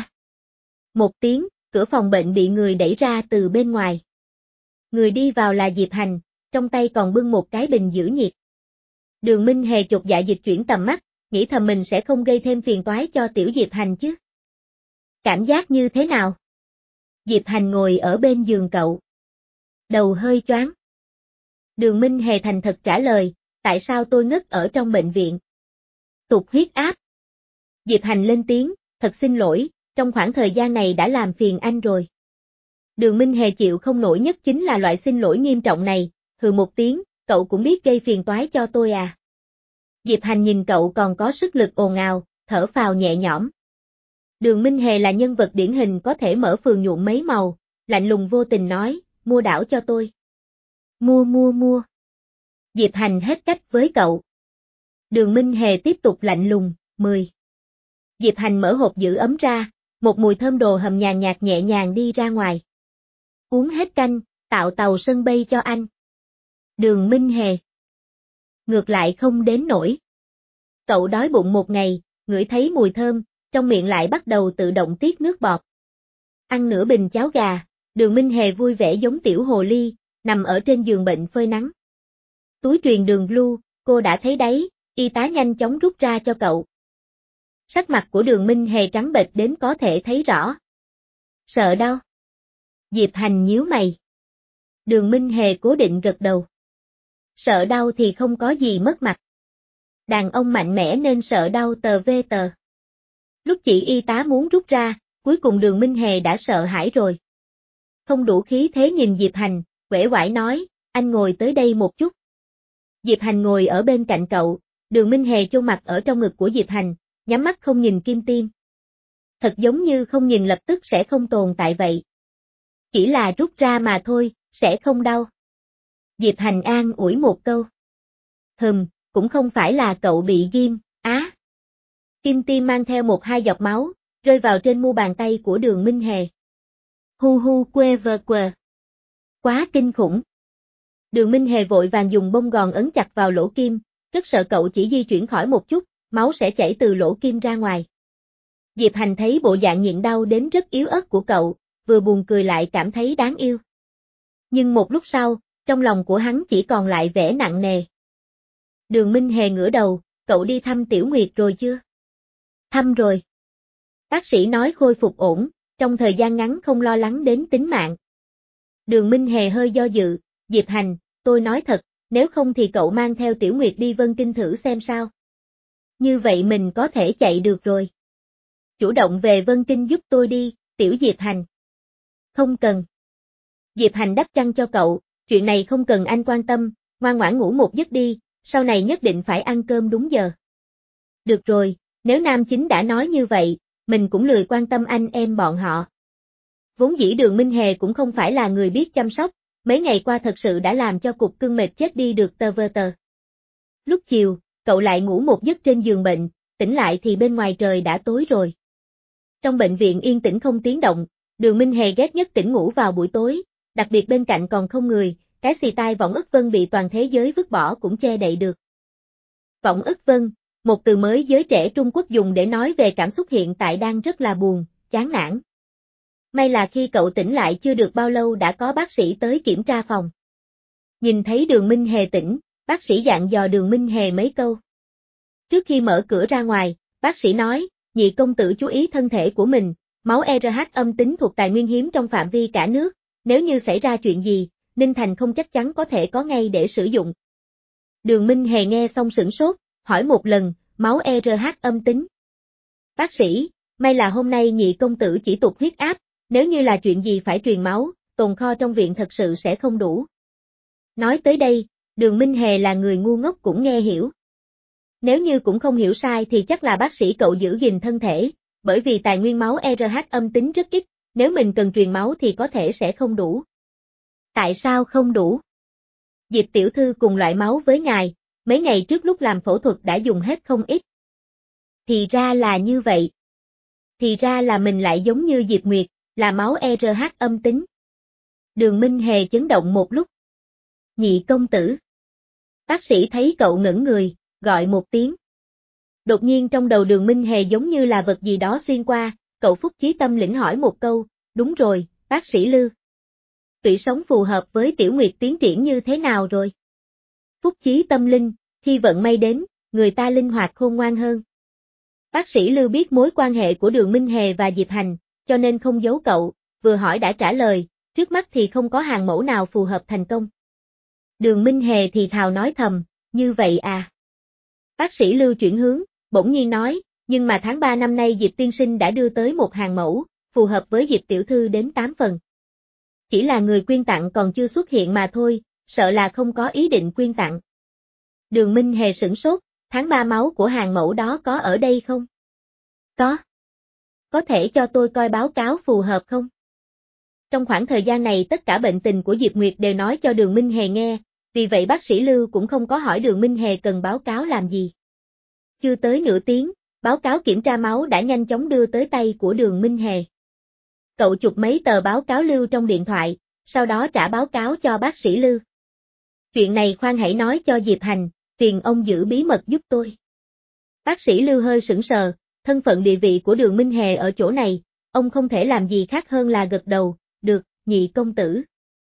Một tiếng, cửa phòng bệnh bị người đẩy ra từ bên ngoài. Người đi vào là Diệp Hành, trong tay còn bưng một cái bình giữ nhiệt. Đường Minh Hề chột dạ dịch chuyển tầm mắt, nghĩ thầm mình sẽ không gây thêm phiền toái cho tiểu Diệp Hành chứ. Cảm giác như thế nào? Diệp Hành ngồi ở bên giường cậu. Đầu hơi choáng. Đường Minh Hề thành thật trả lời, tại sao tôi ngất ở trong bệnh viện? Tụt huyết áp. Diệp Hành lên tiếng, thật xin lỗi, trong khoảng thời gian này đã làm phiền anh rồi. Đường Minh Hề chịu không nổi nhất chính là loại xin lỗi nghiêm trọng này, hừ một tiếng, cậu cũng biết gây phiền toái cho tôi à. Diệp Hành nhìn cậu còn có sức lực ồn ào, thở phào nhẹ nhõm. Đường Minh Hề là nhân vật điển hình có thể mở phường nhuộm mấy màu, lạnh lùng vô tình nói, mua đảo cho tôi. Mua mua mua. Diệp Hành hết cách với cậu. Đường Minh Hề tiếp tục lạnh lùng, mười. Diệp Hành mở hộp giữ ấm ra, một mùi thơm đồ hầm nhàn nhạt nhẹ nhàng đi ra ngoài. Uống hết canh, tạo tàu sân bay cho anh. Đường Minh Hề. Ngược lại không đến nổi. Cậu đói bụng một ngày, ngửi thấy mùi thơm, trong miệng lại bắt đầu tự động tiết nước bọt. Ăn nửa bình cháo gà, Đường Minh Hề vui vẻ giống tiểu hồ ly, nằm ở trên giường bệnh phơi nắng. Túi truyền đường blue, cô đã thấy đấy, y tá nhanh chóng rút ra cho cậu. Sắc mặt của Đường Minh Hề trắng bệch đến có thể thấy rõ. Sợ đau. Diệp Hành nhíu mày. Đường Minh Hề cố định gật đầu. Sợ đau thì không có gì mất mặt. Đàn ông mạnh mẽ nên sợ đau tờ vê tờ. Lúc chị y tá muốn rút ra, cuối cùng Đường Minh Hề đã sợ hãi rồi. Không đủ khí thế nhìn Diệp Hành, uể oải nói, anh ngồi tới đây một chút. Diệp Hành ngồi ở bên cạnh cậu, Đường Minh Hề chôn mặt ở trong ngực của Diệp Hành, nhắm mắt không nhìn kim tiêm. Thật giống như không nhìn lập tức sẽ không tồn tại vậy. Chỉ là rút ra mà thôi, sẽ không đau. Diệp Hành an ủi một câu. Hừm, cũng không phải là cậu bị ghim, á. Kim tiêm mang theo một hai giọt máu, rơi vào trên mu bàn tay của Đường Minh Hề. Hu hu quê vơ quờ. Quá kinh khủng. Đường Minh Hề vội vàng dùng bông gòn ấn chặt vào lỗ kim, rất sợ cậu chỉ di chuyển khỏi một chút, máu sẽ chảy từ lỗ kim ra ngoài. Diệp Hành thấy bộ dạng nhịn đau đến rất yếu ớt của cậu, vừa buồn cười lại cảm thấy đáng yêu. Nhưng một lúc sau, trong lòng của hắn chỉ còn lại vẻ nặng nề. Đường Minh Hề ngửa đầu, cậu đi thăm Tiểu Nguyệt rồi chưa? Thăm rồi. Bác sĩ nói khôi phục ổn, trong thời gian ngắn không lo lắng đến tính mạng. Đường Minh Hề hơi do dự, Diệp Hành, tôi nói thật, nếu không thì cậu mang theo Tiểu Nguyệt đi Vân Kinh thử xem sao. Như vậy mình có thể chạy được rồi. Chủ động về Vân Kinh giúp tôi đi, Tiểu Diệp Hành. Không cần. Diệp Hành đắp chăn cho cậu, chuyện này không cần anh quan tâm, ngoan ngoãn ngủ một giấc đi, sau này nhất định phải ăn cơm đúng giờ. Được rồi, nếu nam chính đã nói như vậy, mình cũng lười quan tâm anh em bọn họ. Vốn dĩ Đường Minh Hề cũng không phải là người biết chăm sóc, mấy ngày qua thật sự đã làm cho cục cưng mệt chết đi được tờ vơ tờ. Lúc chiều, cậu lại ngủ một giấc trên giường bệnh, tỉnh lại thì bên ngoài trời đã tối rồi. Trong bệnh viện yên tĩnh không tiếng động, Đường Minh Hề ghét nhất tỉnh ngủ vào buổi tối, đặc biệt bên cạnh còn không người, cái xì tai Võng Ức Vân bị toàn thế giới vứt bỏ cũng che đậy được. Võng Ức Vân, một từ mới giới trẻ Trung Quốc dùng để nói về cảm xúc hiện tại đang rất là buồn, chán nản. May là khi cậu tỉnh lại chưa được bao lâu đã có bác sĩ tới kiểm tra phòng. Nhìn thấy Đường Minh Hề tỉnh, bác sĩ dặn dò Đường Minh Hề mấy câu. Trước khi mở cửa ra ngoài, bác sĩ nói, nhị công tử chú ý thân thể của mình, máu e rờ hát âm tính thuộc tài nguyên hiếm trong phạm vi cả nước, nếu như xảy ra chuyện gì, Ninh Thành không chắc chắn có thể có ngay để sử dụng. Đường Minh Hề nghe xong sửng sốt, hỏi một lần, máu e rờ hát âm tính. Bác sĩ, may là hôm nay nhị công tử chỉ tụt huyết áp, nếu như là chuyện gì phải truyền máu, tồn kho trong viện thật sự sẽ không đủ. Nói tới đây, Đường Minh Hề là người ngu ngốc cũng nghe hiểu. Nếu như cũng không hiểu sai thì chắc là bác sĩ cậu giữ gìn thân thể, bởi vì tài nguyên máu e rờ hát âm tính rất ít, nếu mình cần truyền máu thì có thể sẽ không đủ. Tại sao không đủ? Diệp tiểu thư cùng loại máu với ngài, mấy ngày trước lúc làm phẫu thuật đã dùng hết không ít. Thì ra là như vậy. Thì ra là mình lại giống như Diệp Nguyệt, là máu e rờ hát âm tính. Đường Minh Hề chấn động một lúc. Nhị công tử. Bác sĩ thấy cậu ngẩn người, gọi một tiếng. Đột nhiên trong đầu Đường Minh Hề giống như là vật gì đó xuyên qua, cậu Phúc Chí Tâm lĩnh hỏi một câu, đúng rồi, bác sĩ Lư. Tủy sống phù hợp với Tiểu Nguyệt tiến triển như thế nào rồi? Phúc Chí Tâm linh, khi vận may đến, người ta linh hoạt khôn ngoan hơn. Bác sĩ Lư biết mối quan hệ của Đường Minh Hề và Diệp Hành, cho nên không giấu cậu, vừa hỏi đã trả lời, trước mắt thì không có hàng mẫu nào phù hợp thành công. Đường Minh Hề thì thào nói thầm, như vậy à. Bác sĩ Lưu chuyển hướng, bỗng nhiên nói, nhưng mà tháng ba năm nay Diệp tiên sinh đã đưa tới một hàng mẫu, phù hợp với Diệp tiểu thư đến tám phần. Chỉ là người quyên tặng còn chưa xuất hiện mà thôi, sợ là không có ý định quyên tặng. Đường Minh Hề sửng sốt, tháng ba máu của hàng mẫu đó có ở đây không? Có. Có thể cho tôi coi báo cáo phù hợp không? Trong khoảng thời gian này tất cả bệnh tình của Diệp Nguyệt đều nói cho Đường Minh Hề nghe, vì vậy bác sĩ Lưu cũng không có hỏi Đường Minh Hề cần báo cáo làm gì. Chưa tới nửa tiếng, báo cáo kiểm tra máu đã nhanh chóng đưa tới tay của Đường Minh Hề. Cậu chụp mấy tờ báo cáo lưu trong điện thoại, sau đó trả báo cáo cho bác sĩ Lưu. Chuyện này khoan hãy nói cho Diệp Hành, phiền ông giữ bí mật giúp tôi. Bác sĩ Lưu hơi sững sờ, thân phận địa vị của Đường Minh Hề ở chỗ này, ông không thể làm gì khác hơn là gật đầu, được, nhị công tử.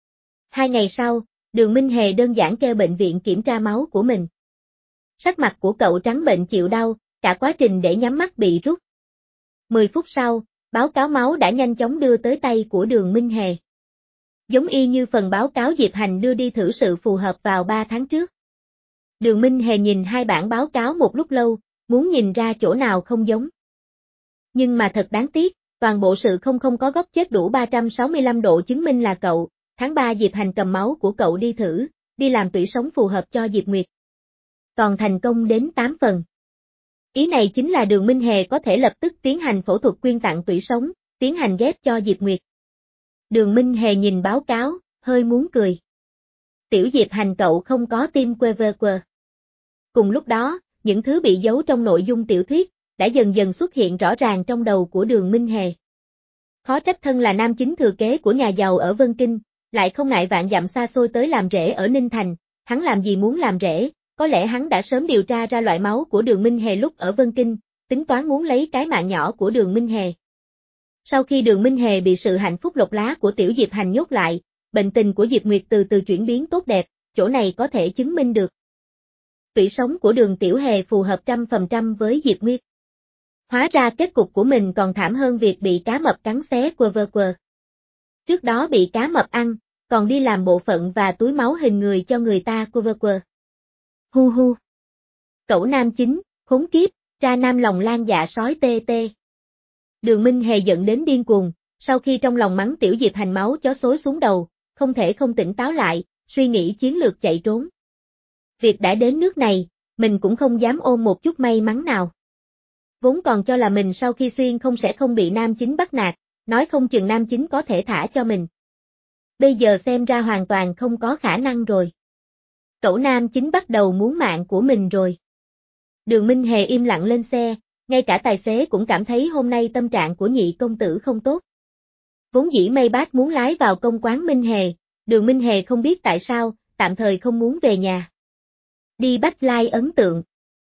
Hai ngày sau, Đường Minh Hề đơn giản kêu bệnh viện kiểm tra máu của mình. Sắc mặt của cậu trắng bệnh chịu đau, cả quá trình để nhắm mắt bị rút. Mười phút sau, báo cáo máu đã nhanh chóng đưa tới tay của Đường Minh Hề. Giống y như phần báo cáo Diệp Hành đưa đi thử sự phù hợp vào ba tháng trước. Đường Minh Hề nhìn hai bản báo cáo một lúc lâu, muốn nhìn ra chỗ nào không giống. Nhưng mà thật đáng tiếc, toàn bộ sự không không có góc chết đủ ba trăm sáu mươi lăm độ chứng minh là cậu, tháng ba Diệp Hành cầm máu của cậu đi thử, đi làm tủy sống phù hợp cho Diệp Nguyệt. Còn thành công đến tám phần. Ý này chính là Đường Minh Hề có thể lập tức tiến hành phẫu thuật quyên tặng tủy sống, tiến hành ghép cho Diệp Nguyệt. Đường Minh Hề nhìn báo cáo, hơi muốn cười. Tiểu Diệp Hành cậu không có tim quơ vơ quơ. Cùng lúc đó, những thứ bị giấu trong nội dung tiểu thuyết, đã dần dần xuất hiện rõ ràng trong đầu của Đường Minh Hề. Khó trách thân là nam chính thừa kế của nhà giàu ở Vân Kinh, lại không ngại vạn dặm xa xôi tới làm rể ở Ninh Thành, hắn làm gì muốn làm rể, có lẽ hắn đã sớm điều tra ra loại máu của Đường Minh Hề lúc ở Vân Kinh, tính toán muốn lấy cái mạng nhỏ của Đường Minh Hề. Sau khi Đường Minh Hề bị sự hạnh phúc lộc lá của Tiểu Diệp Hành nhốt lại, bệnh tình của Diệp Nguyệt từ từ chuyển biến tốt đẹp, chỗ này có thể chứng minh được. Tủy sống của Đường Tiểu Hề phù hợp trăm phần trăm với Diệp Nguyệt. Hóa ra kết cục của mình còn thảm hơn việc bị cá mập cắn xé quơ vơ quơ. Trước đó bị cá mập ăn, còn đi làm bộ phận và túi máu hình người cho người ta quơ vơ quơ. Hu hu. Cẩu nam chính, khốn kiếp, ra nam lòng lan dạ sói tê tê. Đường Minh Hề giận đến điên cuồng, sau khi trong lòng mắng Tiểu Diệp Hành máu chó xối xuống đầu, không thể không tỉnh táo lại, suy nghĩ chiến lược chạy trốn. Việc đã đến nước này, mình cũng không dám ôm một chút may mắn nào. Vốn còn cho là mình sau khi xuyên không sẽ không bị nam chính bắt nạt, nói không chừng nam chính có thể thả cho mình. Bây giờ xem ra hoàn toàn không có khả năng rồi. Cẩu nam chính bắt đầu muốn mạng của mình rồi. Đường Minh Hề im lặng lên xe, ngay cả tài xế cũng cảm thấy hôm nay tâm trạng của nhị công tử không tốt. Vốn dĩ Mây Bác muốn lái vào công quán Minh Hề, Đường Minh Hề không biết tại sao, tạm thời không muốn về nhà. Đi Bách Lai ấn tượng.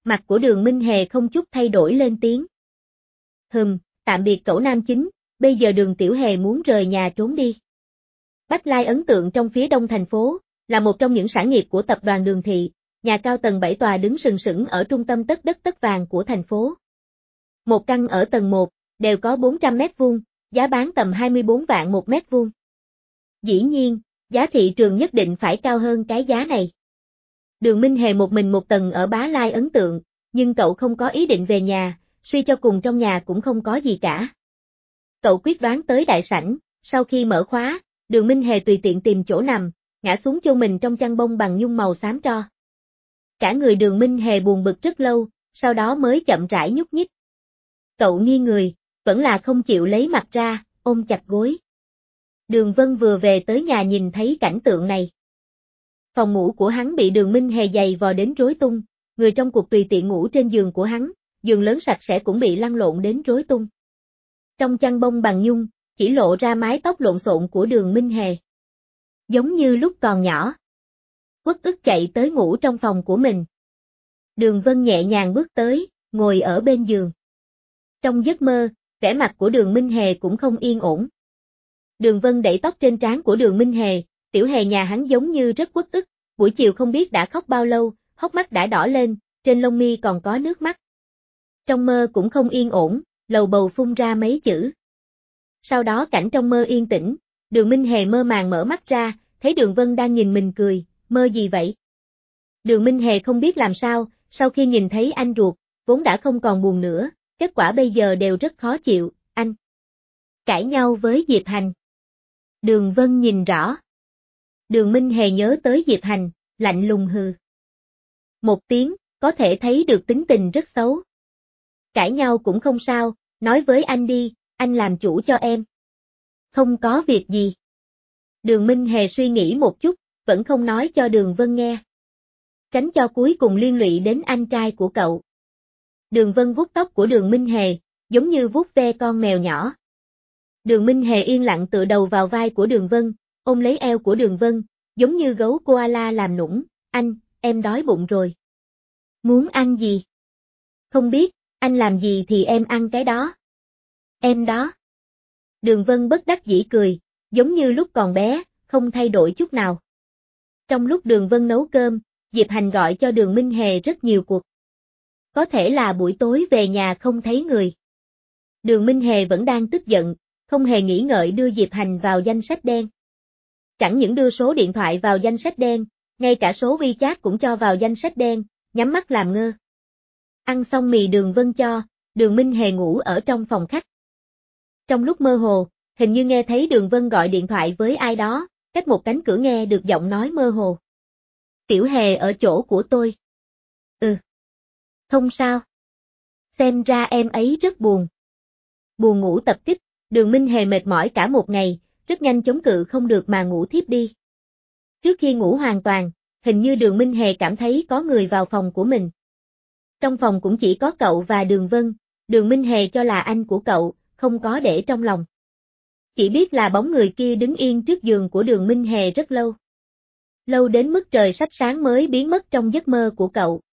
Mặt của Đường Minh Hề không chút thay đổi lên tiếng. Hừm, tạm biệt cậu nam chính, bây giờ Đường Tiểu Hề muốn rời nhà trốn đi. Bách Lai ấn tượng trong phía đông thành phố, là một trong những sản nghiệp của tập đoàn Đường Thị, nhà cao tầng bảy tòa đứng sừng sững ở trung tâm tất đất tất vàng của thành phố. Một căn ở tầng một, đều có bốn trăm mét vuông, giá bán tầm hai mươi bốn vạn một mét vuông. Dĩ nhiên, giá thị trường nhất định phải cao hơn cái giá này. Đường Minh Hề một mình một tầng ở Bá Lai ấn tượng, nhưng cậu không có ý định về nhà, suy cho cùng trong nhà cũng không có gì cả. Cậu quyết đoán tới đại sảnh, sau khi mở khóa, Đường Minh Hề tùy tiện tìm chỗ nằm, ngã xuống chôn mình trong chăn bông bằng nhung màu xám tro. Cả người Đường Minh Hề buồn bực rất lâu, sau đó mới chậm rãi nhúc nhích. Cậu nghiêng người, vẫn là không chịu lấy mặt ra, ôm chặt gối. Đường Vân vừa về tới nhà nhìn thấy cảnh tượng này. Phòng ngủ của hắn bị Đường Minh Hề giày vò đến rối tung, người trong cuộc tùy tiện ngủ trên giường của hắn, giường lớn sạch sẽ cũng bị lăn lộn đến rối tung. Trong chăn bông bằng nhung, chỉ lộ ra mái tóc lộn xộn của Đường Minh Hề. Giống như lúc còn nhỏ. Uất ức chạy tới ngủ trong phòng của mình. Đường Vân nhẹ nhàng bước tới, ngồi ở bên giường. Trong giấc mơ, vẻ mặt của Đường Minh Hề cũng không yên ổn. Đường Vân đẩy tóc trên trán của Đường Minh Hề, Tiểu Hề nhà hắn giống như rất uất ức, buổi chiều không biết đã khóc bao lâu, hốc mắt đã đỏ lên, trên lông mi còn có nước mắt. Trong mơ cũng không yên ổn, lầu bầu phun ra mấy chữ. Sau đó cảnh trong mơ yên tĩnh, Đường Minh Hề mơ màng mở mắt ra, thấy Đường Vân đang nhìn mình cười, mơ gì vậy? Đường Minh Hề không biết làm sao, sau khi nhìn thấy anh ruột, vốn đã không còn buồn nữa, kết quả bây giờ đều rất khó chịu, anh. Cãi nhau với Diệp Hành. Đường Vân nhìn rõ. Đường Minh Hề nhớ tới Diệp Hành, lạnh lùng hừ. Một tiếng, có thể thấy được tính tình rất xấu. Cãi nhau cũng không sao, nói với anh đi, anh làm chủ cho em. Không có việc gì. Đường Minh Hề suy nghĩ một chút, vẫn không nói cho Đường Vân nghe. Tránh cho cuối cùng liên lụy đến anh trai của cậu. Đường Vân vuốt tóc của Đường Minh Hề, giống như vuốt ve con mèo nhỏ. Đường Minh Hề yên lặng tựa đầu vào vai của Đường Vân, ôm lấy eo của Đường Vân, giống như gấu koala làm nũng, anh, em đói bụng rồi. Muốn ăn gì? Không biết, anh làm gì thì em ăn cái đó. Em đó. Đường Vân bất đắc dĩ cười, giống như lúc còn bé, không thay đổi chút nào. Trong lúc Đường Vân nấu cơm, Diệp Hành gọi cho Đường Minh Hề rất nhiều cuộc. Có thể là buổi tối về nhà không thấy người. Đường Minh Hề vẫn đang tức giận, không hề nghĩ ngợi đưa Diệp Hành vào danh sách đen. Chẳng những đưa số điện thoại vào danh sách đen, ngay cả số WeChat cũng cho vào danh sách đen, nhắm mắt làm ngơ. Ăn xong mì Đường Vân cho, Đường Minh Hề ngủ ở trong phòng khách. Trong lúc mơ hồ, hình như nghe thấy Đường Vân gọi điện thoại với ai đó, cách một cánh cửa nghe được giọng nói mơ hồ. Tiểu Hề ở chỗ của tôi. Ừ. Không sao. Xem ra em ấy rất buồn. Buồn ngủ tập kích, Đường Minh Hề mệt mỏi cả một ngày, rất nhanh chống cự không được mà ngủ thiếp đi. Trước khi ngủ hoàn toàn, hình như Đường Minh Hề cảm thấy có người vào phòng của mình. Trong phòng cũng chỉ có cậu và Đường Vân, Đường Minh Hề cho là anh của cậu, không có để trong lòng. Chỉ biết là bóng người kia đứng yên trước giường của Đường Minh Hề rất lâu. Lâu đến mức trời sắp sáng mới biến mất trong giấc mơ của cậu.